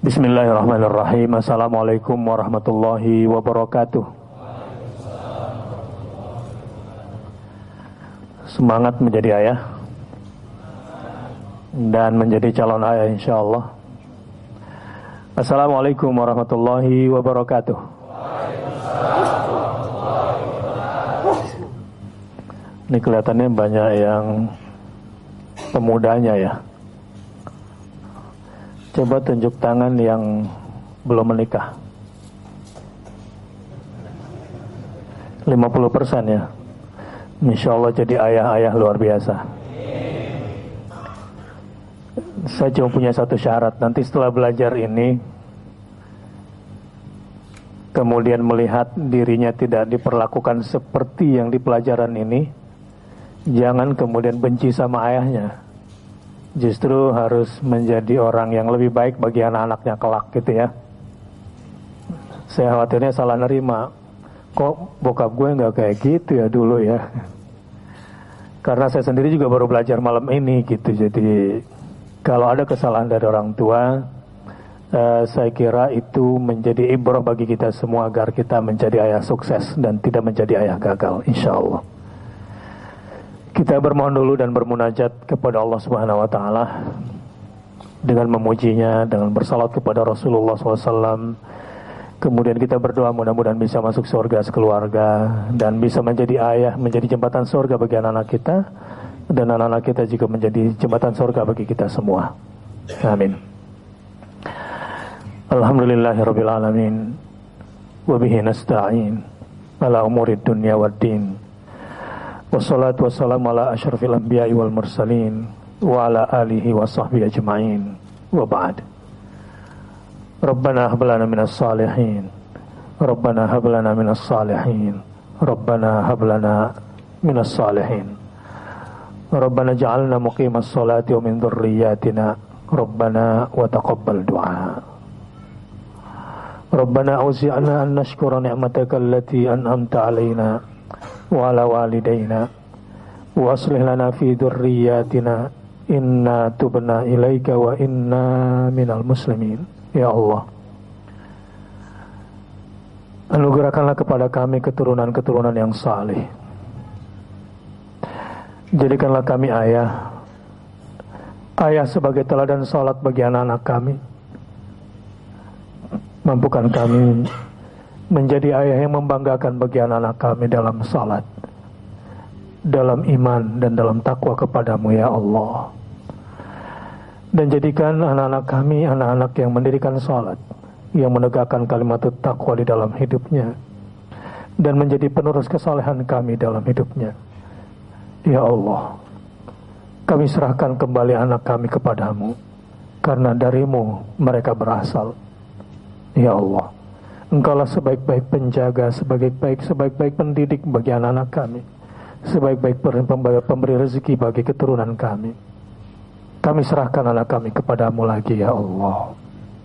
Bismillahirrahmanirrahim. Assalamualaikum warahmatullahi wabarakatuh. Semangat menjadi ayah dan menjadi calon ayah insyaallah. Assalamualaikum warahmatullahi wabarakatuh. Ini kelihatannya banyak yang pemudanya ya. Coba tunjuk tangan yang belum menikah. 50% ya. Insya Allah jadi ayah-ayah luar biasa. Saya cuma punya satu syarat. Nanti setelah belajar ini, kemudian melihat dirinya tidak diperlakukan seperti yang di pelajaran ini, jangan kemudian benci sama ayahnya. Justru harus menjadi orang yang lebih baik bagi anak-anaknya kelak gitu ya. Saya khawatirnya salah nerima. Kok bokap gue gak kayak gitu ya dulu ya. Karena saya sendiri juga baru belajar malam ini gitu. Jadi kalau ada kesalahan dari orang tua, saya kira itu menjadi ibrah bagi kita semua agar kita menjadi ayah sukses dan tidak menjadi ayah gagal insyaallah. Kita bermohon dulu dan bermunajat kepada Allah Subhanahu wa taala dengan memujinya, dengan bersalat kepada Rasulullah SAW. Kemudian kita berdoa mudah-mudahan bisa masuk surga sekeluarga dan bisa menjadi ayah, menjadi jembatan surga bagi anak-anak kita, dan anak-anak kita juga menjadi jembatan surga bagi kita semua. Amin. Alhamdulillahirabbil alamin. Wa bihi nasta'in ala umurid dunya waddin. Wassalatu wassalamu ala asyrafil anbiya'i wal mursalin wa ala alihi wa sahbihi ajma'in wa ba'd. Rabbana hab lana minas salihin. Rabbana hab lana minas salihin. Rabbana hab lana minas salihin. Rabbana ja'alna muqimas salati wa min dhurriyyatina. Rabbana wa taqabbal du'a. Rabbana auzi'na an nashkura ni'mataka allati an'amta 'alaina wa ala walidayna wa aslih lana fi dhurriyyatina inna tubna ilaika wa inna minal muslimin. Ya Allah, anugerahkanlah kepada kami keturunan-keturunan yang saleh. Jadikanlah kami ayah sebagai teladan salat bagi anak-anak kami. Mampukan kami menjadi ayah yang membanggakan bagi anak-anak kami dalam salat, dalam iman dan dalam takwa kepadamu ya Allah. Dan jadikan anak-anak kami anak-anak yang mendirikan salat, yang menegakkan kalimat takwa di dalam hidupnya, dan menjadi penerus kesalehan kami dalam hidupnya. Ya Allah, kami serahkan kembali anak kami kepadamu, karena darimu mereka berasal. Ya Allah, Engkaulah sebaik-baik penjaga, sebaik-baik pendidik bagi anak-anak kami, sebaik-baik pemberi rezeki bagi keturunan kami. Kami serahkan anak kami kepadamu lagi ya Allah.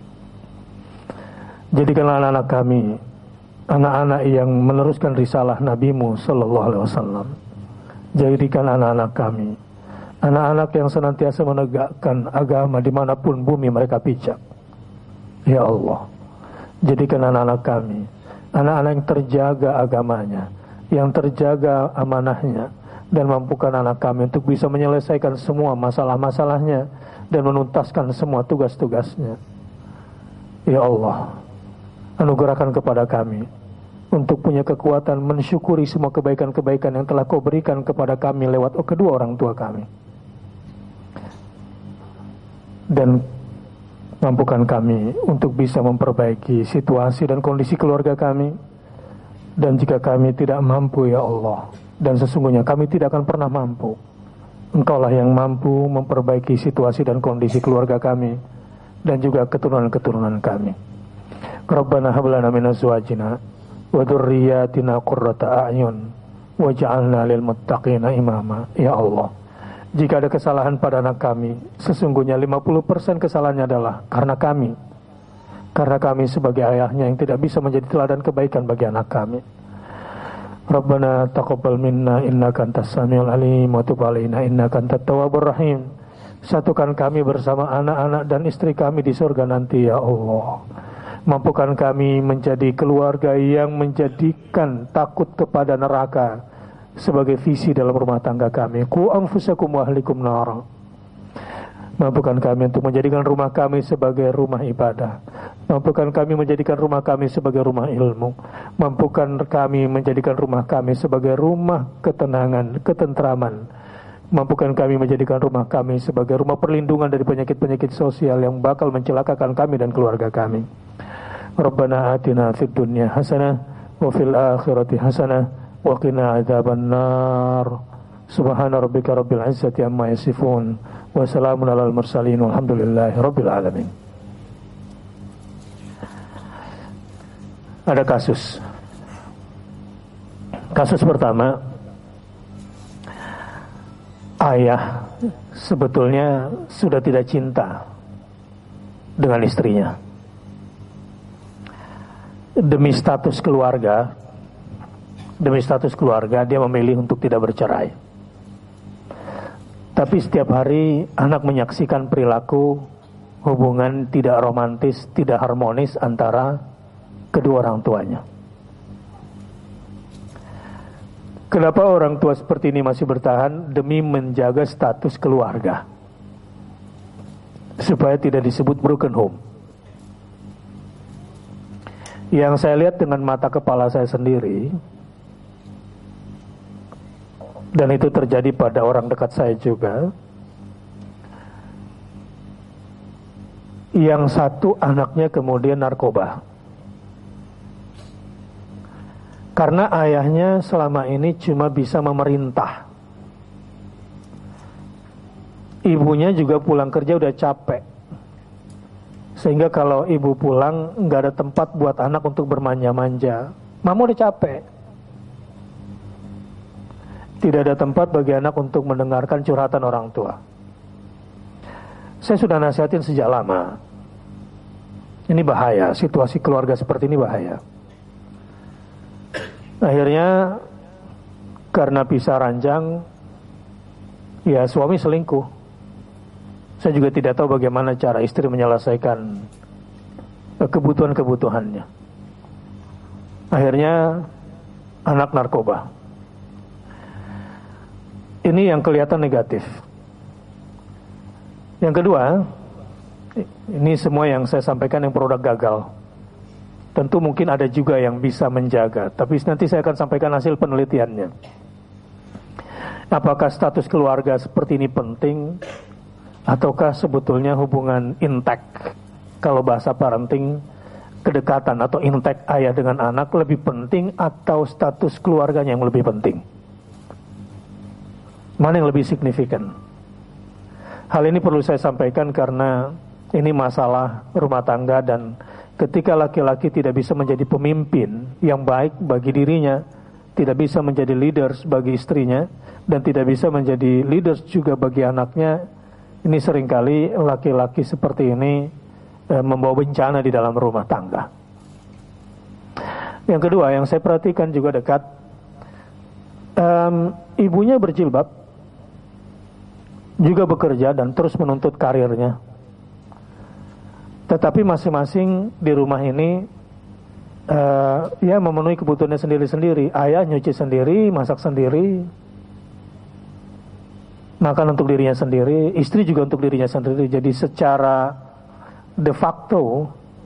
Jadikanlah anak-anak kami anak-anak yang meneruskan risalah Nabi-Mu Sallallahu Alaihi Wasallam. Jadikan anak-anak kami anak-anak yang senantiasa menegakkan agama dimanapun bumi mereka pijak. Ya Allah, jadikan anak-anak kami anak-anak yang terjaga agamanya, yang terjaga amanahnya, dan mampukan anak kami untuk bisa menyelesaikan semua masalah-masalahnya dan menuntaskan semua tugas-tugasnya. Ya Allah, anugerahkan kepada kami untuk punya kekuatan mensyukuri semua kebaikan-kebaikan yang telah Kau berikan kepada kami lewat kedua orang tua kami. Dan mampukan kami untuk bisa memperbaiki situasi dan kondisi keluarga kami. Dan jika kami tidak mampu ya Allah, dan sesungguhnya kami tidak akan pernah mampu, Engkaulah yang mampu memperbaiki situasi dan kondisi keluarga kami dan juga keturunan-keturunan kami. Rabbana hab lana min azwajina wa dzurriyyatina qurrata a'yun waj'alna lil muttaqina imama. Ya Allah, jika ada kesalahan pada anak kami, sesungguhnya 50% kesalahannya adalah karena kami sebagai ayahnya yang tidak bisa menjadi teladan kebaikan bagi anak kami. Rabbana taqabbal minna innaka antas samiul alim wa tub alaina innaka antat tawwabur rahim. Satukan kami bersama anak-anak dan istri kami di surga nanti ya Allah. Mampukan kami menjadi keluarga yang menjadikan takut kepada neraka sebagai visi dalam rumah tangga kami. Qu anfusakum wa ahlikum nar. Mampukan kami untuk menjadikan rumah kami sebagai rumah ibadah. Mampukan kami menjadikan rumah kami sebagai rumah ilmu. Mampukan kami menjadikan rumah kami sebagai rumah ketenangan, ketentraman. Mampukan kami menjadikan rumah kami sebagai rumah perlindungan dari penyakit-penyakit sosial yang bakal mencelakakan kami dan keluarga kami. Rabbana atina fid dunya hasanah wa fil akhirati hasanah wa qina adzabannar. Subhana rabbika rabbil izzati amma yasifun wa salamun alal mursalin walhamdulillahi rabbil alamin. Ada kasus. Kasus pertama, ayah sebetulnya sudah tidak cinta dengan istrinya. Demi status keluarga dia memilih untuk tidak bercerai. Tapi setiap hari anak menyaksikan perilaku hubungan tidak romantis, tidak harmonis antara kedua orang tuanya. Kenapa orang tua seperti ini masih bertahan? Demi menjaga status keluarga, supaya tidak disebut broken home. Yang saya lihat dengan mata kepala saya sendiri, dan itu terjadi pada orang dekat saya juga. Yang satu anaknya kemudian narkoba. Karena ayahnya selama ini cuma bisa memerintah. Ibunya juga pulang kerja udah capek. Sehingga kalau ibu pulang nggak ada tempat buat anak untuk bermanja-manja. Mama udah capek. Tidak ada tempat bagi anak untuk mendengarkan curhatan orang tua. Saya sudah nasihatin sejak lama. Ini bahaya, situasi keluarga seperti ini bahaya. Akhirnya karena pisah ranjang, ya suami selingkuh. Saya juga tidak tahu bagaimana cara istri menyelesaikan kebutuhan-kebutuhannya. Akhirnya anak narkoba. Ini yang kelihatan negatif. Yang kedua, ini semua yang saya sampaikan yang produk gagal. Tentu mungkin ada juga yang bisa menjaga, tapi nanti saya akan sampaikan hasil penelitiannya. Apakah status keluarga seperti ini penting, ataukah sebetulnya hubungan intact, kalau bahasa parenting, kedekatan atau intact ayah dengan anak lebih penting, atau status keluarganya yang lebih penting? Mana yang lebih signifikan? Hal ini perlu saya sampaikan karena ini masalah rumah tangga, dan ketika laki-laki tidak bisa menjadi pemimpin yang baik bagi dirinya, tidak bisa menjadi leaders bagi istrinya, dan tidak bisa menjadi leaders juga bagi anaknya, ini seringkali laki-laki seperti ini membawa bencana di dalam rumah tangga. Yang kedua yang saya perhatikan juga dekat, ibunya berjilbab, juga bekerja dan terus menuntut karirnya. Tetapi masing-masing di rumah ini ya memenuhi kebutuhannya sendiri-sendiri. Ayah nyuci sendiri, masak sendiri, makan untuk dirinya sendiri, istri juga untuk dirinya sendiri. Jadi secara de facto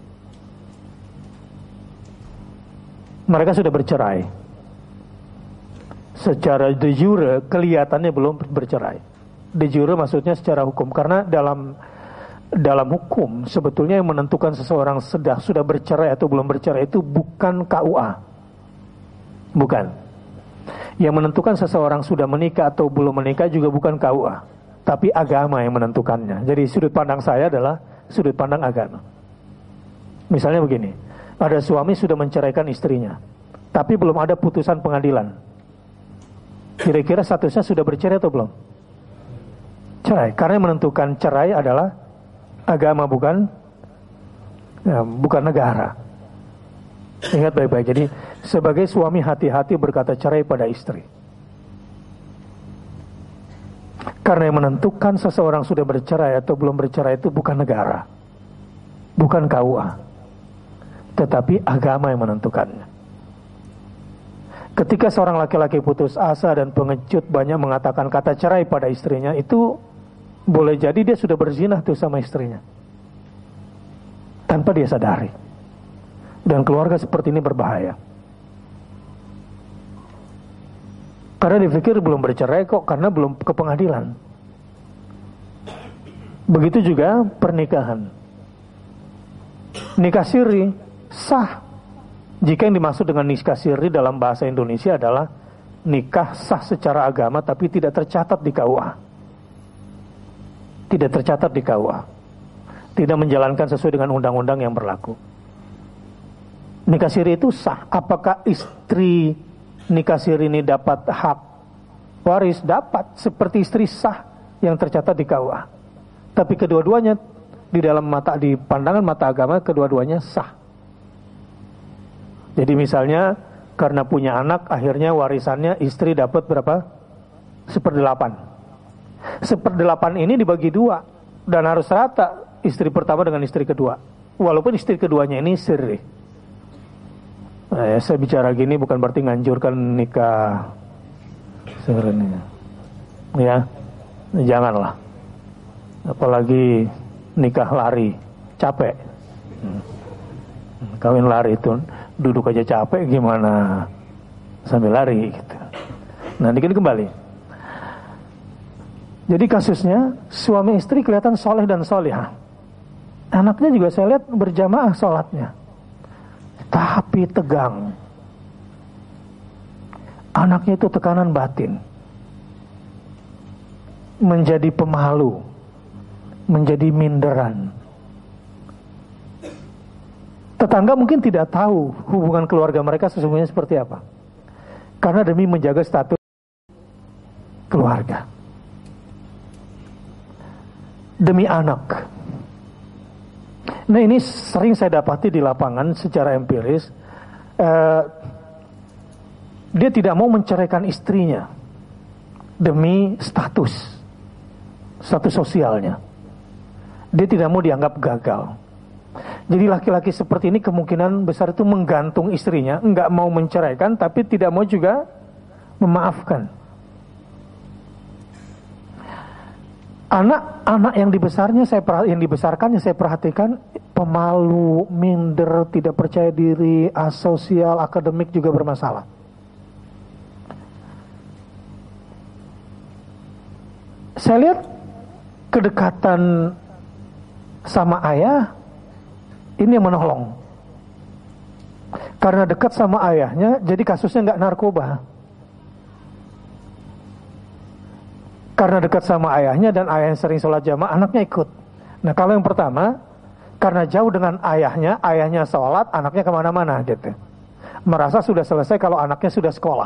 mereka sudah bercerai. Secara de jure kelihatannya belum bercerai. De jure maksudnya secara hukum, karena dalam hukum sebetulnya yang menentukan seseorang sudah bercerai atau belum bercerai itu bukan KUA. Bukan. Yang menentukan seseorang sudah menikah atau belum menikah juga bukan KUA, tapi agama yang menentukannya. Jadi sudut pandang saya adalah sudut pandang agama. Misalnya begini, ada suami sudah menceraikan istrinya, tapi belum ada putusan pengadilan. Kira-kira statusnya sudah bercerai atau belum? Cerai. Karena yang menentukan cerai adalah agama, bukan negara. Ingat baik-baik. Jadi sebagai suami hati-hati berkata cerai pada istri. Karena yang menentukan seseorang sudah bercerai atau belum bercerai itu bukan negara, bukan KUA, tetapi agama yang menentukannya. Ketika seorang laki-laki putus asa dan pengecut banyak mengatakan kata cerai pada istrinya, itu boleh jadi dia sudah berzina tuh sama istrinya tanpa dia sadari. Dan keluarga seperti ini berbahaya. Karena dipikir belum bercerai kok, karena belum ke pengadilan. Begitu juga pernikahan. Nikah siri sah jika yang dimaksud dengan nikah siri dalam bahasa Indonesia adalah nikah sah secara agama tapi tidak tercatat di KUA. Tidak tercatat di KUA. Tidak menjalankan sesuai dengan undang-undang yang berlaku. Nikah siri itu sah. Apakah istri nikah siri ini dapat hak waris? Dapat, seperti istri sah yang tercatat di KUA. Tapi kedua-duanya di pandangan mata agama kedua-duanya sah. Jadi misalnya karena punya anak, akhirnya warisannya istri dapat berapa? 1/8. 1/8 ini dibagi 2 dan harus rata istri pertama dengan istri kedua. Walaupun istri keduanya ini siri. Saya bicara gini bukan berarti nganjurkan nikah sebenarnya. Ya, janganlah. Apalagi nikah lari, capek. Kawin lari itu duduk aja capek, gimana sambil lari gitu. Nah, dikit kembali. Jadi kasusnya suami istri kelihatan soleh dan solehah. Anaknya juga saya lihat berjamaah sholatnya, tapi tegang. Anaknya itu tekanan batin, menjadi pemalu, menjadi minderan. Tetangga mungkin tidak tahu hubungan keluarga mereka sesungguhnya seperti apa, karena demi menjaga status keluarga, demi anak. Nah, ini sering saya dapati di lapangan secara empiris. Dia tidak mau menceraikan istrinya demi status sosialnya. Dia tidak mau dianggap gagal. Jadi laki-laki seperti ini kemungkinan besar itu menggantung istrinya, enggak mau menceraikan tapi tidak mau juga memaafkan. Anak-anak yang dibesarkannya saya perhatikan pemalu, minder, tidak percaya diri, asosial, akademik juga bermasalah. Saya lihat kedekatan sama ayah ini yang menolong. Karena dekat sama ayahnya, jadi kasusnya nggak narkoba. Karena dekat sama ayahnya dan ayahnya sering sholat jamaah, anaknya ikut. Nah, kalau yang pertama, karena jauh dengan ayahnya sholat, anaknya kemana-mana gitu. Merasa sudah selesai kalau anaknya sudah sekolah.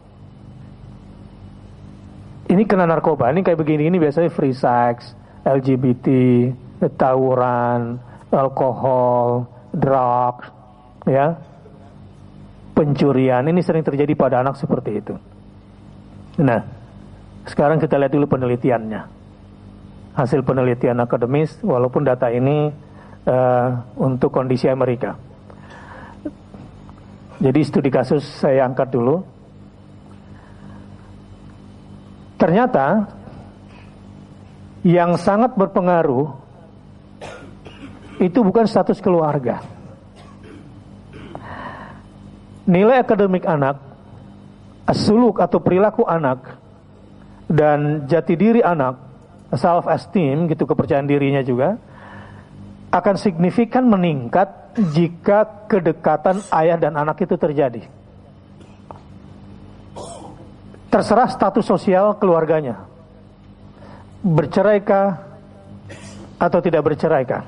Ini kena narkoba, ini kayak begini, ini biasanya free sex, LGBT, tawuran, alkohol, drugs, ya, pencurian. Ini sering terjadi pada anak seperti itu. Nah, sekarang kita lihat dulu penelitiannya. Hasil penelitian akademis, walaupun data ini untuk kondisi Amerika. Jadi studi kasus saya angkat dulu. Ternyata yang sangat berpengaruh itu bukan status keluarga. Nilai akademik anak, suluk atau perilaku anak, dan jati diri anak, self esteem gitu, kepercayaan dirinya juga akan signifikan meningkat jika kedekatan ayah dan anak itu terjadi. Terserah status sosial keluarganya, berceraikah atau tidak berceraikah.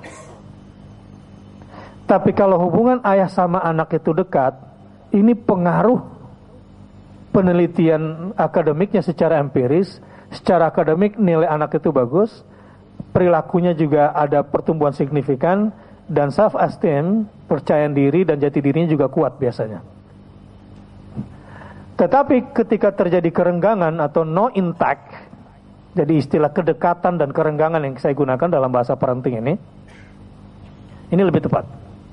Tapi kalau hubungan ayah sama anak itu dekat, ini pengaruh penelitian akademiknya secara empiris. Secara akademik nilai anak itu bagus, perilakunya juga ada pertumbuhan signifikan, dan self esteem, percayaan diri dan jati dirinya juga kuat biasanya. Tetapi ketika terjadi kerenggangan atau no intact, Jadi istilah kedekatan dan kerenggangan yang saya gunakan dalam bahasa parenting ini lebih tepat.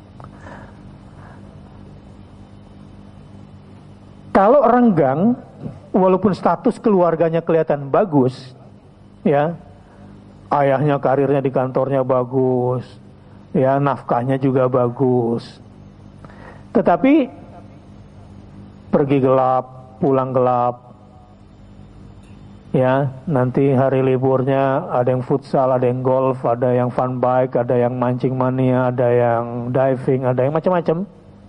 Kalau renggang, walaupun status keluarganya kelihatan bagus, ya, ayahnya karirnya di kantornya bagus, ya, nafkahnya juga bagus, tetapi pergi gelap, pulang gelap, ya, nanti hari liburnya ada yang futsal, ada yang golf, ada yang fun bike, ada yang mancing mania, ada yang diving, ada yang macam-macam.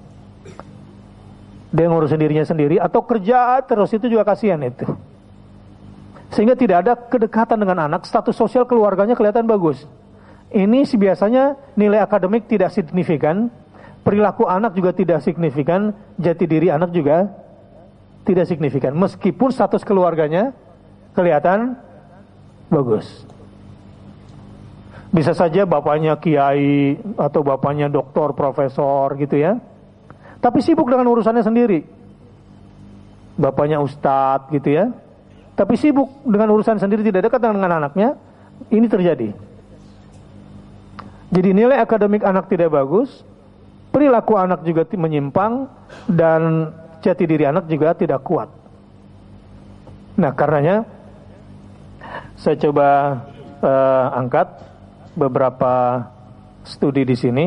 Dia ngurus dirinya sendiri atau kerja terus, itu juga kasihan itu. Sehingga tidak ada kedekatan dengan anak, status sosial keluarganya kelihatan bagus. Ini biasanya nilai akademik tidak signifikan, perilaku anak juga tidak signifikan, jati diri anak juga tidak signifikan. Meskipun status keluarganya kelihatan bagus. Bisa saja bapaknya kiai atau bapaknya doktor, profesor gitu ya, tapi sibuk dengan urusannya sendiri. Bapaknya ustadz gitu ya, tapi sibuk dengan urusan sendiri, tidak dekat dengan anaknya. Ini terjadi. Jadi nilai akademik anak tidak bagus, perilaku anak juga menyimpang, dan jati diri anak juga tidak kuat. Nah, karenanya saya coba angkat beberapa studi di sini.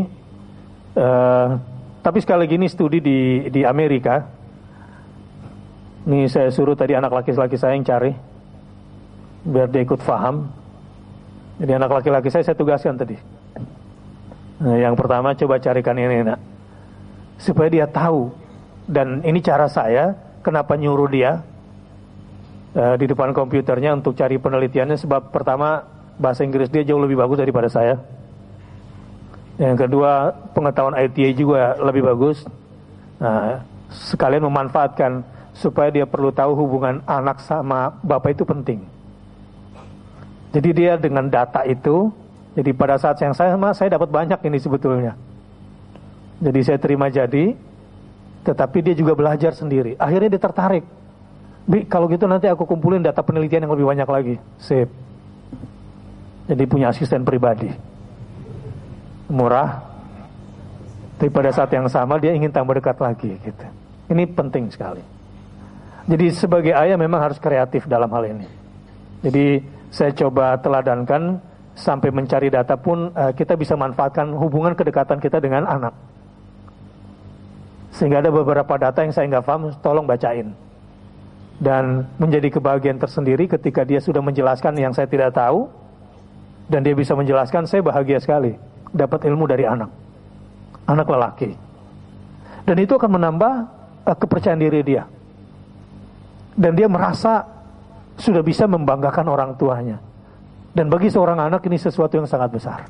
Tapi sekali lagi ini studi di Amerika. Ini saya suruh tadi anak laki-laki saya yang cari, biar dia ikut paham. Jadi anak laki-laki saya tugaskan tadi. Nah, yang pertama coba carikan ini, nak, supaya dia tahu. Dan ini cara saya, kenapa nyuruh dia di depan komputernya untuk cari penelitiannya. Sebab pertama, bahasa Inggris dia jauh lebih bagus daripada saya. Yang kedua, pengetahuan ITA juga lebih bagus. Nah, sekalian memanfaatkan supaya dia perlu tahu hubungan anak sama bapak itu penting. Jadi dia dengan data itu, jadi pada saat yang saya dapat banyak ini sebetulnya. Jadi saya terima jadi, tetapi dia juga belajar sendiri. Akhirnya dia tertarik. Bi, kalau gitu nanti aku kumpulin data penelitian yang lebih banyak lagi. Sip. Jadi punya asisten pribadi. Murah. Tapi pada saat yang sama dia ingin tambah dekat lagi gitu. Ini penting sekali. Jadi sebagai ayah memang harus kreatif dalam hal ini. Jadi saya coba teladankan, sampai mencari data pun kita bisa manfaatkan hubungan kedekatan kita dengan anak. Sehingga ada beberapa data yang saya nggak paham, tolong bacain. Dan menjadi kebahagiaan tersendiri ketika dia sudah menjelaskan yang saya tidak tahu, dan dia bisa menjelaskan, saya bahagia sekali dapat ilmu dari anak lelaki. Dan itu akan menambah kepercayaan diri dia, dan dia merasa sudah bisa membanggakan orang tuanya. Dan bagi seorang anak ini sesuatu yang sangat besar.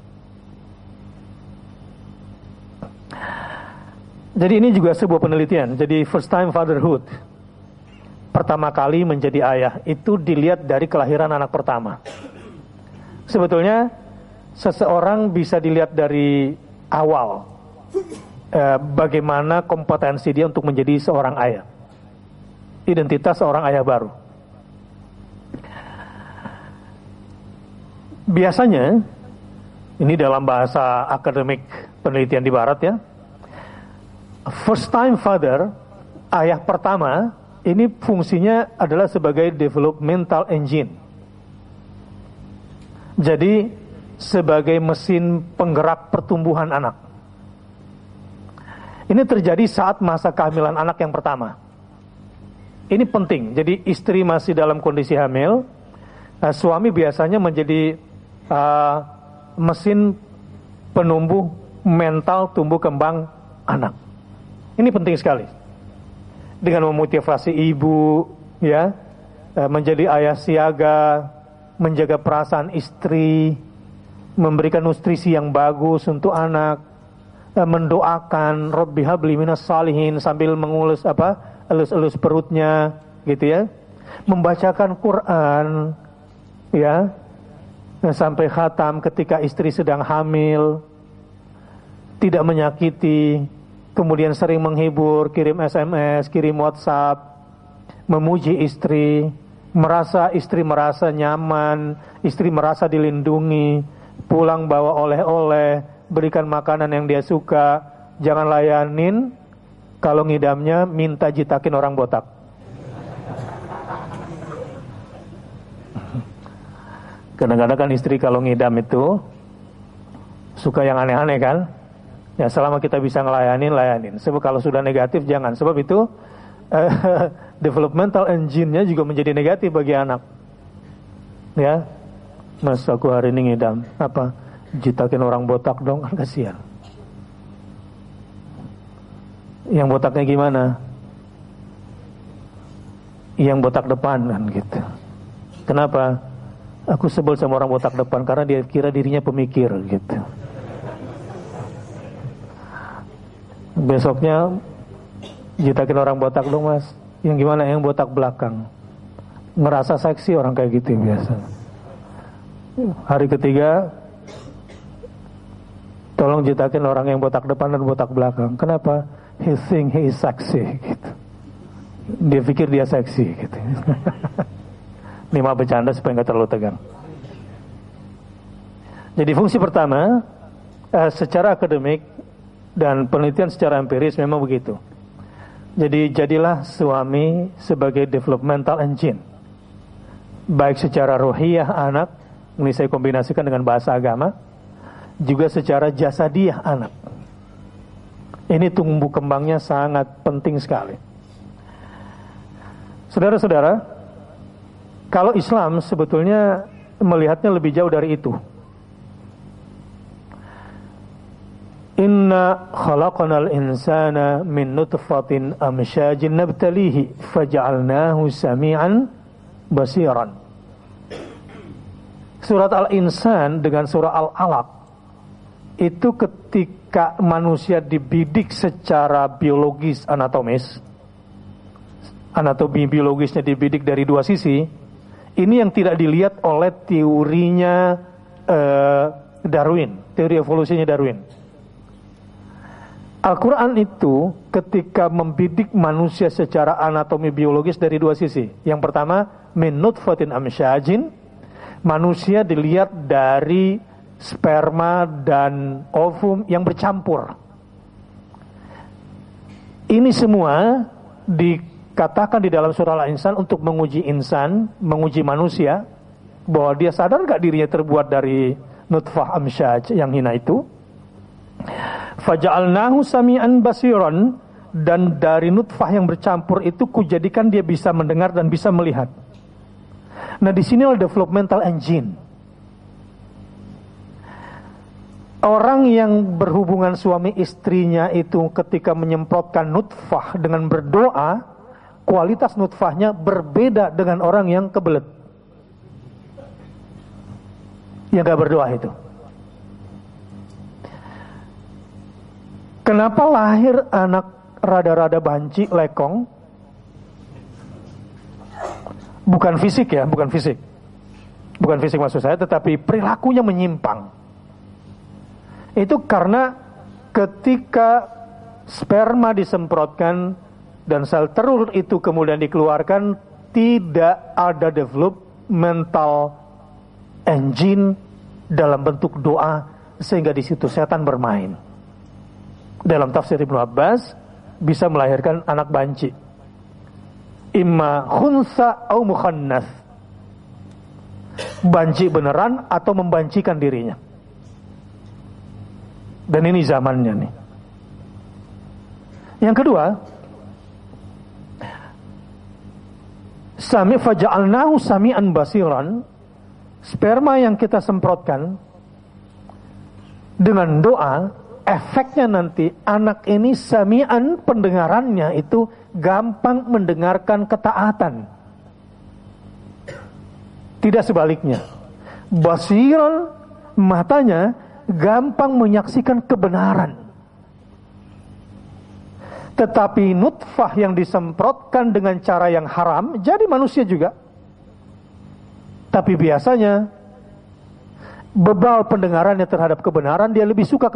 Jadi ini juga sebuah penelitian. Jadi first time fatherhood, pertama kali menjadi ayah, itu dilihat dari kelahiran anak pertama. Sebetulnya seseorang bisa dilihat dari awal bagaimana kompetensi dia untuk menjadi seorang ayah, identitas seorang ayah baru. Biasanya ini dalam bahasa akademik penelitian di barat ya, first time father, ayah pertama, ini fungsinya adalah sebagai developmental engine. Jadi sebagai mesin penggerak pertumbuhan anak. Ini terjadi saat masa kehamilan anak yang pertama. Ini penting. Jadi istri masih dalam kondisi hamil, suami biasanya menjadi mesin penumbuh mental tumbuh kembang anak. Ini penting sekali. Dengan memotivasi ibu, ya, menjadi ayah siaga, menjaga perasaan istri, memberikan nutrisi yang bagus untuk anak, mendoakan Rabbi habli minas salihin sambil mengulus elus-elus perutnya, gitu ya, membacakan Quran, ya, sampai khatam ketika istri sedang hamil, tidak menyakiti, kemudian sering menghibur, kirim SMS, kirim WhatsApp, memuji istri, Istri merasa nyaman, istri merasa dilindungi, pulang bawa oleh-oleh, berikan makanan yang dia suka. Jangan layanin, kalau ngidamnya minta jitakin orang botak. Kadang-kadang kan istri kalau ngidam itu suka yang aneh-aneh kan. Ya selama kita bisa layanin. Sebab kalau sudah negatif jangan. Sebab itu developmental engine-nya juga menjadi negatif bagi anak. Ya, Mas aku hari ini ngidam, jitakin orang botak dong, kan kasihan. Yang botaknya gimana? Yang botak depan kan gitu. Kenapa? Aku sebel sama orang botak depan karena dia kira dirinya pemikir gitu. Besoknya jitakin orang botak dong mas. Yang gimana? Yang botak belakang. Ngerasa seksi orang kayak gitu biasa. Hari ketiga tolong jitakin orang yang botak depan dan botak belakang. Kenapa? He think he is sexy gitu. Dia pikir dia seksi gitu. Ini mah bercanda supaya gak terlalu tegang. Jadi fungsi pertama secara akademik dan penelitian secara empiris memang begitu. Jadi jadilah suami sebagai developmental engine, baik secara rohiyah anak, ini saya kombinasikan dengan bahasa agama, juga secara jasadiah anak. Ini tumbuh kembangnya sangat penting sekali. Saudara-saudara, kalau Islam sebetulnya melihatnya lebih jauh dari itu. Inna khalaqanal insana min nutfatin amsyajin nabtalihi faja'alnahu sami'an basiran. Surat Al-Insan dengan surah Al-Alaq itu ketika manusia dibidik secara biologis anatomis, anatomi biologisnya dibidik dari dua sisi. Ini yang tidak dilihat oleh teorinya Darwin, teori evolusinya Darwin. Al-Quran itu ketika membidik manusia secara anatomi biologis dari dua sisi. Yang pertama, min nutfatin amsyajin, manusia dilihat dari sperma dan ovum yang bercampur. Ini semua dikatakan di dalam surah Al-Insan untuk menguji insan, menguji manusia, bahwa dia sadar gak dirinya terbuat dari nutfah amsyaj yang hina itu. Faja'alnahu sami'an basiran, dan dari nutfah yang bercampur itu kujadikan dia bisa mendengar dan bisa melihat. Nah di sini adalah developmental engine. Orang yang berhubungan suami istrinya itu ketika menyemprotkan nutfah dengan berdoa, kualitas nutfahnya berbeda dengan orang yang kebelet, yang gak berdoa itu. Kenapa lahir anak rada-rada banci, lekong? Bukan fisik ya, bukan fisik. Bukan fisik maksud saya, tetapi perilakunya menyimpang. Itu karena ketika sperma disemprotkan dan sel telur itu kemudian dikeluarkan, tidak ada developmental engine dalam bentuk doa, sehingga di situ setan bermain. Dalam tafsir Ibnu Abbas bisa melahirkan anak banci, imma khunsa au mukhannas, banci beneran atau membancikan dirinya. Dan ini zamannya nih. Yang kedua, sami faja'alnahu sami'an basiran, sperma yang kita semprotkan dengan doa, efeknya nanti anak ini sami'an, pendengarannya itu gampang mendengarkan ketaatan. Tidak sebaliknya. Basiran, matanya gampang menyaksikan kebenaran. Tetapi nutfah yang disemprotkan dengan cara yang haram, jadi manusia juga. Tapi biasanya bebal pendengarannya terhadap kebenaran, dia lebih suka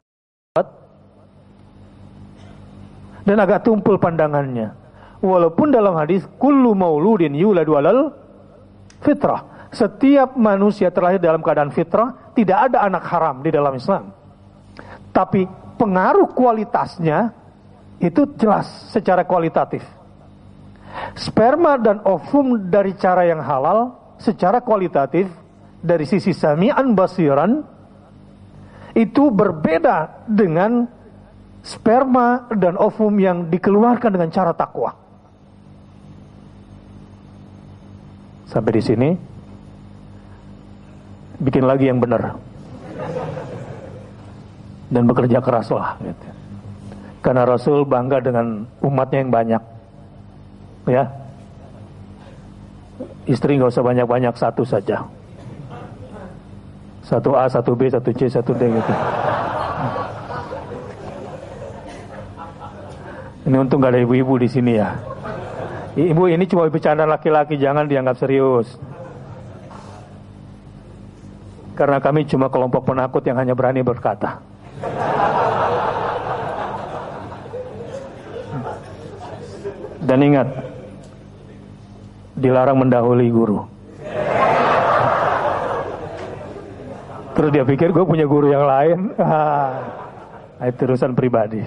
dan agak tumpul pandangannya. Walaupun dalam hadis kullu mauludin yuladu alal Fitrah. Setiap manusia terlahir dalam keadaan fitrah, tidak ada anak haram di dalam Islam. Tapi pengaruh kualitasnya itu jelas secara kualitatif. Sperma dan ovum dari cara yang halal secara kualitatif dari sisi sami'an basiran itu berbeda dengan sperma dan ovum yang dikeluarkan dengan cara takwa. Sampai di sini bikin lagi yang benar dan bekerja keraslah gitu. Karena Rasul bangga dengan umatnya yang banyak, ya. Istri nggak usah banyak-banyak, satu saja, 1A, 1B, 1C, 1D gitu. Ini untung gak ada ibu-ibu di sini ya. Ibu, ini cuma bercanda laki-laki, jangan dianggap serius. Karena kami cuma kelompok penakut yang hanya berani berkata. Dan ingat, dilarang mendahului guru. Terus dia pikir gue punya guru yang lain. Itu urusan pribadi.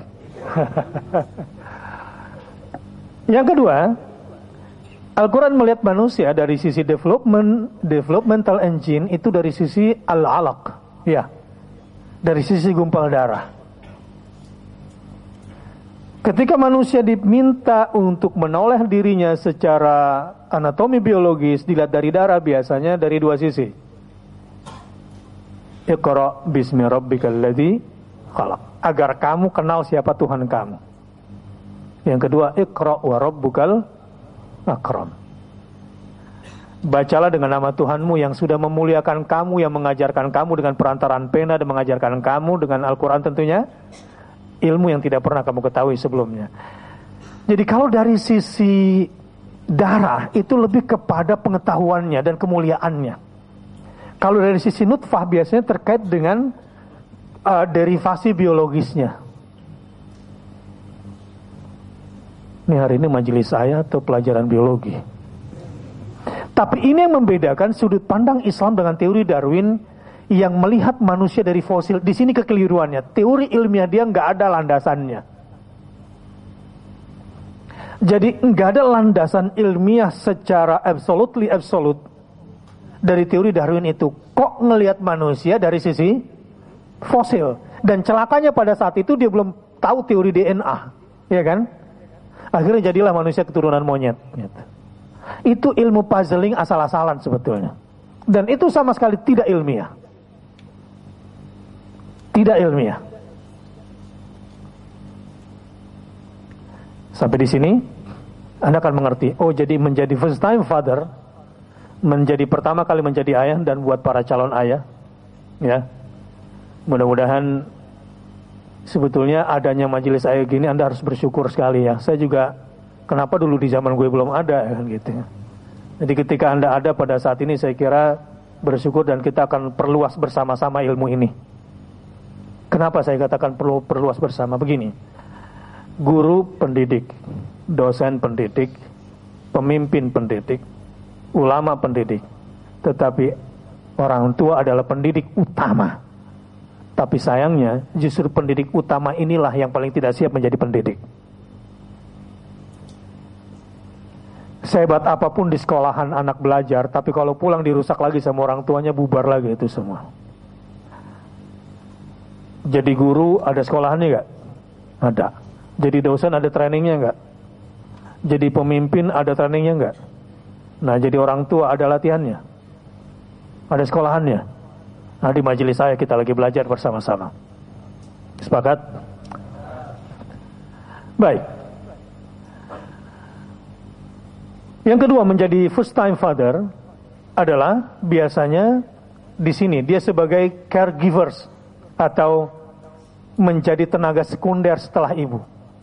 Yang kedua, Al-Quran melihat manusia dari sisi developmental engine itu dari sisi al-alaq, ya, dari sisi gumpal darah. Ketika manusia diminta untuk menoleh dirinya secara anatomi biologis, dilihat dari darah biasanya dari dua sisi. Iqra bismi rabbikal ladzi khalaq, agar kamu kenal siapa Tuhan kamu. Yang kedua, Iqra wa rabbukal akram, bacalah dengan nama Tuhanmu yang sudah memuliakan kamu, yang mengajarkan kamu dengan perantaraan pena dan mengajarkan kamu dengan Al-Quran tentunya ilmu yang tidak pernah kamu ketahui sebelumnya. Jadi kalau dari sisi darah itu lebih kepada pengetahuannya dan kemuliaannya. Kalau dari sisi nutfah biasanya terkait dengan derivasi biologisnya. Ini hari ini majelis saya atau pelajaran biologi. Tapi ini yang membedakan sudut pandang Islam dengan teori Darwin yang melihat manusia dari fosil. Di sini kekeliruannya. Teori ilmiah dia nggak ada landasannya. Jadi nggak ada landasan ilmiah secara absolute dari teori Darwin itu. Kok ngelihat manusia dari sisi fosil? Dan celakanya pada saat itu dia belum tahu teori DNA, ya kan? Akhirnya jadilah manusia keturunan monyet. Gitu. Itu ilmu puzzling asal-asalan sebetulnya. Dan itu sama sekali tidak ilmiah. Tidak ilmiah. Sampai di sini Anda akan mengerti. Oh, jadi menjadi first time father, menjadi pertama kali menjadi ayah, dan buat para calon ayah, ya, mudah-mudahan sebetulnya adanya majelis ayah gini Anda harus bersyukur sekali ya. Saya juga, kenapa dulu di zaman gue belum ada kan gitu. Jadi ketika Anda ada pada saat ini, saya kira bersyukur, dan kita akan perluas bersama-sama ilmu ini. Kenapa saya katakan perlu perluas bersama? Begini, guru pendidik, dosen pendidik, pemimpin pendidik, ulama pendidik, tetapi orang tua adalah pendidik utama. Tapi sayangnya justru pendidik utama inilah yang paling tidak siap menjadi pendidik. Sehebat apapun di sekolahan anak belajar, tapi kalau pulang dirusak lagi sama orang tuanya, bubar lagi itu semua. Jadi guru ada sekolahannya gak? Ada. Jadi dosen ada trainingnya gak? Jadi pemimpin ada trainingnya gak? Nah, jadi orang tua ada latihannya? Ada sekolahannya? Nah, di majelis saya kita lagi belajar bersama-sama. Sepakat? Baik. Yang kedua, menjadi first time father adalah biasanya di sini dia sebagai caregivers atau menjadi tenaga sekunder setelah ibu.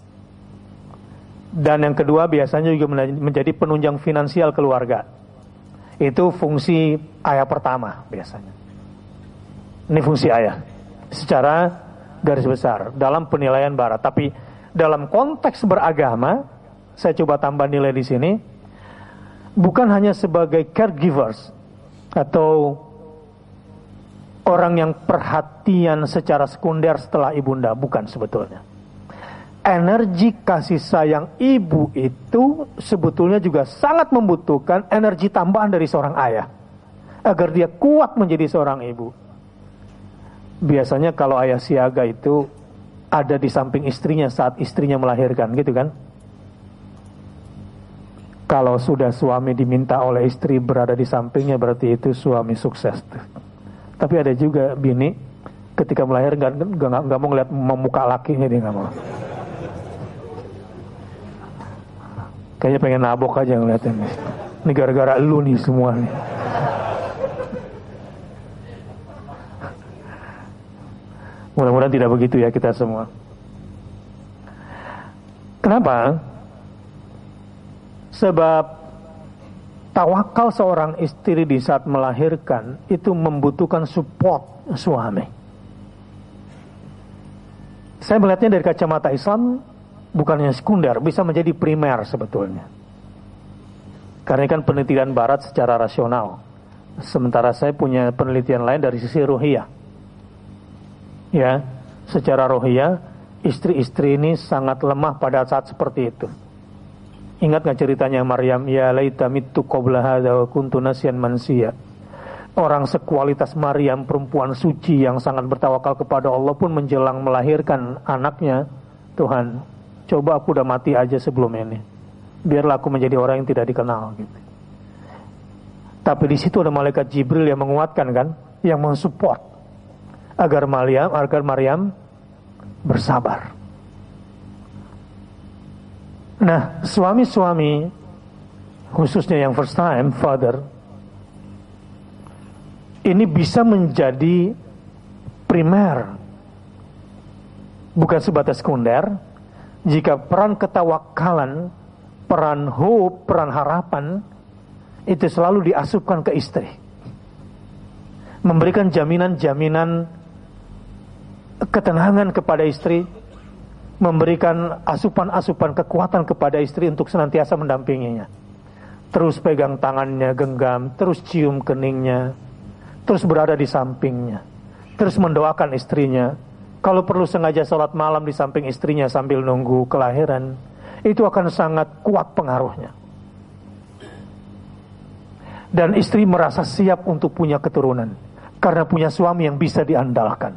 Dan yang kedua biasanya juga menjadi penunjang finansial keluarga. Itu fungsi ayah pertama biasanya. Ini fungsi ayah secara garis besar dalam penilaian barat. Tapi dalam konteks beragama, saya coba tambah nilai di sini. bukan hanya sebagai caregivers atau orang yang perhatian secara sekunder setelah ibunda, bukan sebetulnya. Energi kasih sayang ibu itu sebetulnya juga sangat membutuhkan energi tambahan dari seorang ayah agar dia kuat menjadi seorang ibu. Biasanya kalau ayah siaga itu ada di samping istrinya saat istrinya melahirkan, gitu kan? Kalau sudah suami diminta oleh istri berada di sampingnya, berarti itu suami sukses. Tapi ada juga bini ketika melahirkan nggak mau ngeliat muka lakinya, dia nggak mau. Kayaknya pengen nabok aja ngeliatnya. Ini gara-gara lu nih semua nih. Mudah-mudahan tidak begitu ya kita semua. Kenapa? Sebab tawakal seorang istri di saat melahirkan itu membutuhkan support suami. Saya melihatnya dari kacamata Islam, bukannya sekunder, bisa menjadi primer sebetulnya. Karena kan penelitian barat secara rasional. Sementara saya punya penelitian lain dari sisi ruhiyah. Ya, secara ruhiyah, istri-istri ini sangat lemah pada saat seperti itu. Ingat gak ceritanya Maryam? Ya laita mittu qabla hadza wa kuntu nasyan mansiya. Orang sekualitas Maryam, perempuan suci yang sangat bertawakal kepada Allah pun menjelang melahirkan anaknya, Tuhan, coba aku udah mati aja sebelum ini. Biarlah aku menjadi orang yang tidak dikenal gitu. Tapi di situ ada malaikat Jibril yang menguatkan kan, yang mensupport agar Maryam bersabar. Nah, suami-suami khususnya yang first time father ini bisa menjadi primer, bukan sebatas sekunder, jika peran ketawakalan, peran hope, peran harapan itu selalu diasupkan ke istri, memberikan jaminan-jaminan ketenangan kepada istri, memberikan asupan-asupan kekuatan kepada istri untuk senantiasa mendampinginya. Terus pegang tangannya, genggam, terus cium keningnya, terus berada di sampingnya, terus mendoakan istrinya. Kalau perlu sengaja sholat malam di samping istrinya sambil nunggu kelahiran, itu akan sangat kuat pengaruhnya. Dan istri merasa siap untuk punya keturunan karena punya suami yang bisa diandalkan.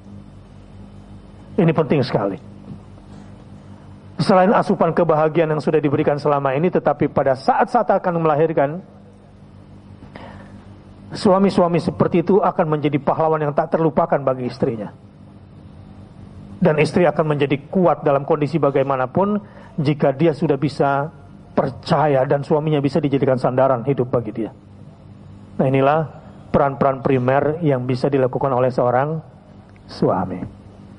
Ini penting sekali. Selain asupan kebahagiaan yang sudah diberikan selama ini, tetapi pada saat-saat akan melahirkan, suami-suami seperti itu akan menjadi pahlawan yang tak terlupakan bagi istrinya. Dan istri akan menjadi kuat dalam kondisi bagaimanapun jika dia sudah bisa percaya dan suaminya bisa dijadikan sandaran hidup bagi dia. Nah, inilah peran-peran primer yang bisa dilakukan oleh seorang suami.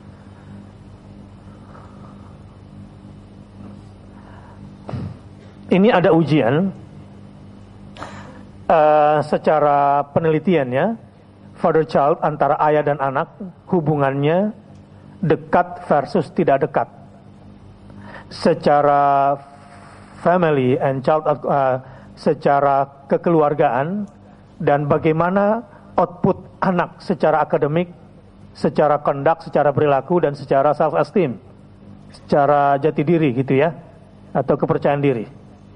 Ini ada ujian secara penelitian ya, father child, antara ayah dan anak, hubungannya dekat versus tidak dekat. Secara family and child, secara kekeluargaan, dan bagaimana output anak secara akademik, secara conduct, secara perilaku, dan secara self esteem, secara jati diri gitu ya, atau kepercayaan diri.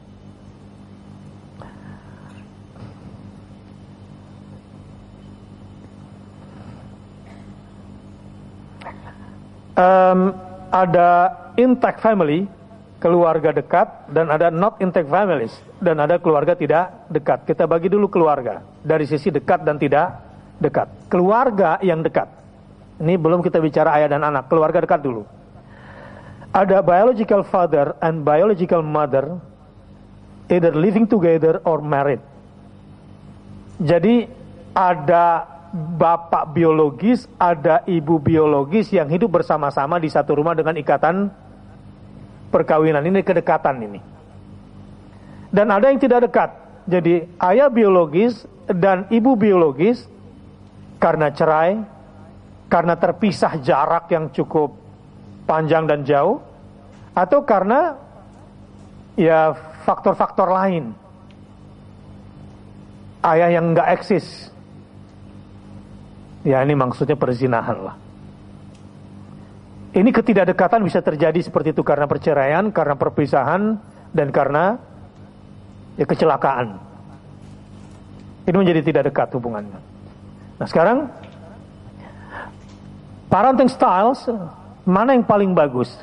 Ada intact family, keluarga dekat, dan ada not intact families, dan ada keluarga tidak dekat. Kita bagi dulu keluarga dari sisi dekat dan tidak dekat. Keluarga yang dekat, ini belum kita bicara ayah dan anak, keluarga dekat dulu. Ada biological father and biological mother, either living together or married. Jadi ada bapak biologis, ada ibu biologis yang hidup bersama-sama di satu rumah dengan ikatan perkawinan. Ini kedekatan ini. Dan ada yang tidak dekat. Jadi ayah biologis dan ibu biologis karena cerai, karena terpisah jarak yang cukup panjang dan jauh, atau karena ya faktor-faktor lain. ayah yang nggak eksis. Ya ini maksudnya perzinahan lah. Ini ketidakdekatan bisa terjadi seperti itu karena perceraian, karena perpisahan, dan karena ya kecelakaan. Ini menjadi tidak dekat hubungannya. Nah sekarang, parenting styles, mana yang paling bagus?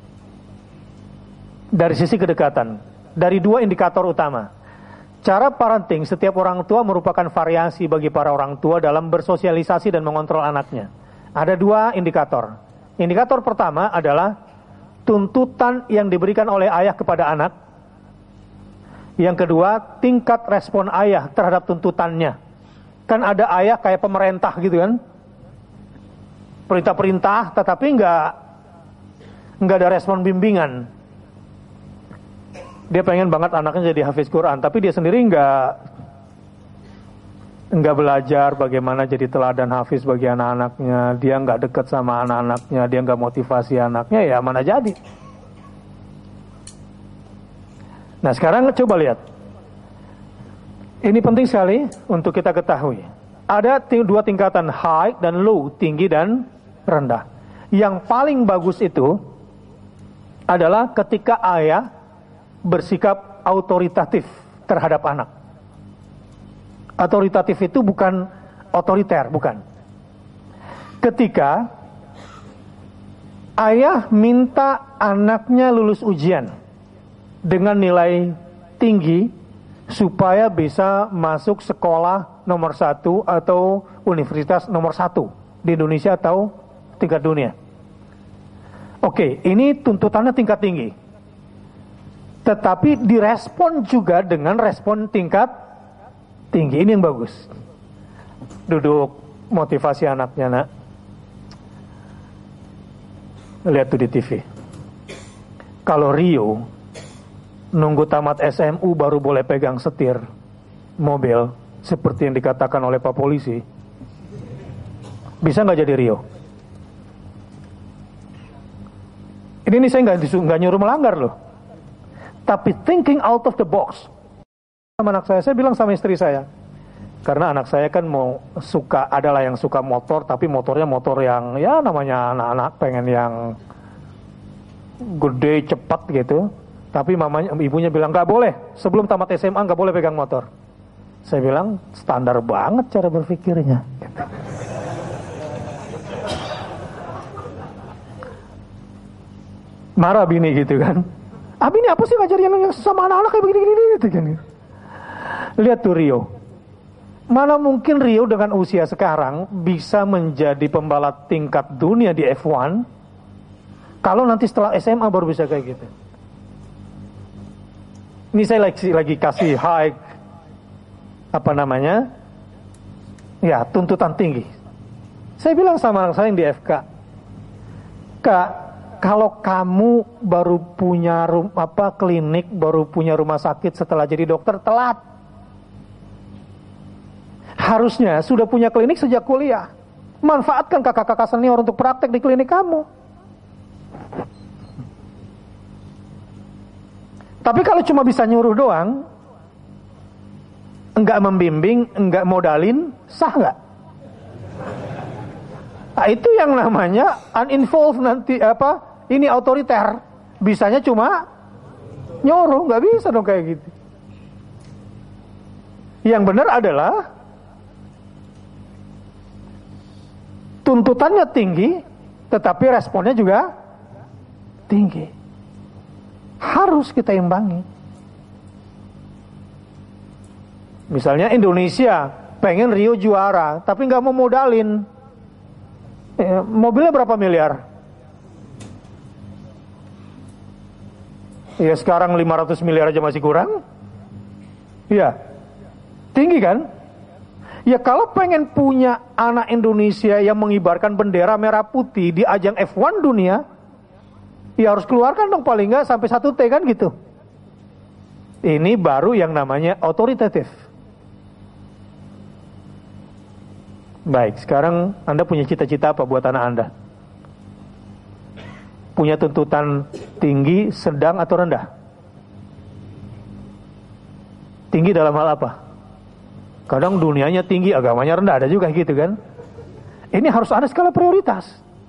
Dari sisi kedekatan, dari dua indikator utama. Cara parenting setiap orang tua merupakan variasi bagi para orang tua dalam bersosialisasi dan mengontrol anaknya. Ada dua indikator. Indikator pertama adalah tuntutan yang diberikan oleh ayah kepada anak. Yang kedua, tingkat respon ayah terhadap tuntutannya. Kan ada ayah kayak pemerintah gitu kan. Perintah-perintah tetapi nggak ada respon bimbingan. Dia pengen banget anaknya jadi hafiz Quran, tapi dia sendiri nggak belajar bagaimana jadi teladan hafiz bagi anak-anaknya. Dia nggak dekat sama anak-anaknya, dia nggak motivasi anaknya, ya mana jadi. Nah sekarang coba lihat. Ini penting sekali untuk kita ketahui. Ada dua tingkatan, high dan low, tinggi dan rendah. Yang paling bagus itu adalah ketika ayah bersikap autoritatif terhadap anak. Autoritatif itu bukan otoriter, bukan. Ketika ayah minta anaknya lulus ujian dengan nilai tinggi supaya bisa masuk sekolah nomor 1 atau universitas nomor 1 di Indonesia atau tingkat dunia. Oke, ini tuntutannya tingkat tinggi. Tetapi direspon juga dengan respon tingkat tinggi. Ini yang bagus. Duduk motivasi anaknya, nak. Lihat tuh di TV. Kalau Rio nunggu tamat SMU baru boleh pegang setir mobil seperti yang dikatakan oleh Pak Polisi, bisa nggak jadi Rio? Ini saya nggak nyuruh melanggar loh. Tapi thinking out of the box. Sama anak saya bilang sama istri saya. Karena anak saya kan adalah yang suka motor, tapi motornya motor yang ya namanya anak-anak pengen yang gede, cepat gitu. Tapi ibunya bilang nggak boleh, sebelum tamat SMA nggak boleh pegang motor. Saya bilang standar banget cara berpikirnya. Marah bini gitu kan. Bini apa sih ngajarin sama anak-anak kayak begini-gini gitu kan. Lihat tuh Rio. Mana mungkin Rio dengan usia sekarang bisa menjadi pembalap tingkat dunia di F1 kalau nanti setelah SMA baru bisa kayak gitu. Ini saya lagi kasih high ya tuntutan tinggi. Saya bilang sama anak saya yang di FK, Kak, kalau kamu baru punya klinik, baru punya rumah sakit setelah jadi dokter, telat. Harusnya sudah punya klinik sejak kuliah. Manfaatkan kakak-kakak senior untuk praktek di klinik kamu. Tapi kalau cuma bisa nyuruh doang, enggak membimbing, enggak modalin, sah nggak? Nah, itu yang namanya uninvolved nanti ini otoriter. Bisanya cuma nyuruh, nggak bisa dong kayak gitu. Yang benar adalah tuntutannya tinggi, tetapi responnya juga tinggi. Harus kita imbangi. Misalnya Indonesia pengen Rio juara, tapi nggak mau modalin. Mobilnya berapa miliar? Ya sekarang 500 miliar aja masih kurang. Ya, tinggi kan? Ya kalau pengen punya anak Indonesia yang mengibarkan bendera merah putih di ajang F1 dunia, ya harus keluarkan dong paling nggak sampai 1 T kan gitu. Ini baru yang namanya otoritatif. Baik, sekarang Anda punya cita-cita apa buat anak Anda? Punya tuntutan tinggi, sedang atau rendah? Tinggi dalam hal apa? Kadang dunianya tinggi, agamanya rendah, ada juga gitu kan. Ini harus ada skala prioritas.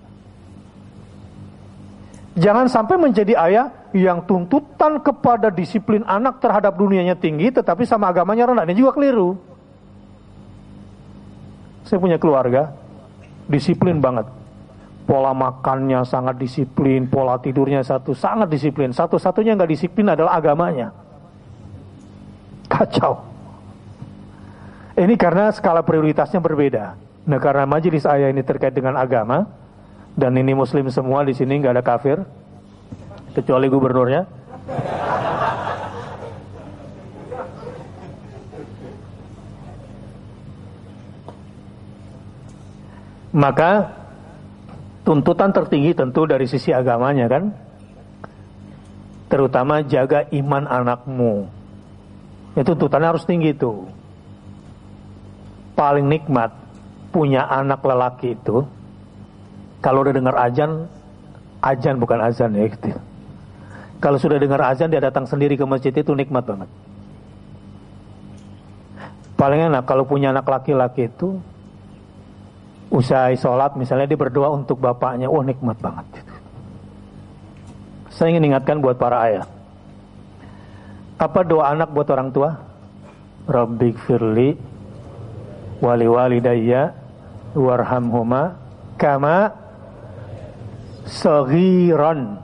Jangan sampai menjadi ayah yang tuntutan kepada disiplin anak terhadap dunianya tinggi, tetapi sama agamanya rendah. Ini juga keliru. Saya punya keluarga, disiplin banget. Pola makannya sangat disiplin, pola tidurnya sangat disiplin. Satu-satunya yang gak disiplin adalah agamanya. Kacau. Ini karena skala prioritasnya berbeda. Nah, karena majelis ayah ini terkait dengan agama, dan ini muslim semua di sini, nggak ada kafir, kecuali gubernurnya. Maka tuntutan tertinggi tentu dari sisi agamanya kan, terutama jaga iman anakmu. Itu tuntutannya harus tinggi tuh. Paling nikmat punya anak lelaki itu kalau udah dengar azan bukan azan ya gitu. Kalau sudah dengar azan dia datang sendiri ke masjid, itu nikmat banget. Paling enak kalau punya anak laki-laki itu usai sholat misalnya dia berdoa untuk bapaknya, wah nikmat banget gitu. Saya ingin ingatkan buat para ayah, apa doa anak buat orang tua? Rabbighfirli wali walidayya warhamhuma kama saghiran.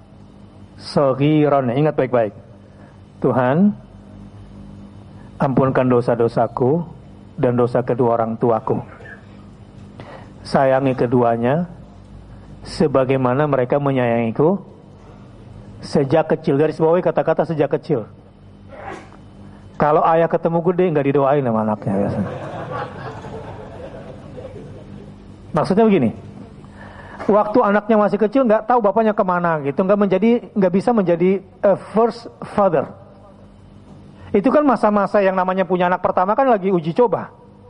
Ingat baik-baik. Tuhan, ampunkan dosa-dosaku dan dosa kedua orang tuaku. Sayangi keduanya sebagaimana mereka menyayangiku sejak kecil. Garis bawahi kata-kata sejak kecil. Kalau ayah ketemu gede nggak didoain sama anaknya biasanya. Maksudnya begini, waktu anaknya masih kecil nggak tahu bapaknya kemana gitu, nggak bisa menjadi first father. Itu kan masa-masa yang namanya punya anak pertama kan lagi uji coba.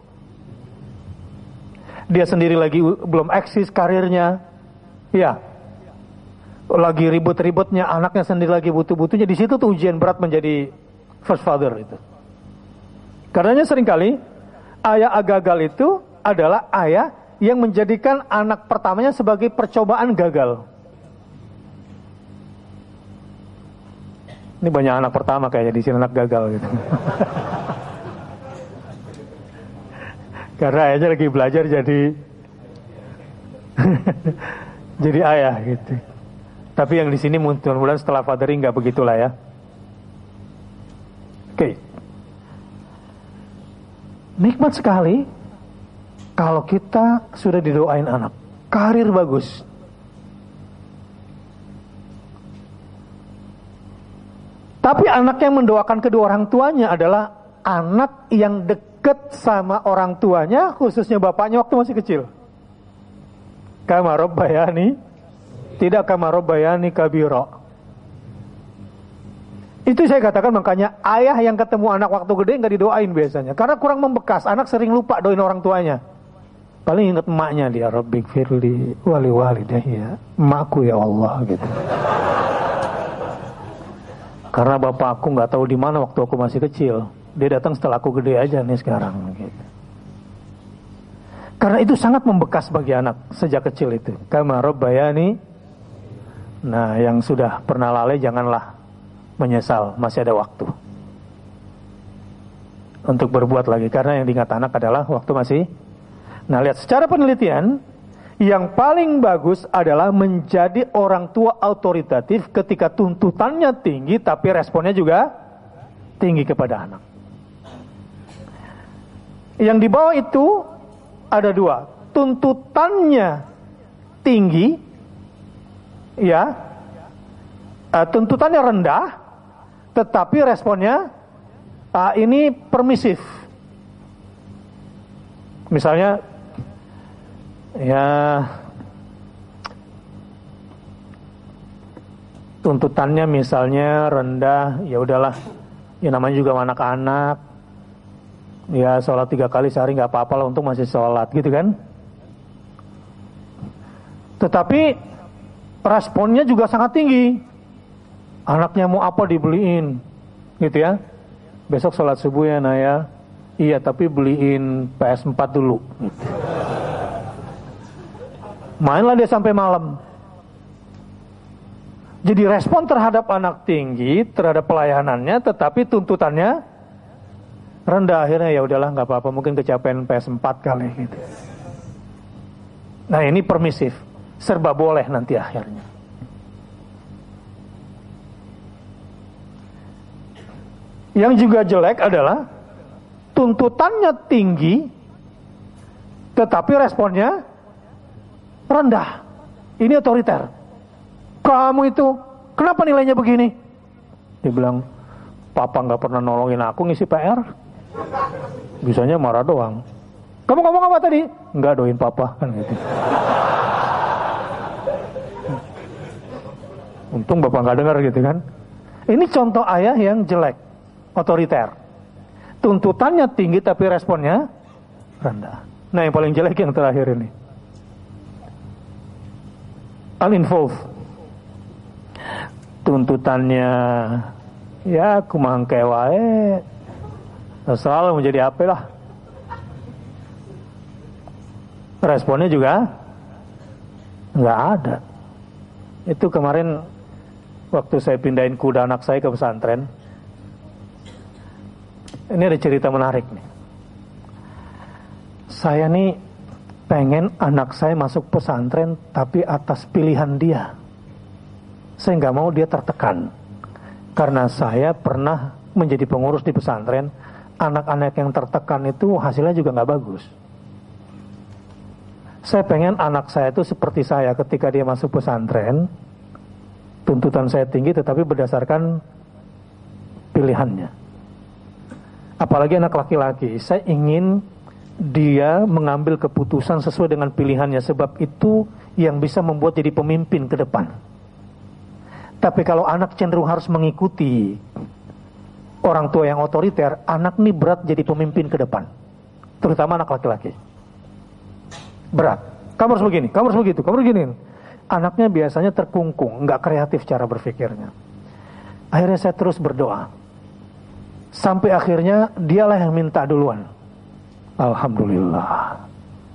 Dia sendiri lagi belum eksis karirnya, ya, lagi ribut-ributnya, anaknya sendiri lagi butuh-butuhnya. Di situ tuh ujian berat menjadi first father itu. Karenanya seringkali ayah gagal itu adalah ayah yang menjadikan anak pertamanya sebagai percobaan gagal. Ini banyak anak pertama kayaknya di sini anak gagal gitu. Karena ayahnya lagi belajar jadi jadi ayah gitu. Tapi yang di sini mudah-mudahan setelah fathering nggak begitulah ya. Oke. Nikmat sekali kalau kita sudah didoain anak, karir bagus. Tapi anak yang mendoakan kedua orang tuanya adalah anak yang dekat sama orang tuanya, khususnya bapaknya waktu masih kecil. Kama rabbayani, tidak kama rabbayani kabira. Itu saya katakan makanya ayah yang ketemu anak waktu gede nggak didoain biasanya, karena kurang membekas. Anak sering lupa doain orang tuanya. Paling ingat emaknya dia, Rabbighfirli wali walidayya, emakku ya Allah gitu. Karena bapakku nggak tahu di mana waktu aku masih kecil. Dia datang setelah aku gede aja nih sekarang gitu. Karena itu sangat membekas bagi anak sejak kecil itu. Kama rabbayani. Nah, yang sudah pernah lalai janganlah menyesal, masih ada waktu untuk berbuat lagi. Karena yang diingat anak adalah waktu masih. Nah, lihat secara penelitian, yang paling bagus adalah menjadi orang tua autoritatif ketika tuntutannya tinggi tapi responnya juga tinggi kepada anak. Yang di bawah itu ada dua, tuntutannya tinggi, ya, tuntutannya rendah, tetapi responnya ini permisif. Misalnya, ya, tuntutannya misalnya rendah, ya udahlah, ya namanya juga anak-anak, ya sholat 3 kali sehari nggak apa-apa lah, untuk masih sholat gitu kan. Tetapi responnya juga sangat tinggi. Anaknya mau apa dibeliin gitu ya. Besok sholat subuh ya Naya, Iya, tapi beliin PS4 dulu. Gitu. Mainlah dia sampai malam. Jadi respon terhadap anak tinggi, terhadap pelayanannya, tetapi tuntutannya rendah. Akhirnya ya udahlah, nggak apa-apa, mungkin kecapean PS4 kali gitu. Nah, ini permisif, serba boleh nanti akhirnya. Yang juga jelek adalah tuntutannya tinggi, tetapi responnya rendah. Ini otoriter. Kamu itu kenapa nilainya begini? Dia bilang, papa nggak pernah nolongin aku ngisi PR. Bisanya marah doang. Kamu ngomong apa tadi? Nggak, doain papa kan gitu. Untung bapak nggak dengar gitu kan. Ini contoh ayah yang jelek, otoriter. Tuntutannya tinggi tapi responnya rendah. Nah, yang paling jelek yang terakhir ini, uninvolved. Tuntutannya ya kumangke wae, selalu menjadi apa lah. Responnya juga nggak ada. Itu kemarin waktu saya pindahin kuda anak saya ke pesantren. Ini ada cerita menarik nih. Saya nih pengen anak saya masuk pesantren tapi atas pilihan dia. Saya nggak mau dia tertekan. Karena saya pernah menjadi pengurus di pesantren. Anak-anak yang tertekan itu hasilnya juga nggak bagus. Saya pengen anak saya itu seperti saya ketika dia masuk pesantren. Tuntutan saya tinggi tetapi berdasarkan pilihannya. Apalagi anak laki-laki. Saya ingin dia mengambil keputusan sesuai dengan pilihannya. Sebab itu yang bisa membuat jadi pemimpin ke depan. Tapi kalau anak cenderung harus mengikuti orang tua yang otoriter, anak ini berat jadi pemimpin ke depan. Terutama anak laki-laki. Berat. Kamu harus begini, kamu harus begitu, kamu harus begini. Anaknya biasanya terkungkung, nggak kreatif cara berpikirnya. Akhirnya saya terus berdoa. Sampai akhirnya dialah yang minta duluan. Alhamdulillah.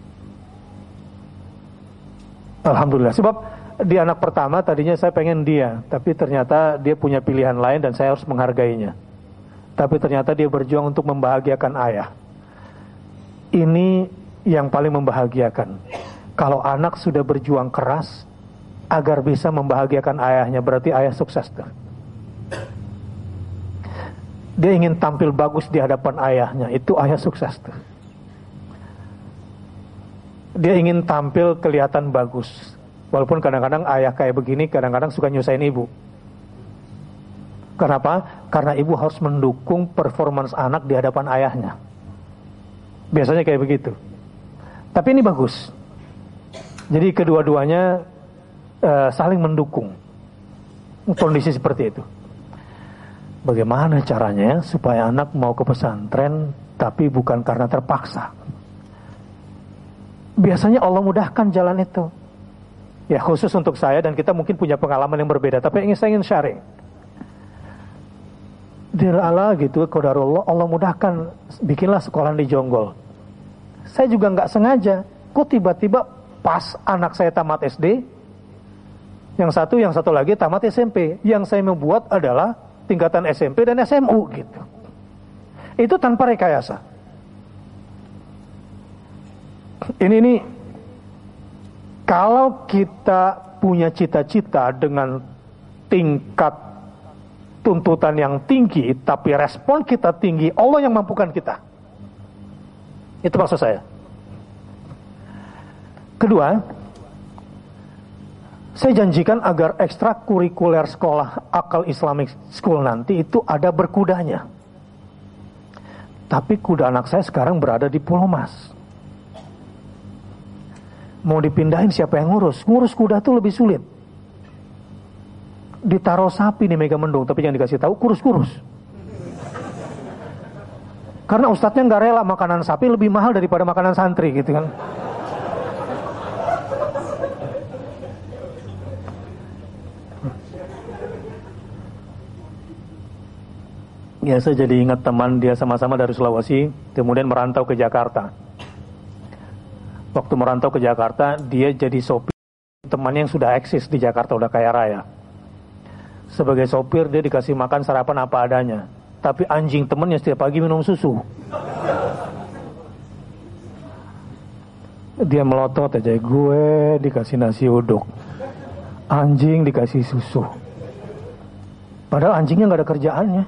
Alhamdulillah. Sebab di anak pertama tadinya saya pengen dia, tapi ternyata dia punya pilihan lain dan saya harus menghargainya. Tapi ternyata dia berjuang untuk membahagiakan ayah. Ini yang paling membahagiakan. Kalau anak sudah berjuang keras agar bisa membahagiakan ayahnya, berarti ayah sukses tuh. Dia ingin tampil bagus di hadapan ayahnya, itu ayah sukses tuh. Dia ingin tampil kelihatan bagus. Walaupun kadang-kadang ayah kayak begini, kadang-kadang suka nyusahin ibu. Kenapa? Karena ibu harus mendukung performance anak di hadapan ayahnya. Biasanya kayak begitu. Tapi ini bagus. Jadi kedua-duanya saling mendukung. Kondisi seperti itu. Bagaimana caranya supaya anak mau ke pesantren tapi bukan karena terpaksa? Biasanya Allah mudahkan jalan itu. Ya khusus untuk saya dan kita mungkin punya pengalaman yang berbeda. Tapi saya ingin sharing. Dilala gitu, qadarullah, Allah mudahkan, bikinlah sekolah di Jonggol. Saya juga nggak sengaja. Kok tiba-tiba pas anak saya tamat SD, yang satu lagi tamat SMP. Yang saya membuat adalah tingkatan SMP dan SMU gitu. Itu tanpa rekayasa. Ini kalau kita punya cita-cita dengan tingkat tuntutan yang tinggi, tapi respon kita tinggi, Allah yang mampukan kita. Itu maksud saya. Kedua, saya janjikan agar ekstrakurikuler sekolah Akal Islamic School nanti itu ada berkudanya. Tapi kuda anak saya sekarang berada di Pulau Mas. Mau dipindahin siapa yang ngurus? Ngurus kuda tuh lebih sulit. Ditaruh sapi di Megamendung, tapi jangan dikasih tahu kurus-kurus. Karena ustadznya nggak rela makanan sapi lebih mahal daripada makanan santri gitu kan. Ya, saya jadi ingat teman, dia sama-sama dari Sulawesi, kemudian merantau ke Jakarta. Waktu merantau ke Jakarta, dia jadi sopir temannya yang sudah eksis di Jakarta, udah kaya raya. Sebagai sopir, dia dikasih makan sarapan apa adanya. Tapi anjing temennya setiap pagi minum susu. Dia melotot aja, gue dikasih nasi uduk, anjing dikasih susu. Padahal anjingnya gak ada kerjaannya.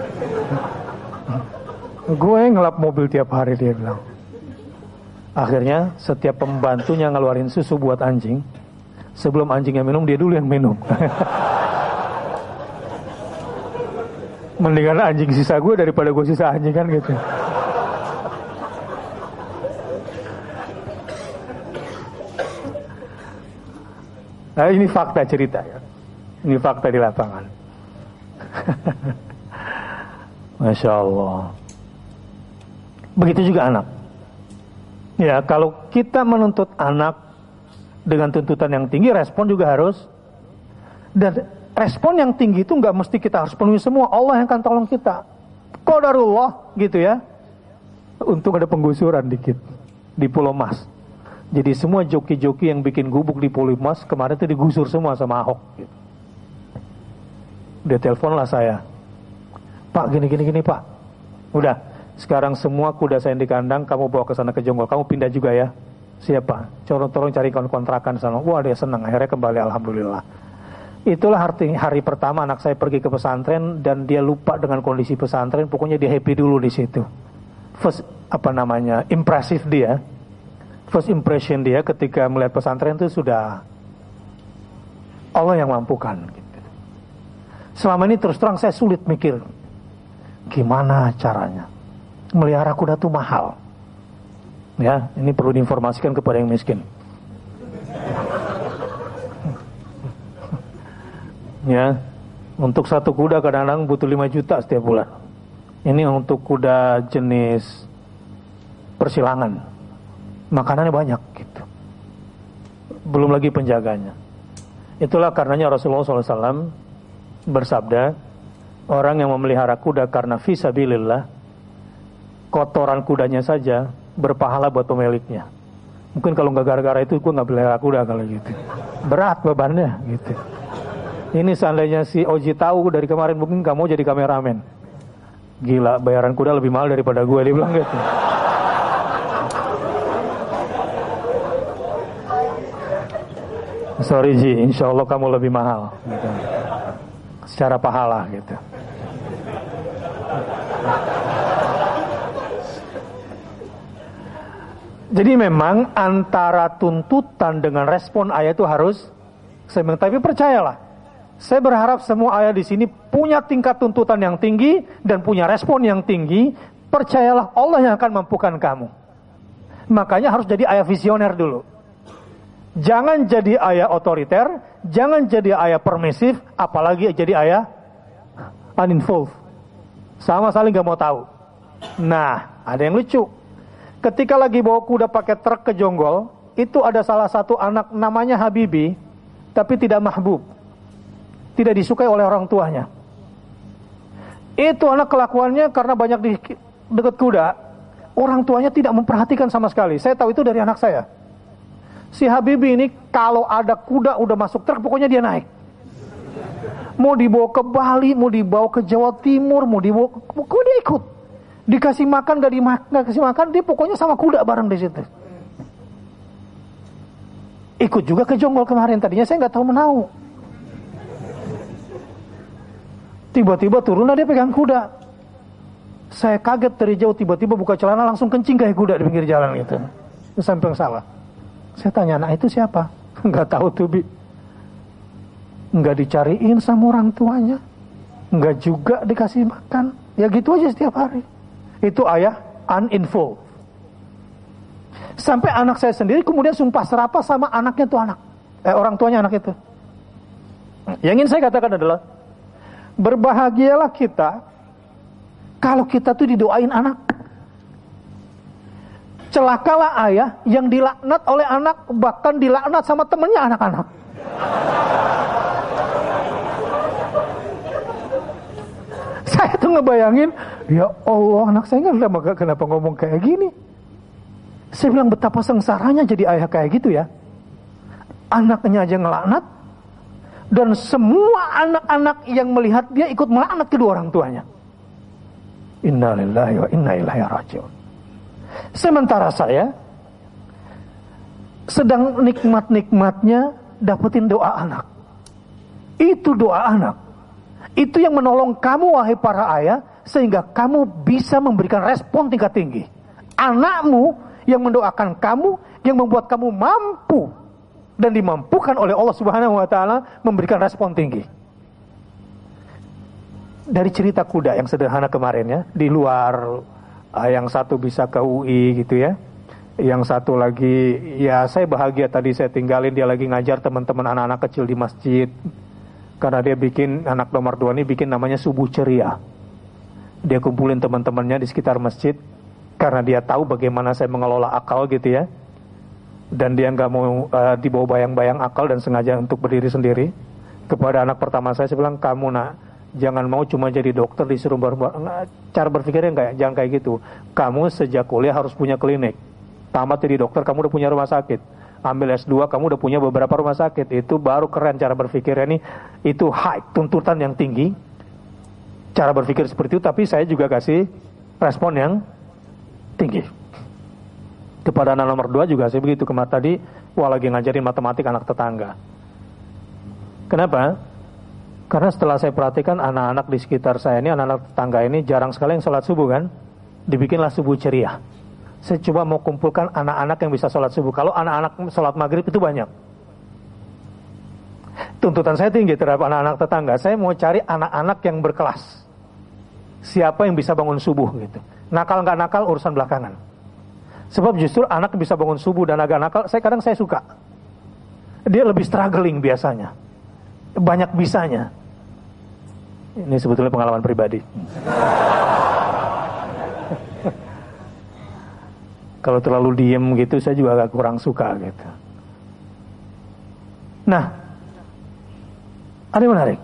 Gue ngelap mobil tiap hari, dia bilang. Akhirnya setiap pembantunya ngeluarin susu buat anjing, sebelum anjingnya minum, dia dulu yang minum. Mendingan anjing sisa gue daripada gue sisa anjing, kan gitu. Nah, ini fakta cerita ya. Ini fakta di lapangan. Masya Allah. Begitu juga anak. Ya, kalau kita menuntut anak dengan tuntutan yang tinggi, respon juga harus. Dan respon yang tinggi itu nggak mesti kita harus penuhi semua. Allah yang akan tolong kita. Qadarullah gitu ya. Untung ada penggusuran dikit di Pulau Mas. Jadi semua joki-joki yang bikin gubuk di Pulau Mas kemarin itu digusur semua sama Ahok gitu. Dia teleponlah saya, Pak, gini Pak. Udah, sekarang semua kuda saya di kandang, kamu bawa ke sana ke Jonggol, kamu pindah juga ya. Siapa? Tolong cari kontrakan sana. Wah, dia senang, akhirnya kembali, alhamdulillah. Itulah hari pertama anak saya pergi ke pesantren dan dia lupa dengan kondisi pesantren. Pokoknya dia happy dulu di situ. First impressive dia. First impression dia ketika melihat pesantren itu sudah Allah yang mampukan. Selama ini terus terang saya sulit mikir gimana caranya. Melihara kuda itu mahal. Ya, ini perlu diinformasikan kepada yang miskin. Ya, untuk satu kuda kadang-kadang butuh 5 juta setiap bulan. Ini untuk kuda jenis persilangan. Makanannya banyak gitu. Belum lagi penjaganya. Itulah karenanya Rasulullah SAW bersabda, orang yang memelihara kuda karena fisabilillah, kotoran kudanya saja berpahala buat pemiliknya. Mungkin kalau nggak gara-gara itu gue nggak pelihara kuda kalau gitu. Berat bebannya gitu. Ini seandainya si Oji tahu dari kemarin mungkin gak mau jadi kameramen. Gila, bayaran kuda lebih mahal daripada gue, dia bilang gitu. Sorry Ji, insya Allah kamu lebih mahal gitu. Secara pahala gitu. Jadi memang antara tuntutan dengan respon ayat itu harus seimbang. Tapi percayalah, saya berharap semua ayat di sini punya tingkat tuntutan yang tinggi dan punya respon yang tinggi. Percayalah, Allah yang akan mampukan kamu. Makanya harus jadi ayat visioner dulu. Jangan jadi ayat otoriter, jangan jadi ayat permisif, apalagi jadi ayat uninvolved. Sama sekali gak mau tahu. Nah, ada yang lucu. Ketika lagi bawa kuda pakai truk ke Jonggol, itu ada salah satu anak namanya Habibi, tapi tidak mahbub. Tidak disukai oleh orang tuanya. Itu anak kelakuannya karena banyak di dekat kuda, orang tuanya tidak memperhatikan sama sekali. Saya tahu itu dari anak saya. Si Habibi ini kalau ada kuda udah masuk truk, pokoknya dia naik. Mau dibawa ke Bali, mau dibawa ke Jawa Timur, mau dibawa, kok dia ikut. Dikasih makan gak dikasih makan, dia pokoknya sama kuda bareng di situ. Ikut juga ke Jonggol kemarin, tadinya saya nggak tahu menau. Tiba-tiba turunlah dia pegang kuda. Saya kaget dari jauh, tiba-tiba buka celana langsung kencing kayak kuda di pinggir jalan gitu. Itu samping sawah. Saya tanya, anak itu siapa? Nggak tahu tuh, Bi. Nggak dicariin sama orang tuanya. Nggak juga dikasih makan. Ya gitu aja setiap hari. Itu ayah uninvolved. Sampai anak saya sendiri kemudian sumpah serapah sama anaknya tuh orang tuanya anak itu. Yang ingin saya katakan adalah, berbahagialah kita kalau kita tuh didoain anak. Celakalah ayah yang dilaknat oleh anak, bahkan dilaknat sama temennya anak-anak. Saya tuh ngebayangin, ya Allah, anak saya kenapa ngomong kayak gini. Saya bilang betapa sengsaranya jadi ayah kayak gitu ya. Anaknya aja ngelaknat, dan semua anak-anak yang melihat dia ikut melaknat kedua orang tuanya. Innalillahi wa inna ilaihi raji'un. Sementara saya sedang nikmat-nikmatnya dapetin doa anak. Itu doa anak. Itu yang menolong kamu wahai para ayah, sehingga kamu bisa memberikan respon tingkat tinggi. Anakmu yang mendoakan kamu, yang membuat kamu mampu dan dimampukan oleh Allah Subhanahu wa taala memberikan respon tinggi. Dari cerita kuda yang sederhana kemarin ya, di luar yang satu bisa ke UI gitu ya. Yang satu lagi, ya saya bahagia tadi saya tinggalin dia lagi ngajar teman-teman anak-anak kecil di masjid. Karena dia bikin, anak nomor 2 ini bikin namanya subuh ceria. Dia kumpulin teman-temannya di sekitar masjid. Karena dia tahu bagaimana saya mengelola akal gitu ya. Dan dia nggak mau dibawa bayang-bayang akal dan sengaja untuk berdiri sendiri. Kepada anak pertama saya bilang, kamu nak, jangan mau cuma jadi dokter disuruh cara berpikirnya enggak, jangan kayak gitu. Kamu sejak kuliah harus punya klinik. Tamat jadi dokter, kamu udah punya rumah sakit. Ambil S2, kamu udah punya beberapa rumah sakit. Itu baru keren cara berpikirnya nih. Itu high, tuntutan yang tinggi. Cara berpikir seperti itu, tapi saya juga kasih respon yang tinggi. Kepada anak nomor 2 juga saya begitu. Kemarin tadi, lagi ngajarin matematik anak tetangga. Kenapa? Karena setelah saya perhatikan anak-anak di sekitar saya ini, anak-anak tetangga ini jarang sekali yang sholat subuh kan. Dibikinlah subuh ceria. Saya coba mau kumpulkan anak-anak yang bisa sholat subuh. Kalau anak-anak sholat maghrib itu banyak. Tuntutan saya tinggi terhadap anak-anak tetangga. Saya mau cari anak-anak yang berkelas. Siapa yang bisa bangun subuh gitu. Nakal nggak nakal urusan belakangan. Sebab justru anak bisa bangun subuh dan agak nakal, kadang saya suka. Dia lebih struggling biasanya. Banyak bisanya. Ini sebetulnya pengalaman pribadi. Kalau terlalu diem gitu saya juga agak kurang suka gitu. Nah, ada yang menarik.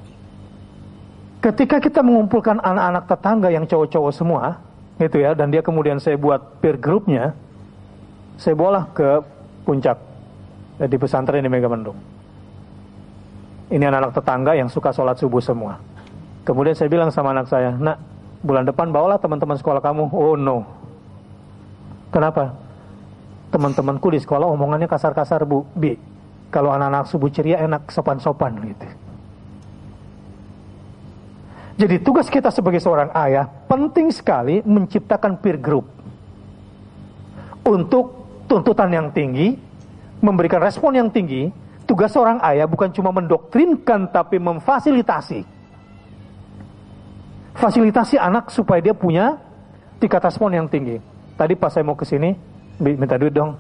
Ketika kita mengumpulkan anak-anak tetangga yang cowok-cowok semua, gitu ya, dan dia kemudian saya buat peer groupnya, saya bawalah ke puncak di pesantren di Megamendung. Ini anak-anak tetangga yang suka sholat subuh semua. Kemudian saya bilang sama anak saya, nak, bulan depan bawalah teman-teman sekolah kamu. Oh no. Kenapa? Teman-temanku di sekolah omongannya kasar-kasar bu. Bi, kalau anak-anak subuh ceria enak sopan-sopan gitu. Jadi tugas kita sebagai seorang ayah penting sekali menciptakan peer group untuk tuntutan yang tinggi, memberikan respon yang tinggi. Tugas seorang ayah bukan cuma mendoktrinkan tapi memfasilitasi. Fasilitasi anak supaya dia punya tingkat respon yang tinggi. Tadi pas saya mau ke sini, minta duit dong.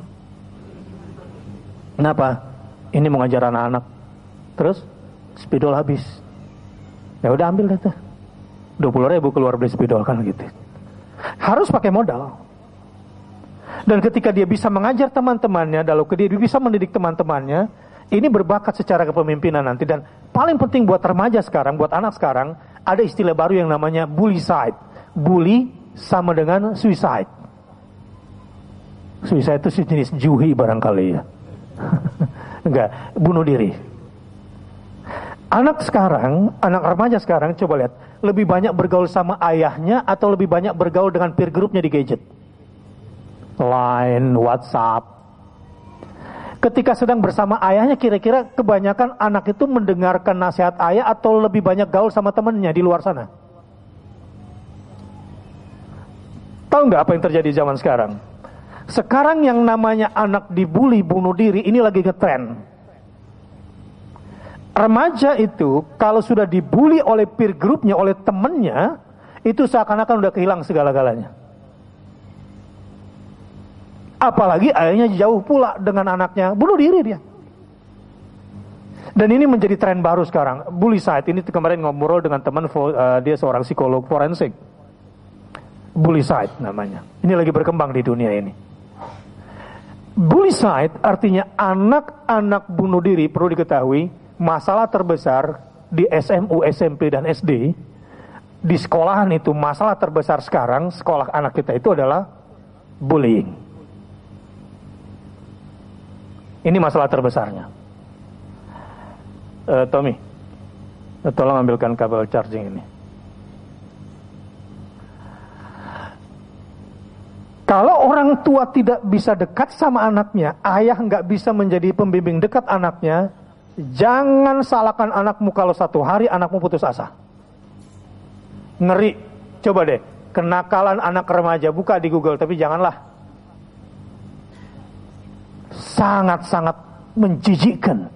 Kenapa? Ini mau ngajar anak-anak. Terus spidol habis. Ya udah ambil deh tuh. 20.000 keluar beli spidol kan gitu. Harus pakai modal. Dan ketika dia bisa mengajar teman-temannya, dia bisa mendidik teman-temannya, ini berbakat secara kepemimpinan nanti. Dan paling penting buat remaja sekarang, buat anak sekarang, ada istilah baru yang namanya bully side. Bully sama dengan suicide. Suicide itu sejenis juhi barangkali ya. Enggak, bunuh diri. Anak sekarang, anak remaja sekarang, coba lihat, lebih banyak bergaul sama ayahnya atau lebih banyak bergaul dengan peer groupnya di gadget? Line, WhatsApp. Ketika sedang bersama ayahnya, kira-kira kebanyakan anak itu mendengarkan nasihat ayah atau lebih banyak gaul sama temannya di luar sana? Tahu nggak apa yang terjadi zaman sekarang? Sekarang yang namanya anak dibully, bunuh diri, ini lagi ngetren. Remaja itu kalau sudah dibully oleh peer groupnya, oleh temennya, itu seakan-akan udah kehilang segala-galanya. Apalagi ayahnya jauh pula dengan anaknya, bunuh diri dia. Dan ini menjadi tren baru sekarang, bully side. Ini kemarin ngobrol dengan teman, dia seorang psikolog forensik. Bully side namanya. Ini lagi berkembang di dunia ini. Bully side artinya anak-anak bunuh diri. Perlu diketahui, masalah terbesar di SMU, SMP, dan SD Di sekolahan itu masalah terbesar sekarang sekolah anak kita itu adalah bullying. Ini masalah terbesarnya. Tommy, tolong ambilkan kabel charging ini. Kalau orang tua tidak bisa dekat sama anaknya, ayah nggak bisa menjadi pembimbing dekat anaknya, jangan salahkan anakmu kalau satu hari anakmu putus asa. Ngeri. Coba deh, kenakalan anak remaja, buka di Google, tapi janganlah. Sangat-sangat menjijikkan.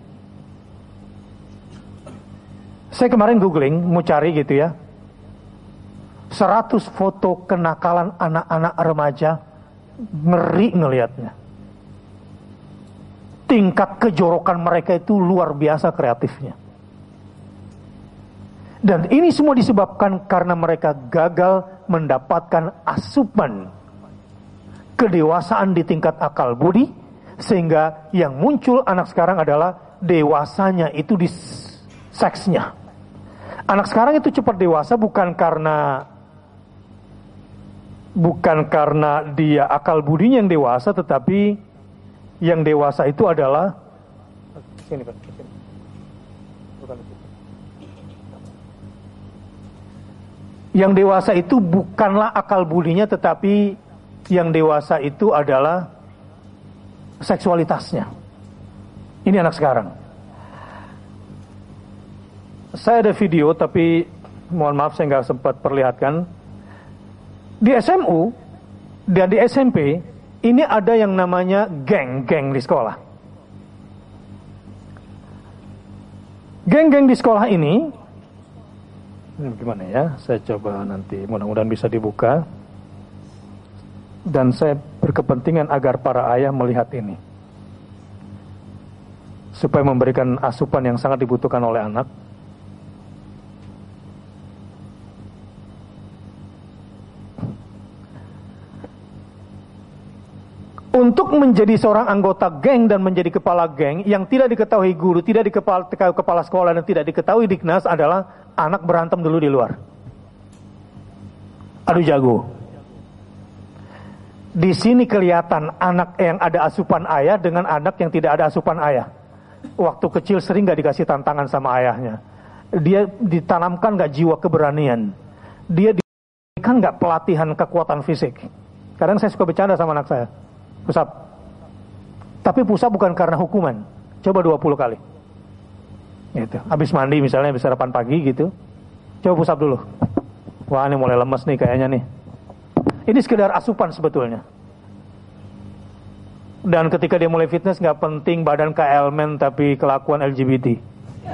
Saya kemarin googling, mau cari gitu ya, 100 foto kenakalan anak-anak remaja, ngeri ngelihatnya. Tingkat kejorokan mereka itu luar biasa kreatifnya. Dan ini semua disebabkan karena mereka gagal mendapatkan asupan kedewasaan di tingkat akal budi, sehingga yang muncul anak sekarang adalah dewasanya itu di seksnya. Anak sekarang itu cepat dewasa bukan karena dia akal budinya yang dewasa, tetapi yang dewasa itu adalah sini, Pak. Yang dewasa itu bukanlah akal budinya, tetapi yang dewasa itu adalah seksualitasnya. Ini anak sekarang. Saya ada video, tapi mohon maaf saya nggak sempat perlihatkan. Di SMU dan di SMP ini ada yang namanya geng-geng di sekolah. Geng-geng di sekolah ini gimana ya? Saya coba nanti, mudah-mudahan bisa dibuka. Dan saya berkepentingan agar para ayah melihat ini, supaya memberikan asupan yang sangat dibutuhkan oleh anak. Untuk menjadi seorang anggota geng dan menjadi kepala geng yang tidak diketahui guru, tidak diketahui kepala sekolah, dan tidak diketahui Diknas adalah anak berantem dulu di luar. Adu jago. Di sini kelihatan anak yang ada asupan ayah dengan anak yang tidak ada asupan ayah. Waktu kecil sering gak dikasih tantangan sama ayahnya. Dia ditanamkan gak jiwa keberanian. Dia diberikan gak pelatihan kekuatan fisik. Kadang saya suka bercanda sama anak saya. Pusap. Tapi pusap bukan karena hukuman. Coba 20 kali. Gitu. Habis mandi misalnya, habis sarapan pagi gitu. Coba pusap dulu. Wah, ini mulai lemes nih kayaknya nih. Ini sekedar asupan sebetulnya. Dan ketika dia mulai fitness, gak penting badan kayak elemen, tapi kelakuan LGBT.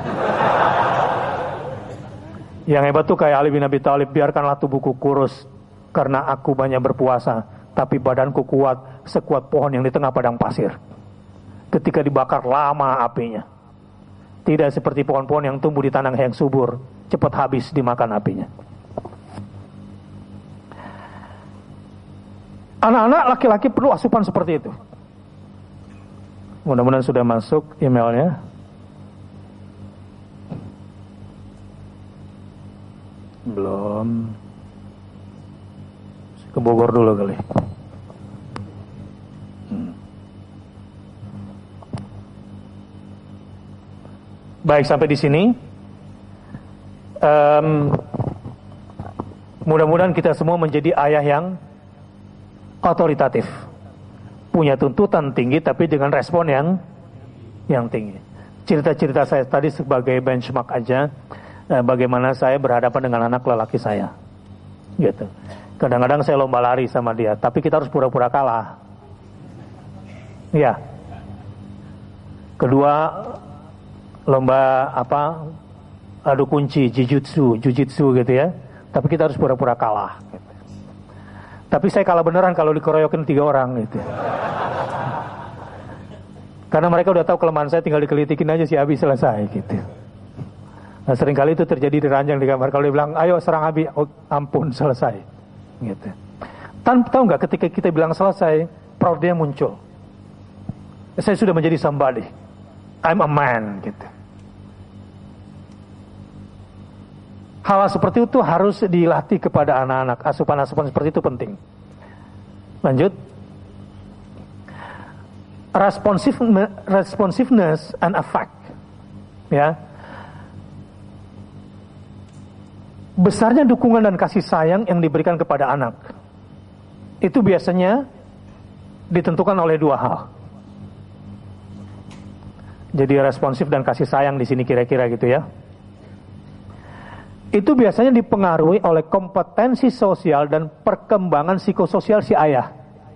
Yang hebat tuh kayak Ali bin Abi Thalib. Biarkanlah tubuhku kurus karena aku banyak berpuasa, tapi badanku kuat sekuat pohon yang di tengah padang pasir. Ketika dibakar lama apinya. Tidak seperti pohon-pohon yang tumbuh di tanah yang subur, cepat habis dimakan apinya. Anak-anak laki-laki perlu asupan seperti itu. Mudah-mudahan sudah masuk emailnya. Belum. Ke Bogor dulu kali. Baik, sampai di sini. Mudah-mudahan kita semua menjadi ayah yang otoritatif, punya tuntutan tinggi, tapi dengan respon yang tinggi. Cerita-cerita saya tadi sebagai benchmark aja, bagaimana saya berhadapan dengan anak lelaki saya, gitu. Kadang-kadang saya lomba lari sama dia, tapi kita harus pura-pura kalah. Ya. Kedua, lomba adu kunci, jujitsu gitu ya. Tapi kita harus pura-pura kalah. Gitu. Tapi saya kalah beneran kalau dikeroyokin 3 orang gitu. Karena mereka udah tahu kelemahan saya, tinggal dikelitikin aja si Abi, selesai gitu. Nah, seringkali itu terjadi di ranjang di kamar. Kalau dia bilang, ayo serang Abi, oh, ampun, selesai. Gitu. Tahu nggak, ketika kita bilang selesai, proudnya muncul. Saya sudah menjadi somebody. I'm a man, gitu. Hal seperti itu harus dilatih kepada anak-anak. Asupan-asupan seperti itu penting. Lanjut. Responsiveness and affect. Ya. Besarnya dukungan dan kasih sayang yang diberikan kepada anak. Itu biasanya ditentukan oleh dua hal. Jadi responsif dan kasih sayang di sini kira-kira gitu ya. Itu biasanya dipengaruhi oleh kompetensi sosial dan perkembangan psikososial si ayah.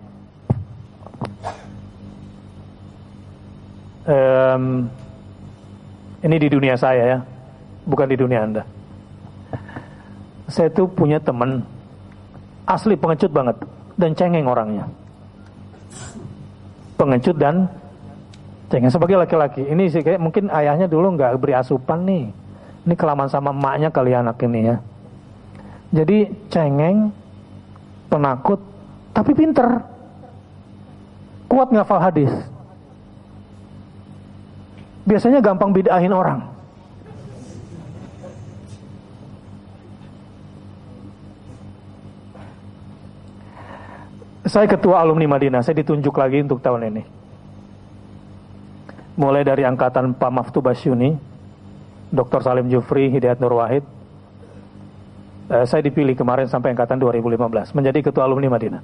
Ini di dunia saya ya, bukan di dunia Anda. Saya tuh punya teman asli pengecut banget dan cengeng orangnya. Pengecut dan cengeng sebagai laki-laki. Ini sih kayak mungkin ayahnya dulu nggak beri asupan nih. Ini kelamaan sama emaknya kali anak ini ya. Jadi cengeng, penakut, tapi pinter. Kuat ngafal hadis. Biasanya gampang bid'ahin orang. Saya ketua alumni Madinah, saya ditunjuk lagi untuk tahun ini. Mulai dari angkatan Pak Maftu Basyuni, Dr. Salim Jufri, Hidayat Nur Wahid. Saya dipilih kemarin sampai angkatan 2015 menjadi ketua alumni Madinah.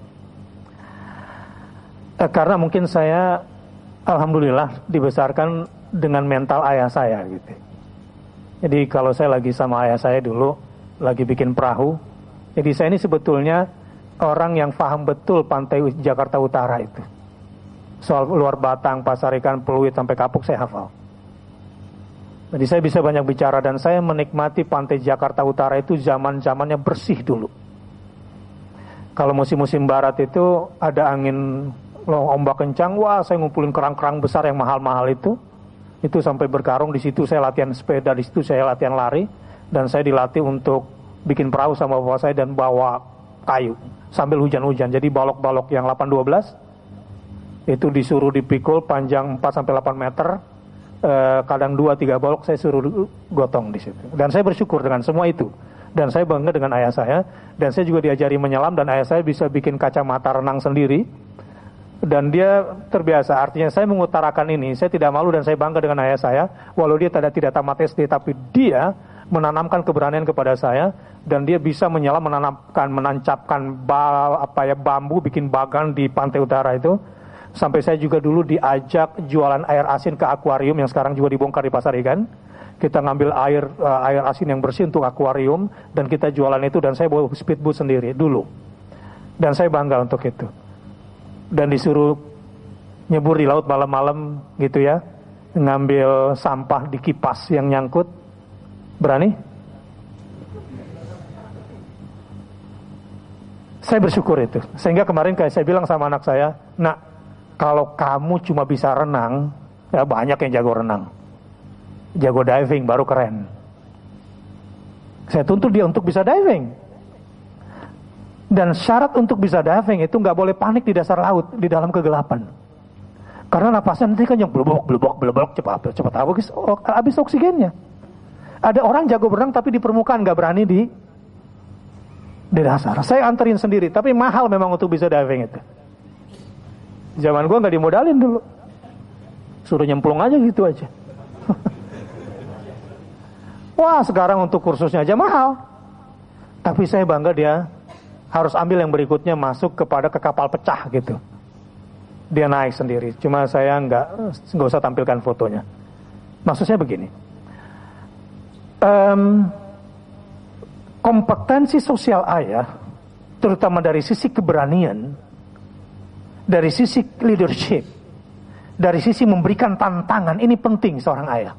Karena mungkin saya alhamdulillah dibesarkan dengan mental ayah saya gitu. Jadi kalau saya lagi sama ayah saya dulu lagi bikin perahu. Jadi saya ini sebetulnya orang yang paham betul pantai Jakarta Utara itu. Soal Luar Batang, Pasar Ikan, Pluit sampai Kapuk saya hafal. Jadi saya bisa banyak bicara dan saya menikmati pantai Jakarta Utara itu zaman-zamannya bersih dulu. Kalau musim-musim barat itu ada angin ombak kencang, wah saya ngumpulin kerang-kerang besar yang mahal-mahal itu sampai berkarung di situ saya latihan sepeda, di situ saya latihan lari dan saya dilatih untuk bikin perahu sama bapak saya dan bawa kayu sambil hujan-hujan. Jadi balok-balok yang 8-12 itu disuruh dipikul panjang 4-8 meter. Kadang 2-3 balok saya suruh gotong di situ. Dan saya bersyukur dengan semua itu. Dan saya bangga dengan ayah saya. Dan saya juga diajari menyelam dan ayah saya bisa bikin kacamata renang sendiri. Dan dia terbiasa. Artinya saya mengutarakan ini, saya tidak malu dan saya bangga dengan ayah saya. Walau dia tidak tamat SD, tapi dia menanamkan keberanian kepada saya dan dia bisa menyelam, menancapkan bambu, bikin bagan di pantai utara itu. Sampai saya juga dulu diajak jualan air asin ke akuarium yang sekarang juga dibongkar di pasar ikan. Kita ngambil air asin yang bersih untuk akuarium dan kita jualan itu dan saya bawa speedboat sendiri dulu. Dan saya bangga untuk itu. Dan disuruh nyebur di laut malam-malam gitu ya, ngambil sampah di kipas yang nyangkut. Berani? Saya bersyukur itu. Sehingga kemarin kayak saya bilang sama anak saya, "Nak, kalau kamu cuma bisa renang, ya banyak yang jago renang. Jago diving baru keren." Saya tuntut dia untuk bisa diving. Dan syarat untuk bisa diving itu nggak boleh panik di dasar laut, di dalam kegelapan. Karena napasnya nanti kan yang blebok, cepat habis oksigennya. Ada orang jago berenang tapi di permukaan nggak berani di dasar. Saya anterin sendiri, tapi mahal memang untuk bisa diving itu. Zaman gue nggak dimodalin dulu, suruh nyemplung aja gitu aja. Wah sekarang untuk kursusnya aja mahal. Tapi saya bangga dia harus ambil yang berikutnya masuk ke kapal pecah gitu. Dia naik sendiri. Cuma saya nggak usah tampilkan fotonya. Maksudnya begini. Kompetensi sosial ayah, terutama dari sisi keberanian, dari sisi leadership, dari sisi memberikan tantangan, ini penting seorang ayah.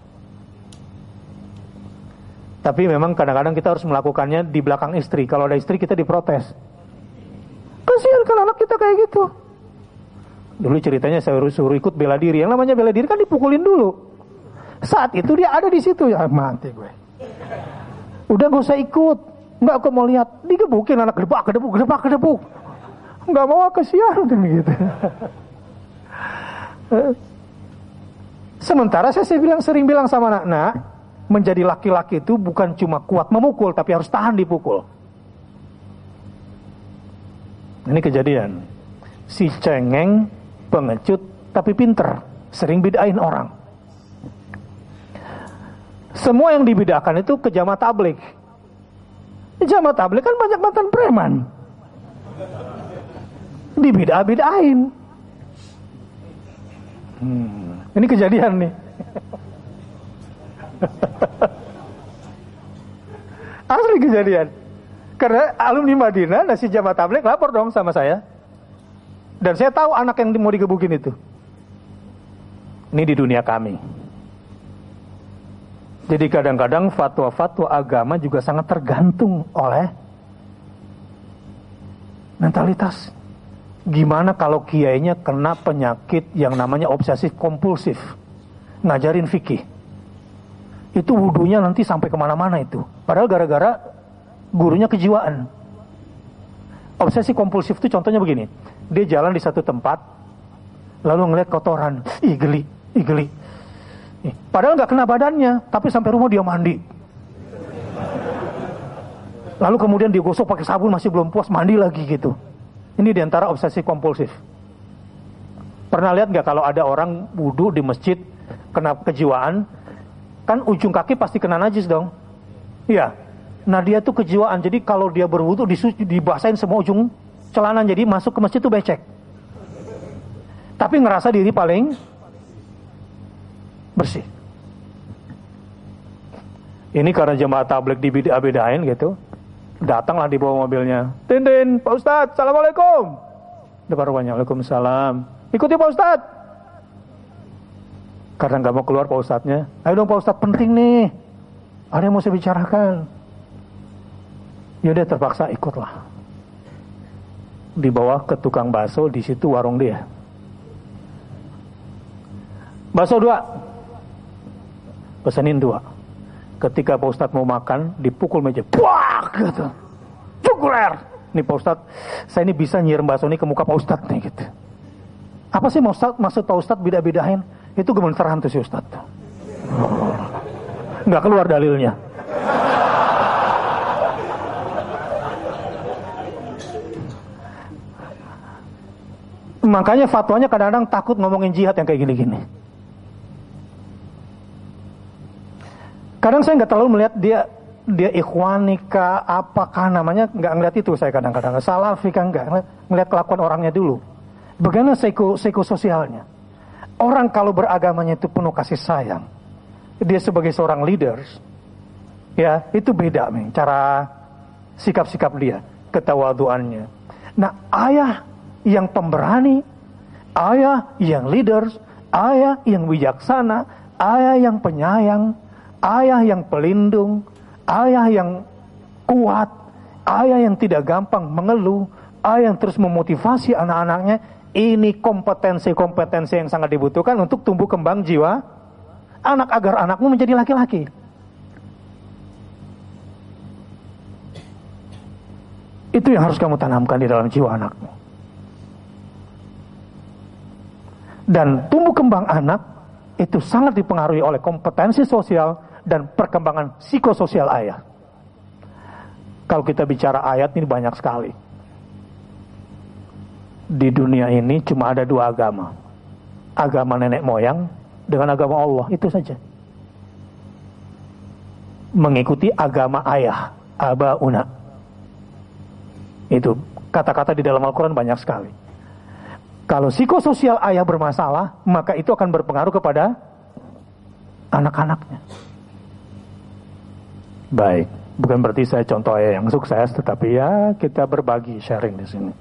Tapi memang kadang-kadang kita harus melakukannya di belakang istri. Kalau ada istri kita diprotes. Kasihan kan anak kita kayak gitu. Dulu ceritanya saya suruh ikut bela diri. Yang namanya bela diri kan dipukulin dulu. Saat itu dia ada di situ, ya mati gue. Udah gak usah ikut. Enggak, aku mau lihat. Digebukin anak, gedebuk. Enggak mau, kasihan kan gitu. Sementara saya sering bilang sama anak, menjadi laki-laki itu bukan cuma kuat memukul, tapi harus tahan dipukul. Ini kejadian. Si cengeng, pengecut, tapi pinter, sering bidain orang. Semua yang dibidakan itu ke jamaah tabligh. Jamaah tabligh kan banyak mantan preman. Dibidah-bidahin. Ini kejadian nih. Asli kejadian. Karena alumni Madinah, nasi jamaah tabligh lapor dong sama saya. Dan saya tahu anak yang mau digebukin itu. Ini di dunia kami. Jadi kadang-kadang fatwa-fatwa agama juga sangat tergantung oleh mentalitas. Gimana kalau kiainya kena penyakit yang namanya obsesif kompulsif, ngajarin fikih, itu wudunya nanti sampai kemana-mana itu. Padahal gara-gara gurunya kejiwaan. Obsesi kompulsif itu contohnya begini, dia jalan di satu tempat, lalu ngeliat kotoran, ih geli. Padahal nggak kena badannya, tapi sampai rumah dia mandi. Lalu kemudian dia gosok pakai sabun, masih belum puas, mandi lagi gitu. Ini diantara obsesi kompulsif. Pernah lihat nggak kalau ada orang wudu di masjid kena kejiwaan, kan ujung kaki pasti kena najis dong. Iya. Nah dia tuh kejiwaan, jadi kalau dia berwudu dibasahin semua ujung celana, jadi masuk ke masjid tuh becek. Tapi ngerasa diri paling bersih. Ini karena jemaah tabligh dibidah-bidahin gitu. Datanglah di bawah mobilnya. Tin, Pak Ustadz, Assalamualaikum. Depan rumahnya, Waalaikumsalam. Ikuti Pak Ustadz. Karena gak mau keluar Pak Ustadznya. Ayo dong Pak Ustadz, penting nih. Ada yang mau saya bicarakan. Yaudah terpaksa ikutlah. Dibawa ke tukang bakso, di situ warung dia. Bakso 2. Pesenin 2. Ketika Pak Ustadz mau makan, dipukul meja. Puak! Gitu. Cukuler! Nih Pak Ustadz, saya ini bisa nyiram bakso ini ke muka Pak Ustadz nih gitu. Apa sih maksud Pak Ustadz bidah-bidahin? Itu gemeteran tuh si Ustadz. Nggak keluar dalilnya. Makanya fatwanya kadang-kadang takut ngomongin jihad yang kayak gini-gini. Kadang saya nggak terlalu melihat dia ikhwanika apakah namanya, nggak ngeliat itu saya kadang-kadang. Salafika nggak ngeliat kelakuan orangnya dulu. Bagaimana psikososialnya? Orang kalau beragamanya itu penuh kasih sayang, dia sebagai seorang leaders, ya itu beda nih cara sikap-sikap dia, ketawaduannya. Nah ayah yang pemberani, ayah yang leaders, ayah yang bijaksana, ayah yang penyayang, ayah yang pelindung, ayah yang kuat, ayah yang tidak gampang mengeluh, ayah yang terus memotivasi anak-anaknya. Ini kompetensi-kompetensi yang sangat dibutuhkan untuk tumbuh kembang jiwa anak, agar anakmu menjadi laki-laki. Itu yang harus kamu tanamkan di dalam jiwa anakmu. Dan tumbuh kembang anak itu sangat dipengaruhi oleh kompetensi sosial dan perkembangan psikososial ayah. Kalau kita bicara ayat ini banyak sekali. Di dunia ini cuma ada 2 agama. Agama nenek moyang dengan agama Allah, itu saja. Mengikuti agama ayah, abauna. Itu kata-kata di dalam Al-Quran banyak sekali. Kalau psikososial ayah bermasalah, maka itu akan berpengaruh kepada anak-anaknya. Baik, bukan berarti saya contoh ayah yang sukses, tetapi ya kita berbagi, sharing di sini.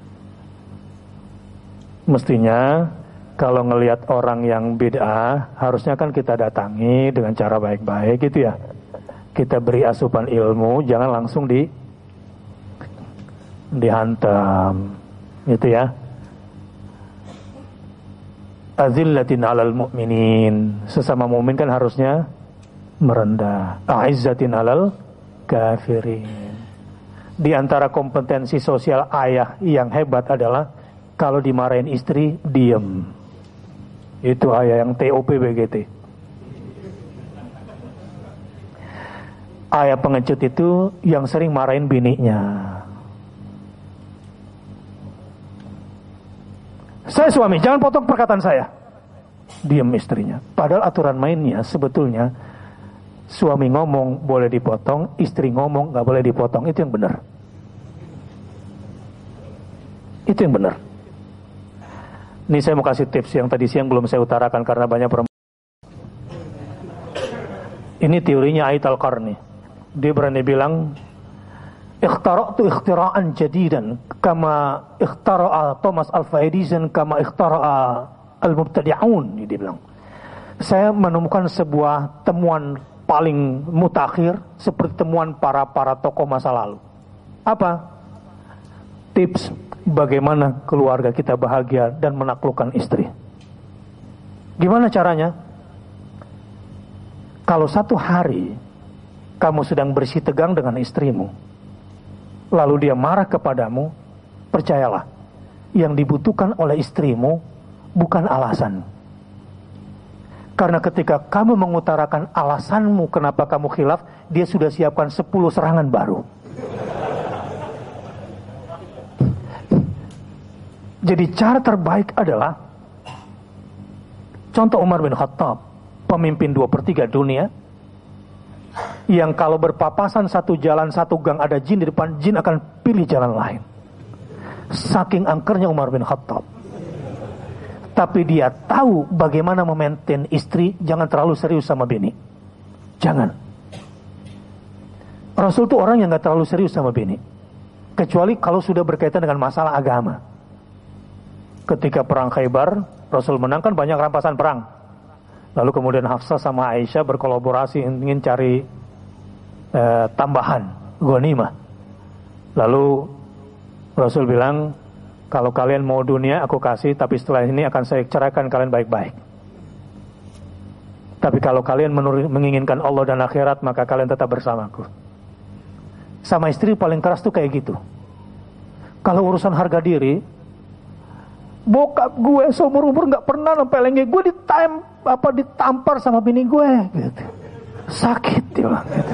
Mestinya kalau ngelihat orang yang bid'ah, harusnya kan kita datangi dengan cara baik-baik gitu ya. Kita beri asupan ilmu, jangan langsung dihantam gitu ya. Azillatin 'alal mu'minin, sesama mukmin kan harusnya merendah. A'izzatin 'alal kafirin. Di antara kompetensi sosial ayah yang hebat adalah kalau dimarahin istri, diem. Itu ayah yang TOP BGT. Ayah pengecut itu yang sering marahin bininya. Saya suami, jangan potong perkataan saya. Diam istrinya. Padahal aturan mainnya sebetulnya suami ngomong boleh dipotong, istri ngomong gak boleh dipotong. Itu yang benar. Itu yang benar. Ini saya mau kasih tips yang tadi siang belum saya utarakan karena banyak perempuan. Ini teorinya Ait Al-Qarni. Dia berani bilang, ikhtara'tu ikhtira'an jadidan kama ikhtara'a Thomas Alva Edison kama ikhtara'a al-mubtadi'un. Dia bilang, saya menemukan sebuah temuan paling mutakhir seperti temuan para tokoh masa lalu. Apa? Tips bagaimana keluarga kita bahagia dan menaklukkan istri. Gimana caranya? Kalau satu hari kamu sedang bersih tegang dengan istrimu, lalu dia marah kepadamu, percayalah, yang dibutuhkan oleh istrimu bukan alasan. Karena ketika kamu mengutarakan alasanmu kenapa kamu khilaf, dia sudah siapkan 10 serangan baru. Jadi cara terbaik adalah, contoh Umar bin Khattab, pemimpin 2/3 dunia, yang kalau berpapasan satu jalan, satu gang ada jin di depan, jin akan pilih jalan lain. Saking angkernya Umar bin Khattab. Tapi dia tahu bagaimana memaintain istri, jangan terlalu serius sama bini. Jangan. Rasul itu orang yang gak terlalu serius sama bini. Kecuali kalau sudah berkaitan dengan masalah agama. Ketika perang Khaybar, Rasul menang kan banyak rampasan perang. Lalu kemudian Hafsah sama Aisyah berkolaborasi ingin cari tambahan ghanimah. Lalu Rasul bilang, kalau kalian mau dunia aku kasih, tapi setelah ini akan saya ceraikan kalian baik-baik. Tapi kalau kalian menginginkan Allah dan akhirat, maka kalian tetap bersamaku. Sama istri paling keras tuh kayak gitu. Kalau urusan harga diri, bokap gue seumur umur nggak pernah sampai lenge gue ditampar sama bini gue, gitu. Sakit dia bilang, gitu.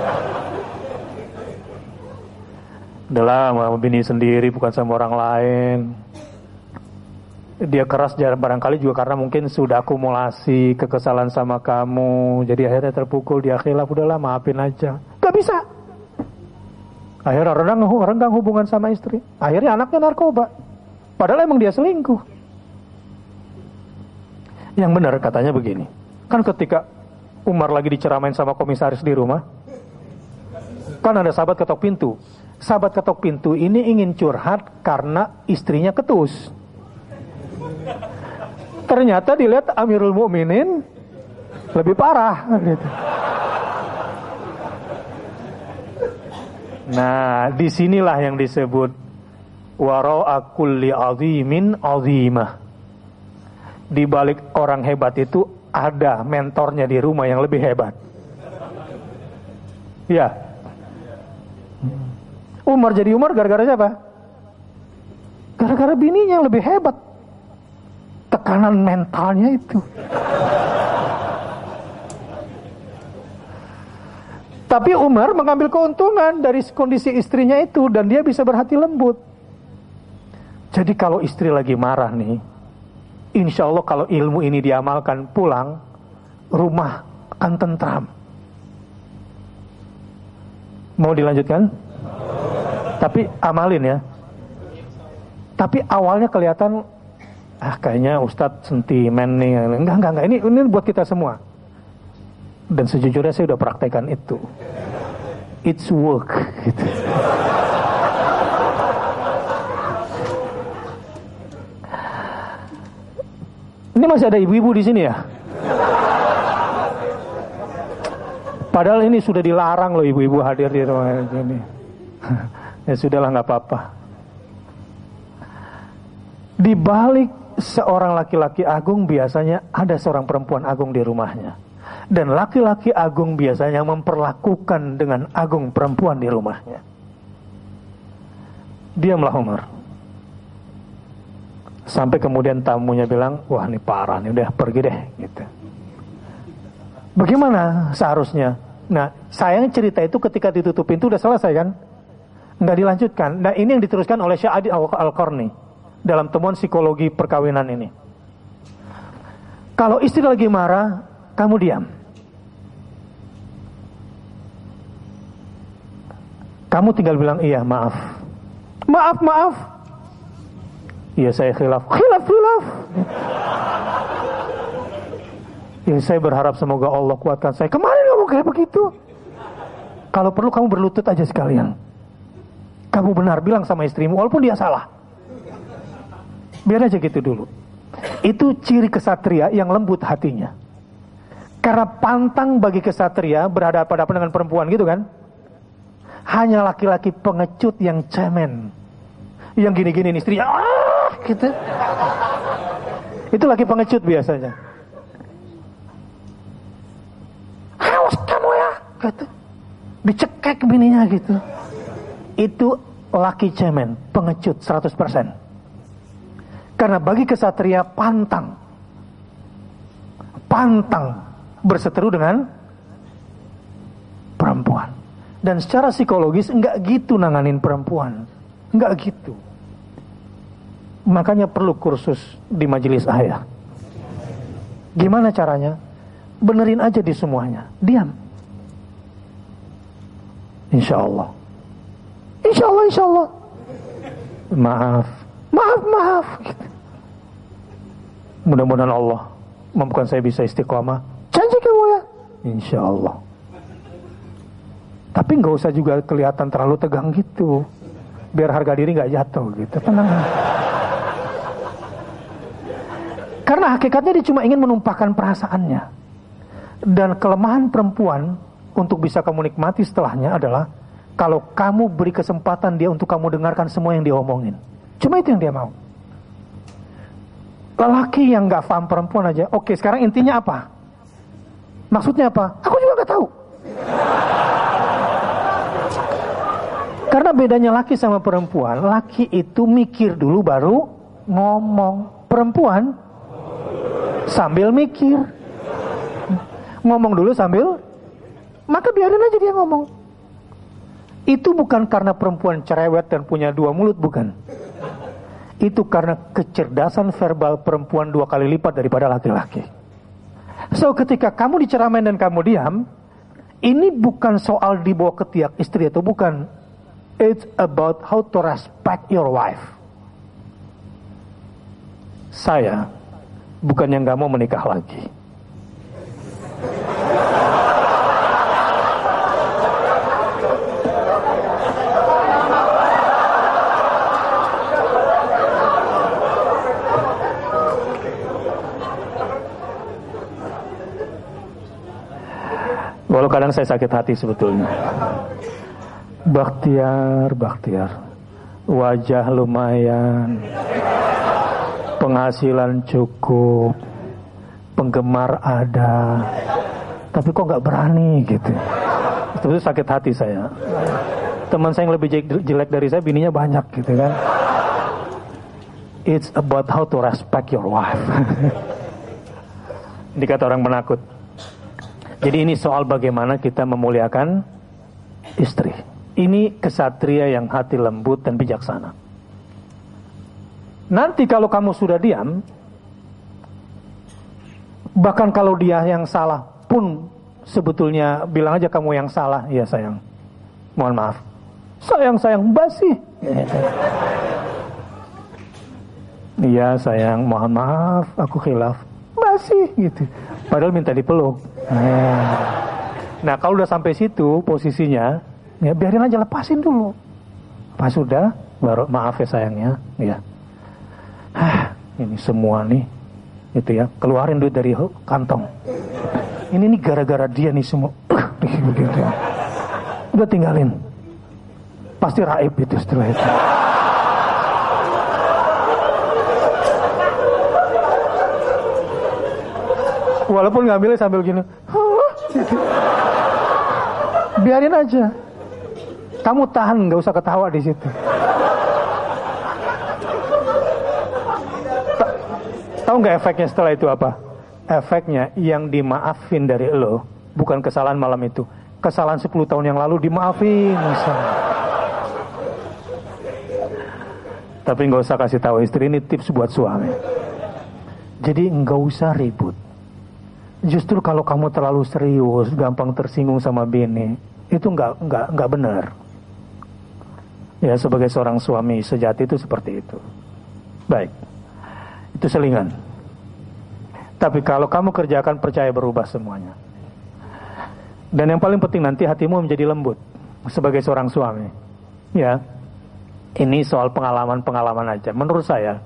Udah sama bini sendiri, bukan sama orang lain. Dia keras barangkali juga karena mungkin sudah akumulasi kekesalan sama kamu, jadi akhirnya terpukul, dia khilaf, udahlah maafin aja. Gak bisa. Akhirnya renggang hubungan sama istri. Akhirnya anaknya narkoba. Padahal emang dia selingkuh. Yang benar katanya begini. Kan ketika Umar lagi diceramain sama komisaris di rumah, kan ada sahabat ketok pintu. Sahabat ketok pintu ini ingin curhat karena istrinya ketus. Ternyata dilihat Amirul Mukminin lebih parah gitu. Nah, disinilah yang disebut wara'a kulli azimin azimah. Di balik orang hebat itu ada mentornya di rumah yang lebih hebat. Ya. Umar jadi Umar gara-gara siapa? Gara-gara bininya yang lebih hebat. Tekanan mentalnya itu. Tapi Umar mengambil keuntungan dari kondisi istrinya itu, dan dia bisa berhati lembut. Jadi kalau istri lagi marah nih, insya Allah kalau ilmu ini diamalkan, pulang rumah akan tentram. Mau dilanjutkan? Tapi amalin ya. Tapi awalnya kelihatan, kayaknya Ustadz sentimen nih. Enggak. Ini buat kita semua. Dan sejujurnya saya udah praktekkan itu. It's work gitu. Ini masih ada ibu-ibu di sini ya? Padahal ini sudah dilarang loh ibu-ibu hadir di rumah ini. Ya sudahlah, nggak apa-apa. Di balik seorang laki-laki agung biasanya ada seorang perempuan agung di rumahnya. Dan laki-laki agung biasanya memperlakukan dengan agung perempuan di rumahnya. Diamlah Umar. Sampai kemudian tamunya bilang, wah ini parah nih, udah pergi deh gitu. Bagaimana seharusnya? Nah, sayang cerita itu ketika ditutup pintu udah selesai kan? Nggak dilanjutkan. Nah, ini yang diteruskan oleh Syekh Adi Al-Qarni dalam temuan psikologi perkawinan ini. Kalau istri lagi marah, kamu diam. Kamu tinggal bilang, iya maaf. Maaf. Iya saya khilaf. Ya saya berharap semoga Allah kuatkan saya. Kemarin kamu kayak begitu. Kalau perlu kamu berlutut aja sekalian. Kamu benar, bilang sama istrimu walaupun dia salah. Biar aja gitu dulu. Itu ciri kesatria yang lembut hatinya. Karena pantang bagi kesatria berhadapan-hadapan dengan perempuan gitu kan. Hanya laki-laki pengecut yang cemen. Yang gini-gini istrinya gitu. Itu laki pengecut biasanya. Awas kamu ya gitu. Dicekek bininya gitu. Itu laki cemen, pengecut 100%. Karena bagi kesatria pantang berseteru dengan perempuan. Dan secara psikologis enggak gitu nanganin perempuan. Enggak gitu. Makanya perlu kursus di majelis ayah. Gimana caranya? Benerin aja di semuanya. Diam. Insya Allah. Maaf gitu. Mudah-mudahan Allah mampukan saya bisa istiqomah. Janji kamu ya. Insya Allah. Tapi nggak usah juga kelihatan terlalu tegang gitu, biar harga diri nggak jatuh gitu. Tenang. Karena hakikatnya dia cuma ingin menumpahkan perasaannya. Dan kelemahan perempuan untuk bisa kamu nikmati setelahnya adalah kalau kamu beri kesempatan dia untuk kamu dengarkan semua yang dia omongin. Cuma itu yang dia mau. Lelaki yang gak paham perempuan aja, oke sekarang intinya apa? Maksudnya apa? Aku juga gak tahu. Karena bedanya laki sama perempuan, laki itu mikir dulu baru ngomong. Perempuan sambil mikir. Ngomong dulu sambil, maka biarin aja dia ngomong. Itu bukan karena perempuan cerewet dan punya dua mulut, bukan. Itu karena kecerdasan verbal perempuan 2 kali lipat daripada laki-laki. So ketika kamu diceramain dan kamu diam, ini bukan soal dibawa ketiak istri atau bukan. It's about how to respect your wife. Saya bukan yang gak mau menikah lagi. Walau kadang saya sakit hati sebetulnya. Bakhtiar, wajah lumayan, penghasilan cukup, penggemar ada, tapi kok nggak berani gitu. Itu sakit hati saya. Teman saya yang lebih jelek dari saya, bininya banyak gitu kan. It's about how to respect your wife. Dikata orang penakut. Jadi ini soal bagaimana kita memuliakan istri. Ini kesatria yang hati lembut dan bijaksana. Nanti kalau kamu sudah diam, bahkan kalau dia yang salah pun sebetulnya bilang aja kamu yang salah. Ya sayang, mohon maaf. Sayang basi. Iya sayang, mohon maaf, aku khilaf. Basi gitu. Padahal minta dipeluk. Nah kalau udah sampai situ posisinya, ya biarin aja, lepasin dulu. Pas sudah, baru maaf ya sayangnya, ya. Ini semua nih, itu ya, keluarin duit dari kantong. Ini nih gara-gara dia nih semua. Begitu. Udah tinggalin. Pasti raib itu setelah itu. Walaupun ngambilnya sambil gini, biarin aja. Kamu tahan, nggak usah ketawa di situ. Tahu nggak efeknya setelah itu apa? Efeknya yang dimaafin dari lo bukan kesalahan malam itu, kesalahan 10 tahun yang lalu dimaafin misalnya. Tapi nggak usah kasih tahu istri, ini tips buat suami. Jadi nggak usah ribut. Justru kalau kamu terlalu serius, gampang tersinggung sama bini, itu nggak benar. Ya, sebagai seorang suami sejati itu seperti itu. Baik, itu selingan. Tapi kalau kamu kerjakan, percaya berubah semuanya. Dan yang paling penting nanti hatimu menjadi lembut sebagai seorang suami. Ya, ini soal pengalaman aja. Menurut saya,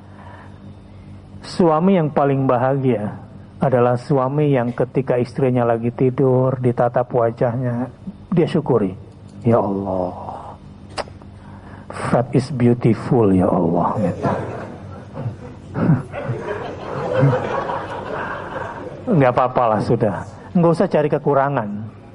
suami yang paling bahagia adalah suami yang ketika istrinya lagi tidur, ditatap wajahnya, dia syukuri. Ya Allah, that is beautiful, ya Allah. Nggak apa-apalah sudah, nggak usah cari kekurangan.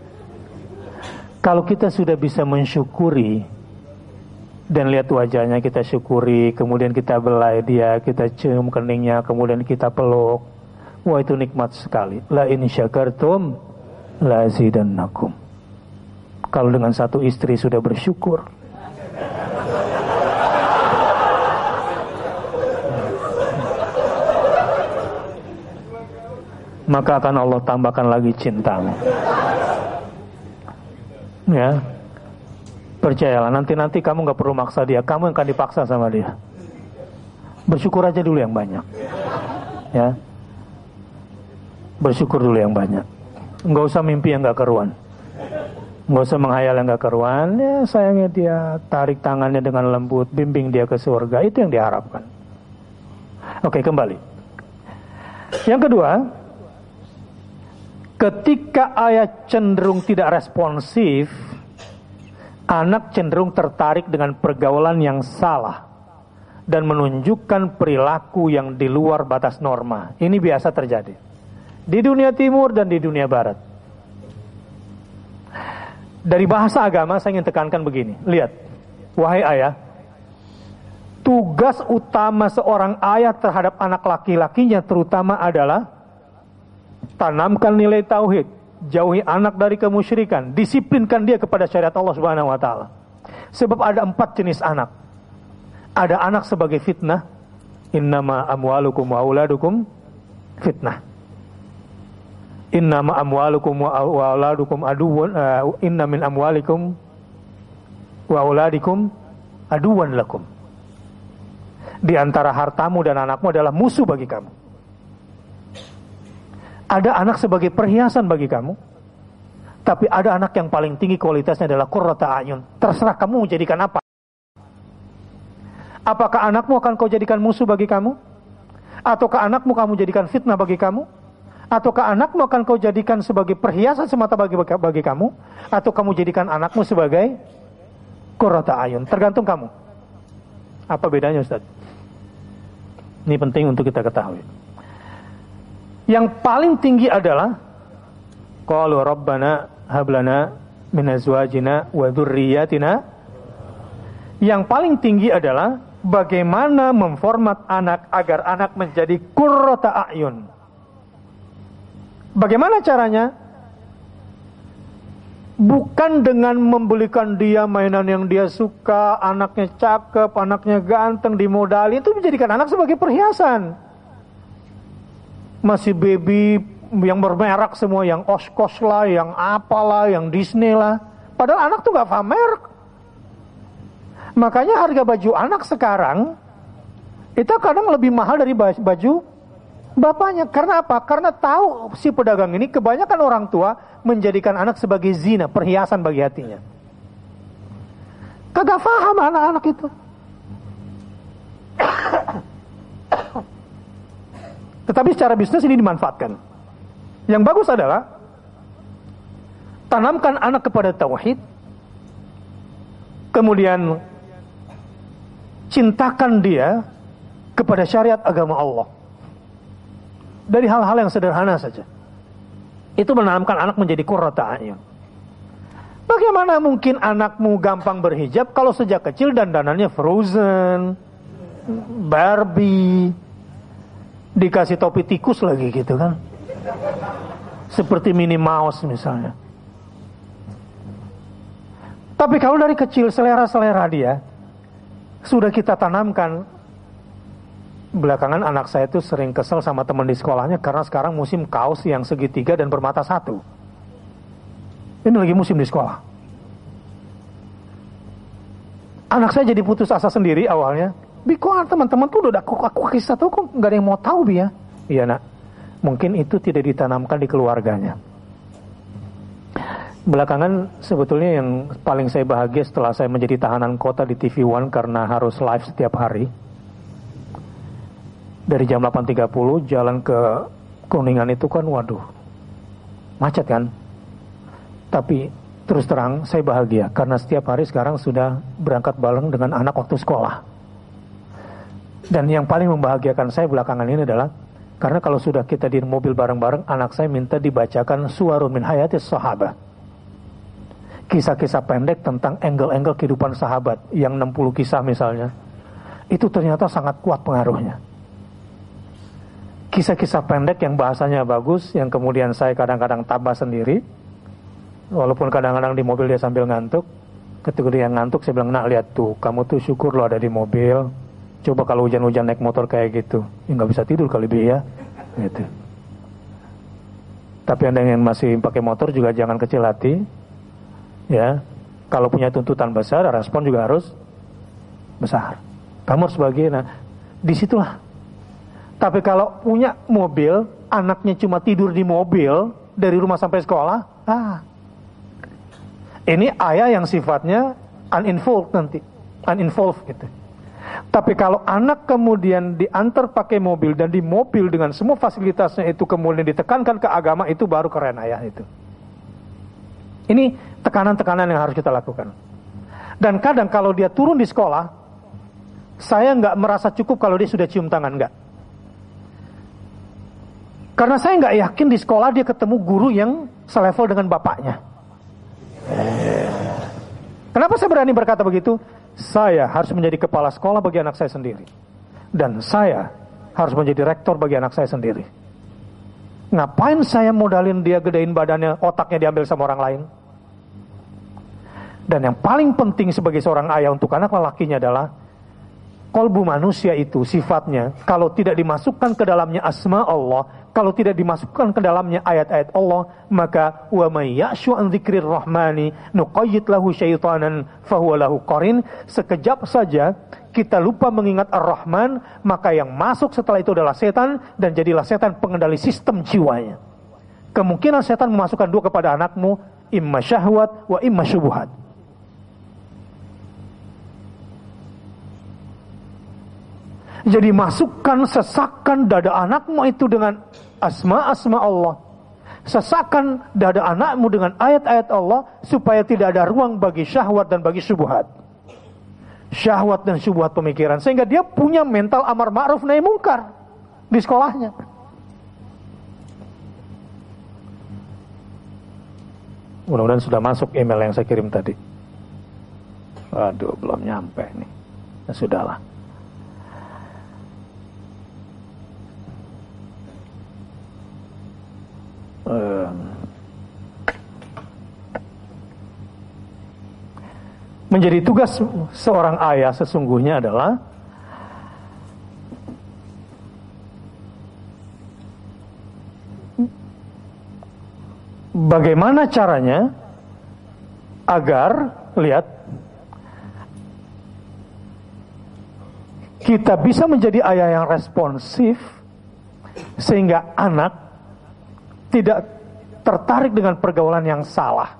Kalau kita sudah bisa mensyukuri dan lihat wajahnya, kita syukuri, kemudian kita belai dia, kita cium keningnya, kemudian kita peluk, wah itu nikmat sekali. La in syakartum la azidannakum. Kalau dengan satu istri sudah bersyukur, maka akan Allah tambahkan lagi cintamu. Ya, percayalah, nanti kamu gak perlu maksa dia, kamu yang akan dipaksa sama dia. Bersyukur aja dulu yang banyak. Ya, bersyukur dulu yang banyak. Nggak usah mimpi yang gak karuan, nggak usah menghayal yang gak karuan. Ya, sayangnya dia, tarik tangannya dengan lembut, bimbing dia ke surga, itu yang diharapkan. Oke, kembali. Yang kedua, ketika ayah cenderung tidak responsif, anak cenderung tertarik dengan pergaulan yang salah dan menunjukkan perilaku yang di luar batas norma. Ini biasa terjadi di dunia timur dan di dunia barat. Dari bahasa agama saya ingin tekankan begini. Lihat, wahai ayah, tugas utama seorang ayah terhadap anak laki-lakinya terutama adalah tanamkan nilai tauhid, jauhi anak dari kemusyrikan, disiplinkan dia kepada syariat Allah Subhanahu wa taala. Sebab ada 4 jenis anak. Ada anak sebagai fitnah, innama amwalukum wa auladukum fitnah. Innama amwalukum wa auladukum aduwwun, inna min amwalikum wa auladikum aduwwan lakum. Di antara hartamu dan anakmu adalah musuh bagi kamu. Ada anak sebagai perhiasan bagi kamu, tapi ada anak yang paling tinggi kualitasnya adalah qurrata a'yun. Terserah kamu menjadikan apa. Apakah anakmu akan kau jadikan musuh bagi kamu? Ataukah anakmu kamu jadikan fitnah bagi kamu? Ataukah anakmu akan kau jadikan sebagai perhiasan semata bagi kamu? Atau kamu jadikan anakmu sebagai qurrata a'yun? Tergantung kamu. Apa bedanya, Ustaz? Ini penting untuk kita ketahui. Yang paling tinggi adalah qalu rabbana hablana min azwajina wa dzurriyyatina. Yang paling tinggi adalah bagaimana memformat anak agar anak menjadi qurrata a'yun. Bagaimana caranya? Bukan dengan membelikan dia mainan yang dia suka, anaknya cakep, anaknya ganteng, dimodali, itu menjadikan anak sebagai perhiasan. Masih baby yang bermerek semua, yang Oshkosh lah, yang apalah, yang Disney lah. Padahal anak tuh gak paham merek. Makanya harga baju anak sekarang itu kadang lebih mahal dari baju bapaknya. Karena apa? Karena tahu si pedagang ini kebanyakan orang tua menjadikan anak sebagai zina, perhiasan bagi hatinya. Kagak paham anak-anak itu. Tetapi secara bisnis ini dimanfaatkan. Yang bagus adalah tanamkan anak kepada tauhid, kemudian cintakan dia kepada syariat agama Allah. Dari hal-hal yang sederhana saja. Itu menanamkan anak menjadi qurrata a'yun. Bagaimana mungkin anakmu gampang berhijab kalau sejak kecil dandanannya Frozen, Barbie, dikasih topi tikus lagi gitu kan, seperti Minnie Mouse misalnya. Tapi kalau dari kecil selera-selera dia sudah kita tanamkan. Belakangan anak saya itu sering kesel sama teman di sekolahnya karena sekarang musim kaos yang segitiga dan bermata satu. Ini lagi musim di sekolah. Anak saya jadi putus asa sendiri awalnya. Bi, kok teman-teman tuh udah aku kisah tuh kok nggak ada yang mau tahu, Bi ya? Iya nak, mungkin itu tidak ditanamkan di keluarganya. Belakangan sebetulnya yang paling saya bahagia setelah saya menjadi tahanan kota di TV One karena harus live setiap hari. Dari jam 8.30 jalan ke Kuningan itu kan waduh, macet kan. Tapi terus terang saya bahagia karena setiap hari sekarang sudah berangkat bareng dengan anak waktu sekolah. Dan yang paling membahagiakan saya belakangan ini adalah karena kalau sudah kita di mobil bareng-bareng, anak saya minta dibacakan Suwarun min Hayatis Sahabah. Kisah-kisah pendek tentang angle-angle kehidupan sahabat yang 60 kisah misalnya. Itu ternyata sangat kuat pengaruhnya. Kisah-kisah pendek yang bahasanya bagus, yang kemudian saya kadang-kadang tambah sendiri. Walaupun kadang-kadang di mobil dia sambil ngantuk. Ketika dia ngantuk saya bilang, nak lihat tuh, kamu tuh syukur lo ada di mobil. Coba kalau hujan-hujan naik motor kayak gitu, ya nggak bisa tidur kali Bi ya. Gitu. Tapi Anda yang masih pakai motor juga jangan kecil hati. Ya, kalau punya tuntutan besar, respon juga harus besar. Kamu harus bagian, disitulah. Tapi kalau punya mobil, anaknya cuma tidur di mobil dari rumah sampai sekolah, ini ayah yang sifatnya uninvolved nanti, uninvolved gitu. Tapi kalau anak kemudian diantar pakai mobil dan di mobil dengan semua fasilitasnya itu kemudian ditekankan ke agama, itu baru keren ayah itu. Ini tekanan-tekanan yang harus kita lakukan. Dan kadang kalau dia turun di sekolah, saya nggak merasa cukup kalau dia sudah cium tangan, nggak. Karena saya nggak yakin di sekolah dia ketemu guru yang selevel dengan bapaknya. Kenapa saya berani berkata begitu? Saya harus menjadi kepala sekolah bagi anak saya sendiri. Dan saya harus menjadi rektor bagi anak saya sendiri. Ngapain saya modalin dia gedein badannya, otaknya diambil sama orang lain? Dan yang paling penting sebagai seorang ayah untuk anak lelakinya adalah kolbu manusia itu sifatnya kalau tidak dimasukkan ke dalamnya asma Allah, kalau tidak dimasukkan ke dalamnya ayat-ayat Allah, maka wa may ya'shu an dzikrir rahmani nuqayyid lahu syaitanan fahuwa lahu qarin. Sekejap saja kita lupa mengingat Ar-Rahman, maka yang masuk setelah itu adalah setan, dan jadilah setan pengendali sistem jiwanya. Kemungkinan setan memasukkan dua kepada anakmu, imma syahwat wa imma syubuhat. Jadi masukkan, sesakkan dada anakmu itu dengan asma-asma Allah. Sesakkan dada anakmu dengan ayat-ayat Allah supaya tidak ada ruang bagi syahwat dan bagi syubhat. Syahwat dan syubhat pemikiran, sehingga dia punya mental amar ma'ruf nahi mungkar di sekolahnya. Mudah-mudahan sudah masuk email yang saya kirim tadi. Waduh, belum nyampe nih. Ya sudahlah. Menjadi tugas seorang ayah sesungguhnya adalah bagaimana caranya agar, lihat, kita bisa menjadi ayah yang responsif sehingga anak tidak tertarik dengan pergaulan yang salah.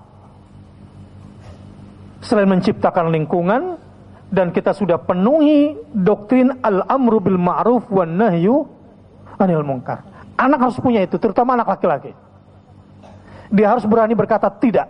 Selain menciptakan lingkungan, dan kita sudah penuhi doktrin al-amru bil ma'ruf wan nahyu anil munkar. Anak harus punya itu, terutama anak laki-laki. Dia harus berani berkata tidak.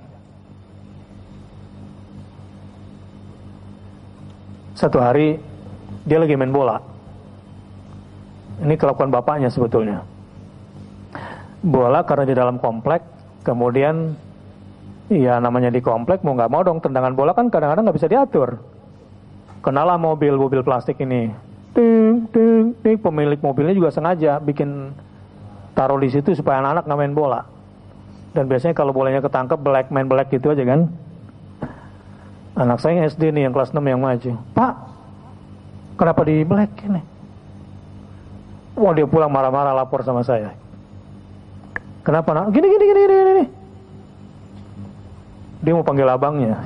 Satu hari dia lagi main bola. Ini kelakuan bapaknya sebetulnya. Bola karena di dalam komplek, kemudian ya namanya di komplek mau nggak mau dong, tendangan bola kan kadang-kadang nggak bisa diatur. Kenalah mobil plastik ini, ting ting ting, pemilik mobilnya juga sengaja bikin taruh di situ supaya anak-anak nggak main bola. Dan biasanya kalau bolanya ketangkep main black gitu aja kan. Anak saya yang SD nih, yang kelas 6 yang maju. Pak, kenapa di black ini? Wah, dia pulang marah-marah lapor sama saya. Kenapa nak? Gini. Dia mau panggil abangnya.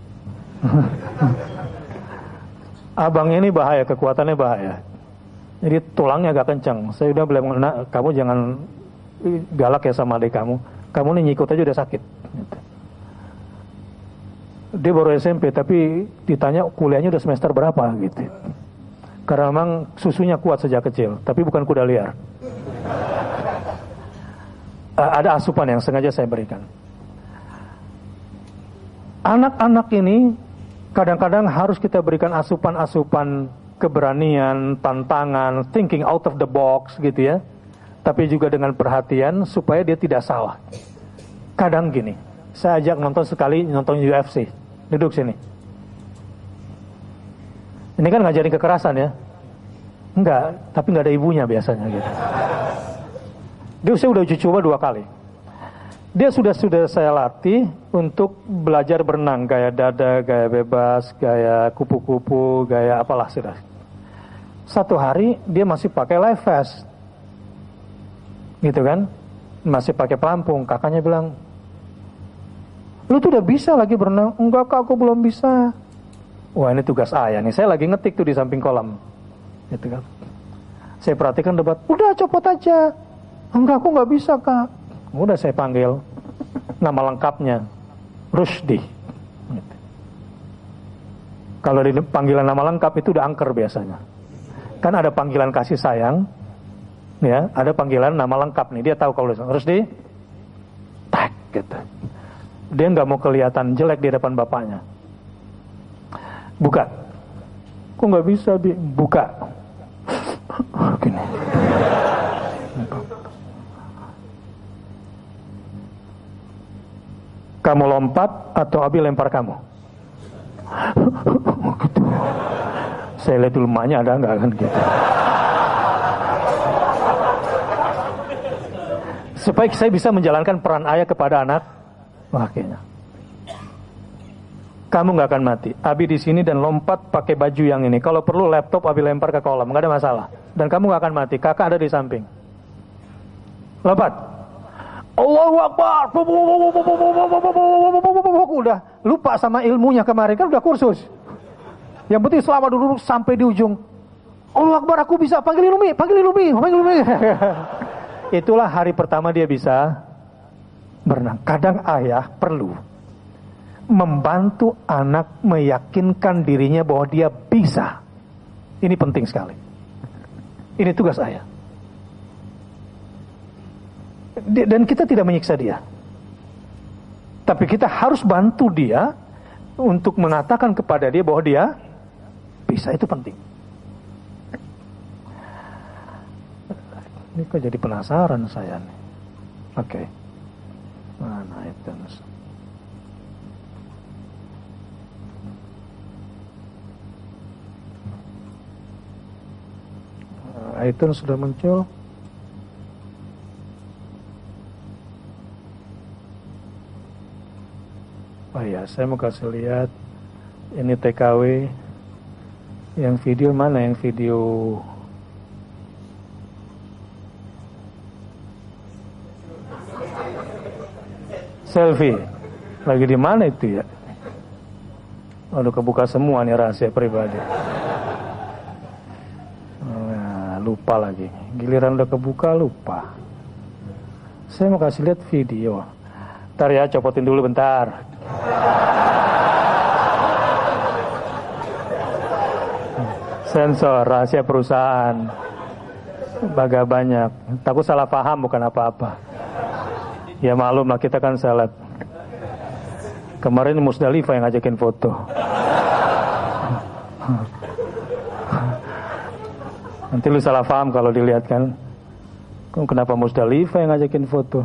Abangnya ini bahaya, kekuatannya bahaya. Jadi tulangnya agak kencang. Saya udah bilang, nak, kamu jangan galak ya sama adik kamu. Kamu nih nyikut aja udah sakit. Dia baru SMP, tapi ditanya kuliahnya udah semester berapa gitu. Karena memang susunya kuat sejak kecil, tapi bukan kuda liar. Ada asupan yang sengaja saya berikan. Anak-anak ini kadang-kadang harus kita berikan asupan-asupan keberanian, tantangan, thinking out of the box gitu ya. Tapi juga dengan perhatian supaya dia tidak salah. Kadang gini, saya ajak nonton UFC. Duduk sini. Ini kan ngajarin kekerasan ya? Enggak, tapi nggak ada ibunya biasanya gitu. Saya udah uji coba 2 kali. Dia sudah saya latih untuk belajar berenang, gaya dada, gaya bebas, gaya kupu-kupu, gaya apalah sudah. Satu hari dia masih pakai life vest, gitu kan? Masih pakai pelampung. Kakaknya bilang, lu tuh udah bisa lagi berenang? Enggak kak, aku belum bisa. Wah, ini tugas ayah nih. Saya lagi ngetik tuh di samping kolam, gitu kan? Saya perhatikan debat. Udah copot aja. Enggak, aku nggak bisa kak. Udah saya panggil nama lengkapnya Rusdi. Gitu. Kalau di panggilan nama lengkap itu udah angker biasanya. Kan ada panggilan kasih sayang, ya, ada panggilan nama lengkap nih. Dia tahu kalau Rusdi, tak gitu. Dia nggak mau kelihatan jelek di depan bapaknya. Buka. Kok nggak bisa buka? Gini. Kamu lompat atau Abi lempar kamu? Gitu. Saya lihat dulu emaknya ada nggak kan gitu. Supaya saya bisa menjalankan peran ayah kepada anak. Wah, kayaknya. Kamu nggak akan mati. Abi di sini dan lompat pakai baju yang ini. Kalau perlu laptop Abi lempar ke kolam, nggak ada masalah. Dan kamu nggak akan mati. Kakak ada di samping. Lompat. Allahu Akbar. Udah lupa sama ilmunya kemarin, kan udah kursus. Yang penting selama dulu sampai di ujung. Allahu Akbar, aku bisa. Panggilin Umi. Itulah hari pertama dia bisa berenang. Kadang ayah perlu membantu anak meyakinkan dirinya bahwa dia bisa. Ini penting sekali. Ini tugas ayah. Dan kita tidak menyiksa dia, tapi kita harus bantu dia untuk mengatakan kepada dia bahwa dia bisa. Itu penting. Ini kok jadi penasaran saya nih. Oke. Mana itu? Itu sudah muncul. Oh ya, saya mau kasih lihat ini TKW. Yang video mana? Yang video selfie. Lagi di mana itu ya? Aduh, kebuka semua nih rahasia pribadi. Nah, lupa lagi. Giliran udah kebuka lupa. Saya mau kasih lihat video. Bentar ya, copotin dulu bentar. Sensor rahasia perusahaan. Baga banyak. Takut salah paham bukan apa-apa. Ya maklum lah, kita kan salat. Kemarin Musdalifah yang ngajakin foto. Nanti lu salah paham kalau dilihat kan. Kenapa Musdalifah yang ngajakin foto?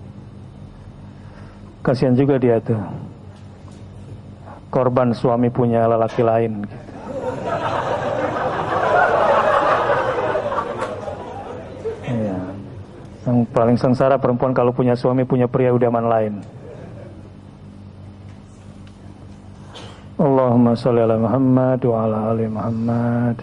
Kasihan juga dia tuh. Korban suami punya lelaki lain gitu. Iya. Yang paling sengsara perempuan kalau punya suami punya pria idaman lain. Allahumma sholli ala Muhammad wa ala ali Muhammad.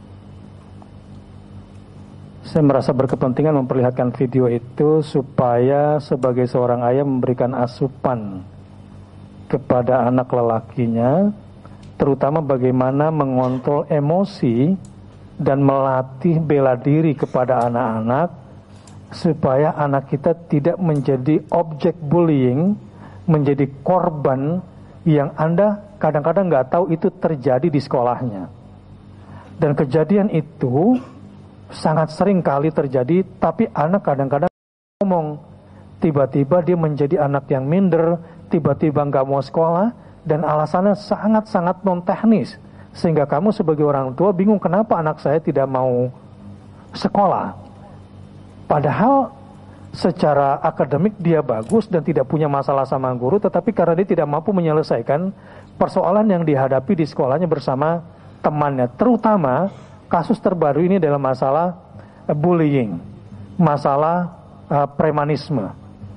Saya merasa berkepentingan memperlihatkan video itu supaya sebagai seorang ayah memberikan asupan kepada anak lelakinya, terutama bagaimana mengontrol emosi dan melatih bela diri kepada anak-anak, supaya anak kita tidak menjadi objek bullying, menjadi korban yang Anda kadang-kadang nggak tahu itu terjadi di sekolahnya. Dan kejadian itu sangat sering kali terjadi, tapi anak kadang-kadang ngomong, tiba-tiba dia menjadi anak yang minder, tiba-tiba nggak mau sekolah, dan alasannya sangat-sangat non teknis, sehingga kamu sebagai orang tua bingung kenapa anak saya tidak mau sekolah. Padahal secara akademik dia bagus dan tidak punya masalah sama guru, tetapi karena dia tidak mampu menyelesaikan persoalan yang dihadapi di sekolahnya bersama temannya. Terutama kasus terbaru ini adalah masalah bullying, masalah premanisme.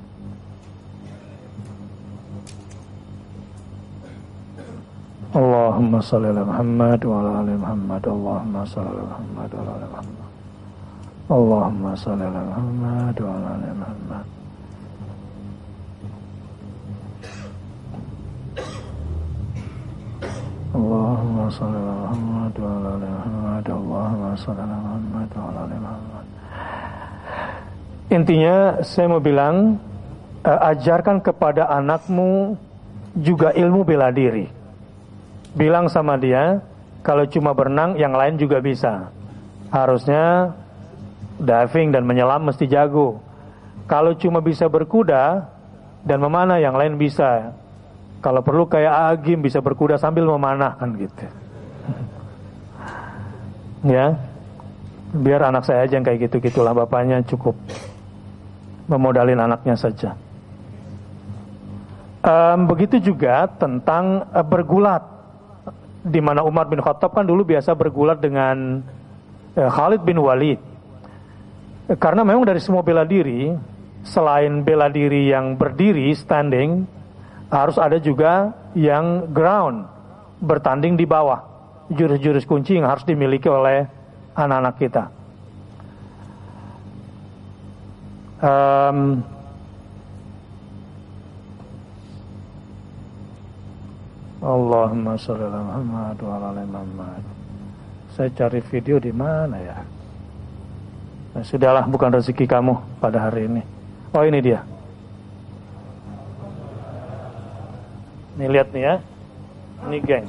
Allahumma sholli ala Muhammad wa ala ali Muhammad. Allahumma sholli ala Muhammad wa ala ali Muhammad. Allahumma sholli ala Muhammad wa ala ali Muhammad. Allahumma sholli ala Muhammad wa ala ali Muhammad. Allahumma sholli ala Muhammad wa ala ali Muhammad. Intinya saya mau bilang, ajarkan kepada anakmu juga ilmu bela diri. Bilang sama dia, kalau cuma berenang yang lain juga bisa. Harusnya diving dan menyelam mesti jago. Kalau cuma bisa berkuda dan memanah, yang lain bisa. Kalau perlu kayak Agim bisa berkuda sambil memanah kan gitu. Ya, biar anak saya aja yang kayak gitu-gitulah, bapaknya cukup memodalin anaknya saja. Begitu juga tentang bergulat, di mana Umar bin Khattab kan dulu biasa bergulat dengan Khalid bin Walid. Karena memang dari semua bela diri, selain bela diri yang berdiri, standing, harus ada juga yang ground, bertanding di bawah. Jurus-jurus kunci yang harus dimiliki oleh anak-anak kita. Allahumma sholli ala Muhammad wa ala ali Muhammad. Saya cari video di mana ya? Nah, sudahlah, bukan rezeki kamu pada hari ini. Oh, ini dia. Nih lihat nih ya. Ini geng.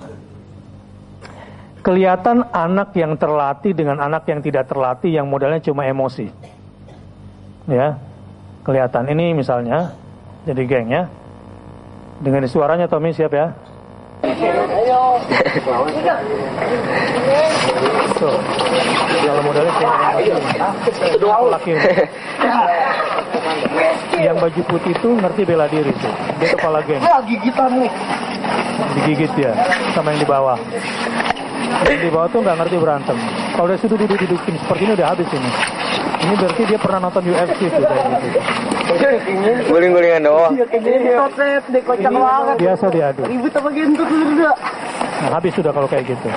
Kelihatan anak yang terlatih dengan anak yang tidak terlatih, yang modalnya cuma emosi. Ya. Kelihatan ini misalnya. Jadi geng ya. Dengan suaranya Tommy siap ya? Ayo. Tuh. Kalau modalnya cuma laki. Yang baju putih itu ngerti bela diri tuh. Dia kepala geng. Gigitan nih. Digigit dia sama yang di bawah. Yang di bawah tuh nggak ngerti berantem. Kalau dia sudah didudukin seperti ini udah habis ini. Ini berarti dia pernah nonton UFC tuh kayak gitu. Guling-gulingan doang. Biasa diadu. Ribut apa gitu udah. Nah, habis sudah kalau kayak gitu.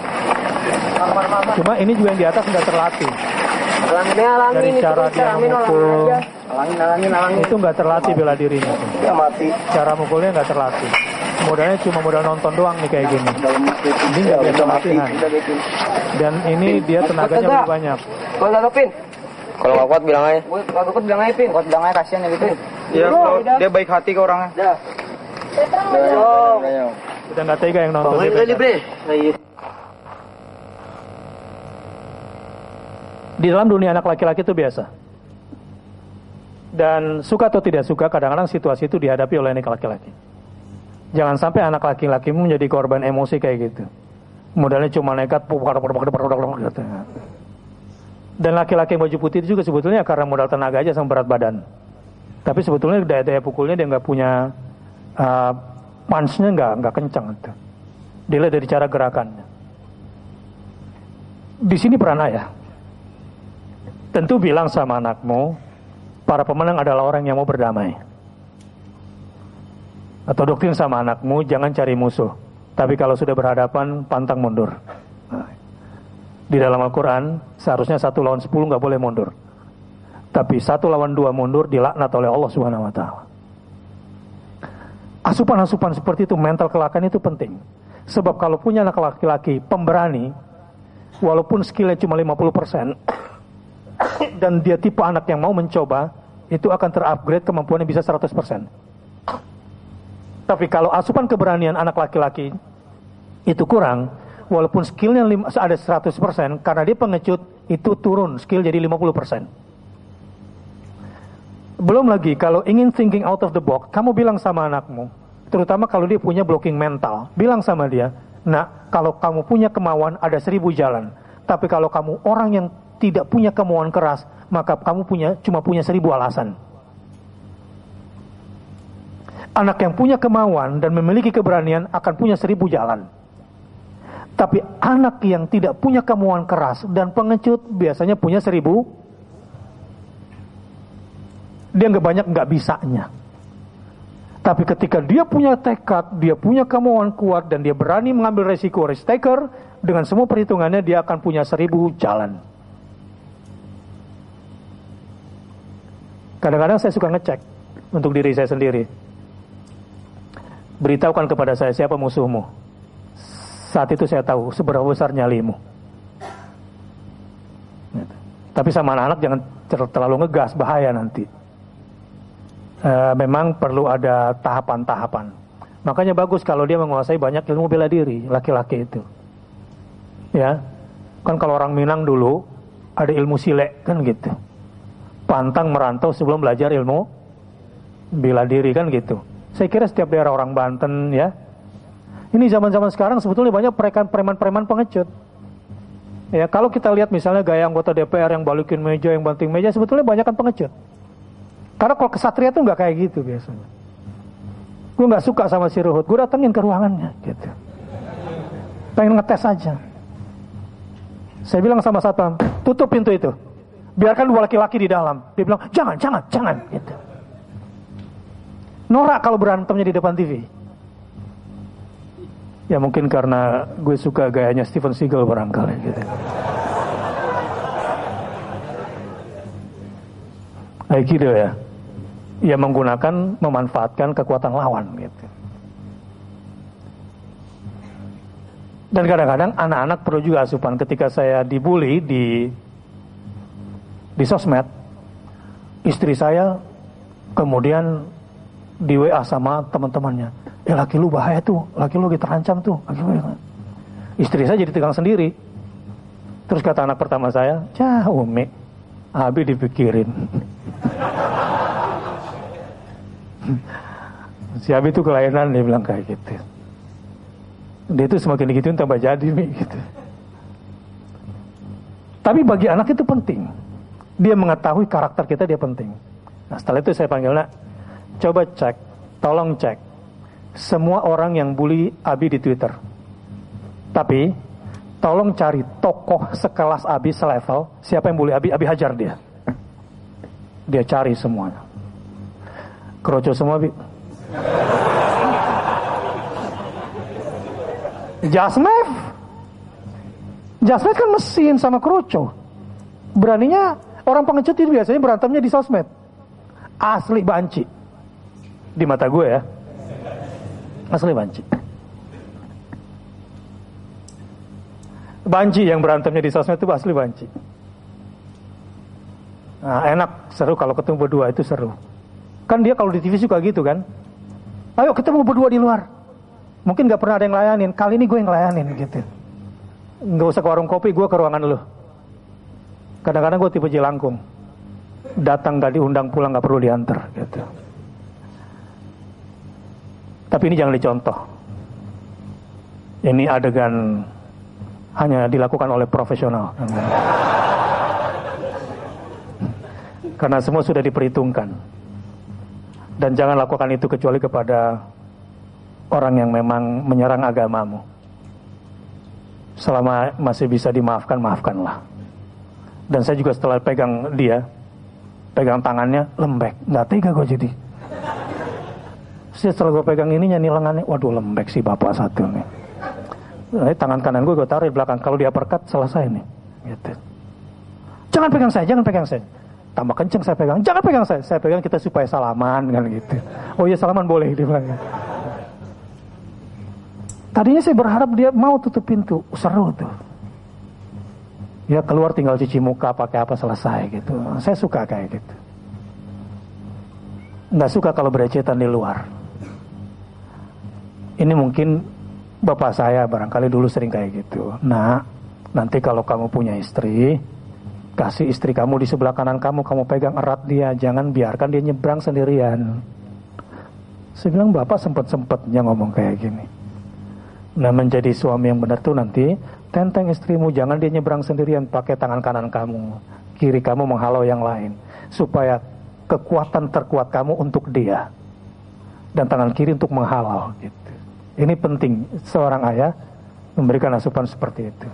Cuma ini juga yang di atas nggak terlatih. Dari cara dia memukul, itu nggak terlatih bela dirinya. Cara mukulnya nggak terlatih. Modalnya cuma modal nonton doang nih kayak gini. Ini nggak biasa latihan. Dan ini dia tenaganya lebih banyak. Kalau nggak Pin? Kalau nggak kuat bilang aja. Kalau kuat bilang aja Pin. Kuat bilang aja, kasihan ya gitu. Iya, dia baik hati ke orangnya. Udah nggak tega yang nonton. Di dalam dunia anak laki-laki itu biasa. Dan suka atau tidak suka, kadang-kadang situasi itu dihadapi oleh anak laki-laki. Jangan sampai anak laki-lakimu menjadi korban emosi kayak gitu. Modalnya cuma nekat, gitu. Dan laki-laki yang baju putih itu juga sebetulnya karena modal tenaga aja sama berat badan. Tapi sebetulnya daya pukulnya dia nggak punya punch-nya nggak kencang gitu. Dilihat dari cara gerakannya. Di sini peran ayah. Tentu bilang sama anakmu, para pemenang adalah orang yang mau berdamai. Atau doktrin sama anakmu, jangan cari musuh. Tapi kalau sudah berhadapan, pantang mundur. Nah, di dalam Al-Quran, seharusnya 1 lawan 10 nggak boleh mundur. Tapi 1 lawan 2 mundur, dilaknat oleh Allah Subhanahu Wa Taala. Asupan-asupan seperti itu, mental kelakaran itu penting. Sebab kalau punya anak laki-laki pemberani, walaupun skillnya cuma 50%, dan dia tipe anak yang mau mencoba, itu akan terupgrade kemampuannya bisa 100%. Tapi kalau asupan keberanian anak laki-laki itu kurang, walaupun skillnya ada 100%, karena dia pengecut, itu turun skill jadi 50%. Belum lagi kalau ingin thinking out of the box, kamu bilang sama anakmu, terutama kalau dia punya blocking mental, bilang sama dia, "Nak, kalau kamu punya kemauan ada 1000 jalan. Tapi kalau kamu orang yang tidak punya kemauan keras, maka kamu cuma punya 1000 alasan." Anak yang punya kemauan dan memiliki keberanian akan punya 1000 jalan. Tapi anak yang tidak punya kemauan keras dan pengecut biasanya punya 1000. Dia nggak bisanya. Tapi ketika dia punya tekad, dia punya kemauan kuat dan dia berani mengambil resiko, risk taker, dengan semua perhitungannya dia akan punya 1000 jalan. Kadang-kadang saya suka ngecek untuk diri saya sendiri. Beritahukan kepada saya siapa musuhmu. Saat itu saya tahu seberapa besar nyalimu. Tapi sama anak-anak jangan terlalu ngegas, bahaya nanti. Memang perlu ada tahapan-tahapan. Makanya bagus kalau dia menguasai banyak ilmu bela diri, laki-laki itu. Ya, kan kalau orang Minang dulu ada ilmu silek kan gitu. Pantang merantau sebelum belajar ilmu bela diri kan gitu. Saya kira setiap daerah, orang Banten ya. Ini zaman-zaman sekarang sebetulnya banyak preman-preman pengecut. Ya, kalau kita lihat misalnya gaya anggota DPR yang balikin meja, yang banting meja, sebetulnya banyak kan pengecut. Karena kalau kesatria tuh nggak kayak gitu biasanya. Gue nggak suka sama si Ruhut, gue datengin ke ruangannya gitu. Pengen ngetes aja. Saya bilang sama satpam, tutup pintu itu. Biarkan 2 laki-laki di dalam. Dia bilang, jangan gitu. Norak kalau berantemnya di depan TV. Ya mungkin karena gue suka gayanya Steven Seagal barangkali gitu. Aikido ya. Ya memanfaatkan kekuatan lawan gitu. Dan kadang-kadang anak-anak perlu juga asupan. Ketika saya dibully di sosmed, istri saya kemudian di WA sama teman-temannya, laki lu bahaya tuh, laki lu lagi terancam tuh, Istri saya jadi tegang sendiri. Terus kata anak pertama saya, Umi, Abi dipikirin. Si Abi tuh kelainan, dia bilang kayak gitu. Dia tuh semakin digituin tambah jadi, Mi, gitu. Tapi bagi anak itu penting. Dia mengetahui karakter kita, dia penting. Nah setelah itu saya panggil, Nak, coba cek, tolong cek semua orang yang bully Abi di Twitter. Tapi tolong cari tokoh sekelas Abi, selevel, siapa yang bully Abi hajar dia. Dia cari semuanya. Kroco semua, Abi. Jasmed kan mesin sama kroco. Beraninya orang pengecut itu biasanya berantemnya di sosmed. Asli banci. Di mata gue ya, asli banci. Banci yang berantemnya di sosmed itu asli banci. Nah, enak, seru kalau ketemu berdua, itu seru. Kan dia kalau di TV suka gitu kan. Ayo ketemu berdua di luar. Mungkin gak pernah ada yang layanin, kali ini gue yang layanin gitu. Gak usah ke warung kopi, gue ke ruangan lu. Kadang-kadang gue tipe jelangkung. Datang gak diundang, pulang gak perlu diantar gitu. Tapi ini jangan dicontoh. Ini adegan hanya dilakukan oleh profesional. Karena semua sudah diperhitungkan. Dan jangan lakukan itu kecuali kepada orang yang memang menyerang agamamu. Selama masih bisa dimaafkan, maafkanlah. Dan saya juga setelah pegang tangannya, lembek. Gak tega gue jadi. Setelah gue pegang ininya nih lengannya, waduh lembek sih bapak satu nih. Tangan kanan gue taruh di belakang. Kalau dia uppercut selesai nih. Gitu. Jangan pegang saya, jangan pegang saya. Tambah kenceng saya pegang, jangan pegang saya. Saya pegang kita supaya salaman kan gitu. Oh iya salaman boleh dia bilang. Tadinya saya berharap dia mau tutup pintu, seru tuh. Ya keluar tinggal cuci muka pakai apa selesai gitu. Saya suka kayak gitu. Nggak suka kalau berecetan di luar. Ini mungkin bapak saya barangkali dulu sering kayak gitu. Nah, nanti kalau kamu punya istri, kasih istri kamu di sebelah kanan kamu pegang erat dia, jangan biarkan dia nyebrang sendirian. Saya bilang bapak sempet-sempetnya ngomong kayak gini. Nah, menjadi suami yang benar tuh nanti tenteng istrimu, jangan dia nyebrang sendirian, pakai tangan kanan kamu, kiri kamu menghalau yang lain, supaya kekuatan terkuat kamu untuk dia dan tangan kiri untuk menghalau gitu. Ini penting seorang ayah memberikan asupan seperti itu.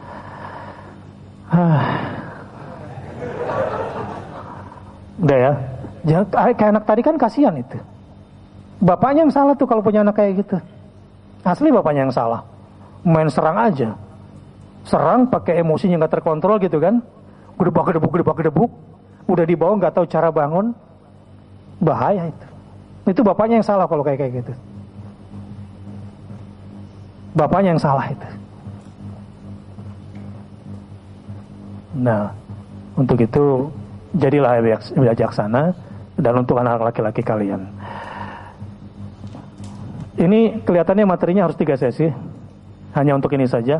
Udah ya, kayak anak tadi kan kasihan itu. Bapaknya yang salah tuh kalau punya anak kayak gitu. Asli bapaknya yang salah. Main serang aja. Serang pakai emosinya nggak terkontrol gitu kan. Gedebuk. Udah dibawa nggak tahu cara bangun. Bahaya itu. Itu bapaknya yang salah kalau kayak gitu. Bapaknya yang salah itu. Nah, untuk itu jadilah bijaksana dan untuk anak laki-laki kalian. Ini kelihatannya materinya harus 3 sesi. Hanya untuk ini saja.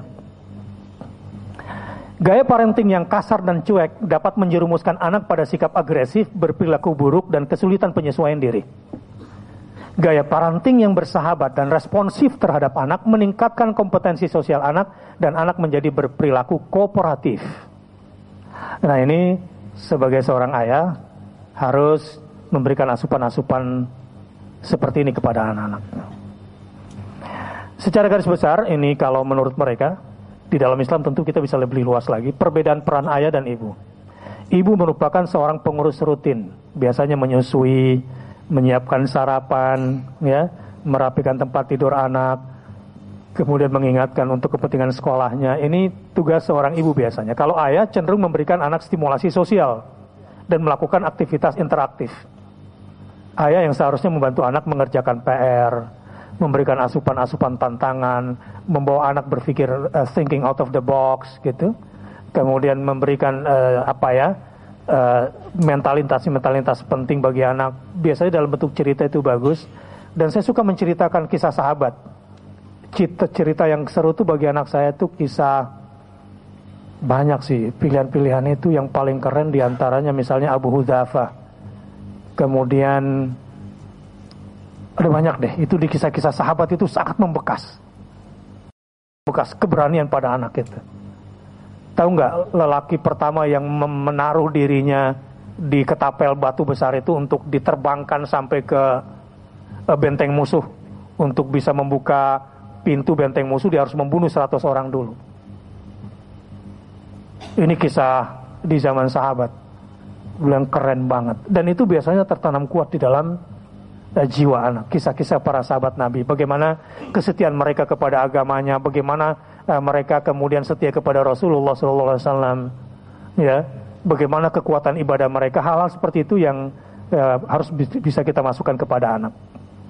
Gaya parenting yang kasar dan cuek dapat menjerumuskan anak pada sikap agresif, berperilaku buruk, dan kesulitan penyesuaian diri. Gaya parenting yang bersahabat dan responsif terhadap anak meningkatkan kompetensi sosial anak dan anak menjadi berperilaku kooperatif. Nah, ini sebagai seorang ayah harus memberikan asupan-asupan seperti ini kepada anak-anak. Secara garis besar ini kalau menurut mereka, di dalam Islam tentu kita bisa lebih luas lagi, perbedaan peran ayah dan ibu. Ibu merupakan seorang pengurus rutin, biasanya menyusui, menyiapkan sarapan, ya, merapikan tempat tidur anak, kemudian mengingatkan untuk kepentingan sekolahnya. Ini tugas seorang ibu biasanya. Kalau ayah cenderung memberikan anak stimulasi sosial dan melakukan aktivitas interaktif. Ayah yang seharusnya membantu anak mengerjakan PR, memberikan asupan-asupan tantangan, membawa anak berpikir thinking out of the box gitu. Kemudian memberikan mentalitas penting bagi anak. Biasanya dalam bentuk cerita itu bagus. Dan saya suka menceritakan kisah sahabat. Cerita yang seru tuh bagi anak saya tuh kisah banyak sih. Pilihan-pilihan itu yang paling keren diantaranya misalnya Abu Hudzafah. Kemudian ada banyak deh. Itu di kisah-kisah sahabat itu sangat membekas. Bekas keberanian pada anak itu. Tahu nggak lelaki pertama yang menaruh dirinya di ketapel batu besar itu untuk diterbangkan sampai ke benteng musuh. Untuk bisa membuka pintu benteng musuh dia harus membunuh 100 orang dulu. Ini kisah di zaman sahabat. Bilang keren banget. Dan itu biasanya tertanam kuat di dalam jiwa anak. Kisah-kisah para sahabat Nabi. Bagaimana kesetiaan mereka kepada agamanya. Bagaimana mereka kemudian setia kepada Rasulullah SAW. Ya, bagaimana kekuatan ibadah mereka. Hal-hal seperti itu yang harus bisa kita masukkan kepada anak.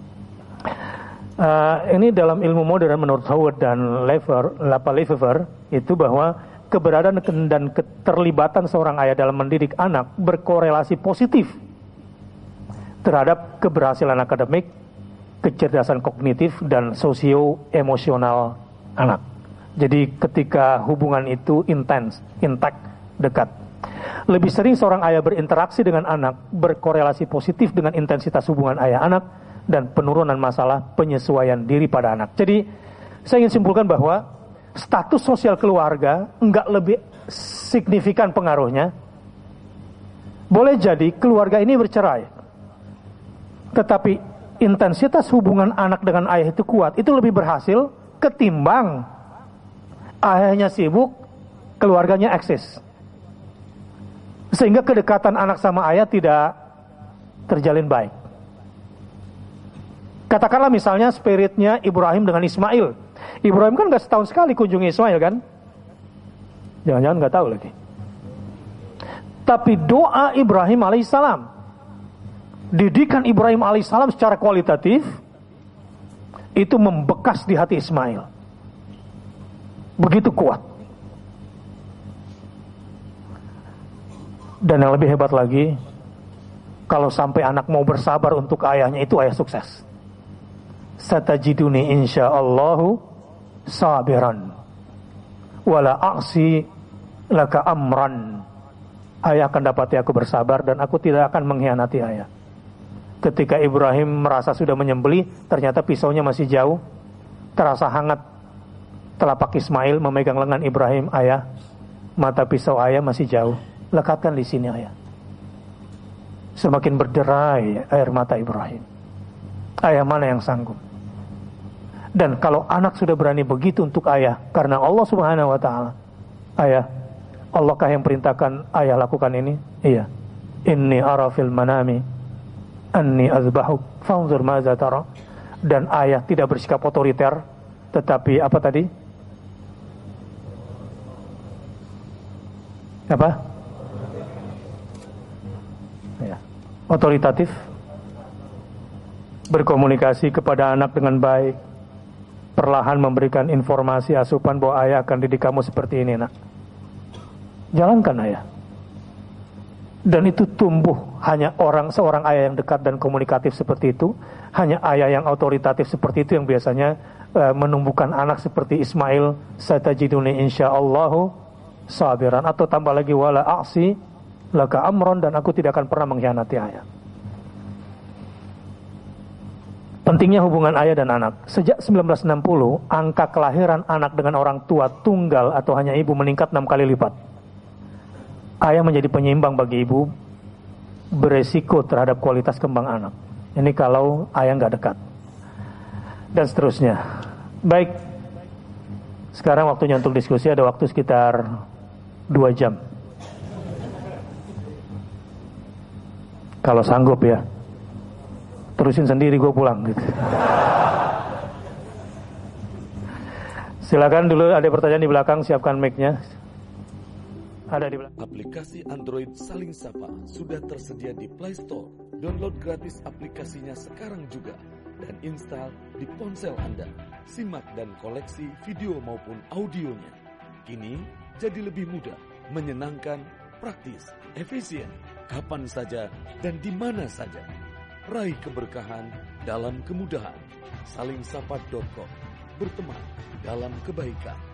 Ini dalam ilmu modern menurut Howard dan Lefevre itu bahwa keberadaan dan keterlibatan seorang ayah dalam mendidik anak berkorelasi positif terhadap keberhasilan akademik, kecerdasan kognitif, dan sosio-emosional anak. Jadi ketika hubungan itu intens, intak, dekat. Lebih sering seorang ayah berinteraksi dengan anak berkorelasi positif dengan intensitas hubungan ayah-anak dan penurunan masalah penyesuaian diri pada anak. Jadi saya ingin simpulkan bahwa status sosial keluarga enggak lebih signifikan pengaruhnya. Boleh jadi keluarga ini bercerai, tetapi intensitas hubungan anak dengan ayah itu kuat. Itu lebih berhasil ketimbang ayahnya sibuk, keluarganya eksis. Sehingga kedekatan anak sama ayah tidak terjalin baik. Katakanlah misalnya spiritnya Ibrahim dengan Ismail. Ibrahim kan gak setahun sekali kunjungi Ismail kan? Jangan-jangan gak tahu lagi. Tapi doa Ibrahim alaihissalam, didikan Ibrahim alaihissalam secara kualitatif, itu membekas di hati Ismail. Begitu kuat. Dan yang lebih hebat lagi, kalau sampai anak mau bersabar untuk ayahnya, itu ayah sukses. Satajiduni insyaallahu sabiran wala a'si laka amran. Ayah akan dapati aku bersabar dan aku tidak akan mengkhianati ayah. Ketika Ibrahim merasa sudah menyembelih, ternyata pisaunya masih jauh. Terasa hangat telapak Ismail memegang lengan Ibrahim. Ayah, mata pisau ayah masih jauh. Lekatkan di sini ayah. Semakin berderai air mata Ibrahim. Ayah mana yang sanggup? Dan kalau anak sudah berani begitu untuk ayah, karena Allah Subhanahu wa ta'ala, ayah, Allahkah yang perintahkan ayah lakukan ini? Iya. Inni ara fil manami anni azbahuk fanzur maza tara. Dan ayah tidak bersikap otoriter, tetapi apa tadi? Apa? Ya. Otoritatif. Berkomunikasi kepada anak dengan baik. Perlahan memberikan informasi asupan bahwa ayah akan didik kamu seperti ini, nak. Jalankan ayah. Dan itu tumbuh hanya seorang ayah yang dekat dan komunikatif seperti itu. Hanya ayah yang otoritatif seperti itu yang biasanya menumbuhkan anak seperti Ismail. Satajiduni insyaallahu sabiran. Atau tambah lagi wala a'si laka amron, dan aku tidak akan pernah mengkhianati ayah. Pentingnya hubungan ayah dan anak. Sejak 1960, angka kelahiran anak dengan orang tua tunggal atau hanya ibu meningkat 6 kali lipat. Ayah menjadi penyeimbang bagi ibu, beresiko terhadap kualitas kembang anak. Ini kalau ayah nggak dekat. Dan seterusnya. Baik, sekarang waktunya untuk diskusi. Ada waktu sekitar 2 jam. Kalau sanggup ya. Terusin sendiri, gue pulang gitu. Silakan dulu, ada pertanyaan di belakang, siapkan mic-nya. Ada di belakang. Aplikasi Android Saling Sapa sudah tersedia di Play Store. Download gratis aplikasinya sekarang juga dan install di ponsel Anda. Simak dan koleksi video maupun audionya. Kini jadi lebih mudah, menyenangkan, praktis, efisien, kapan saja dan di mana saja. Raih keberkahan dalam kemudahan. Salingsapa.com. Berteman dalam kebaikan.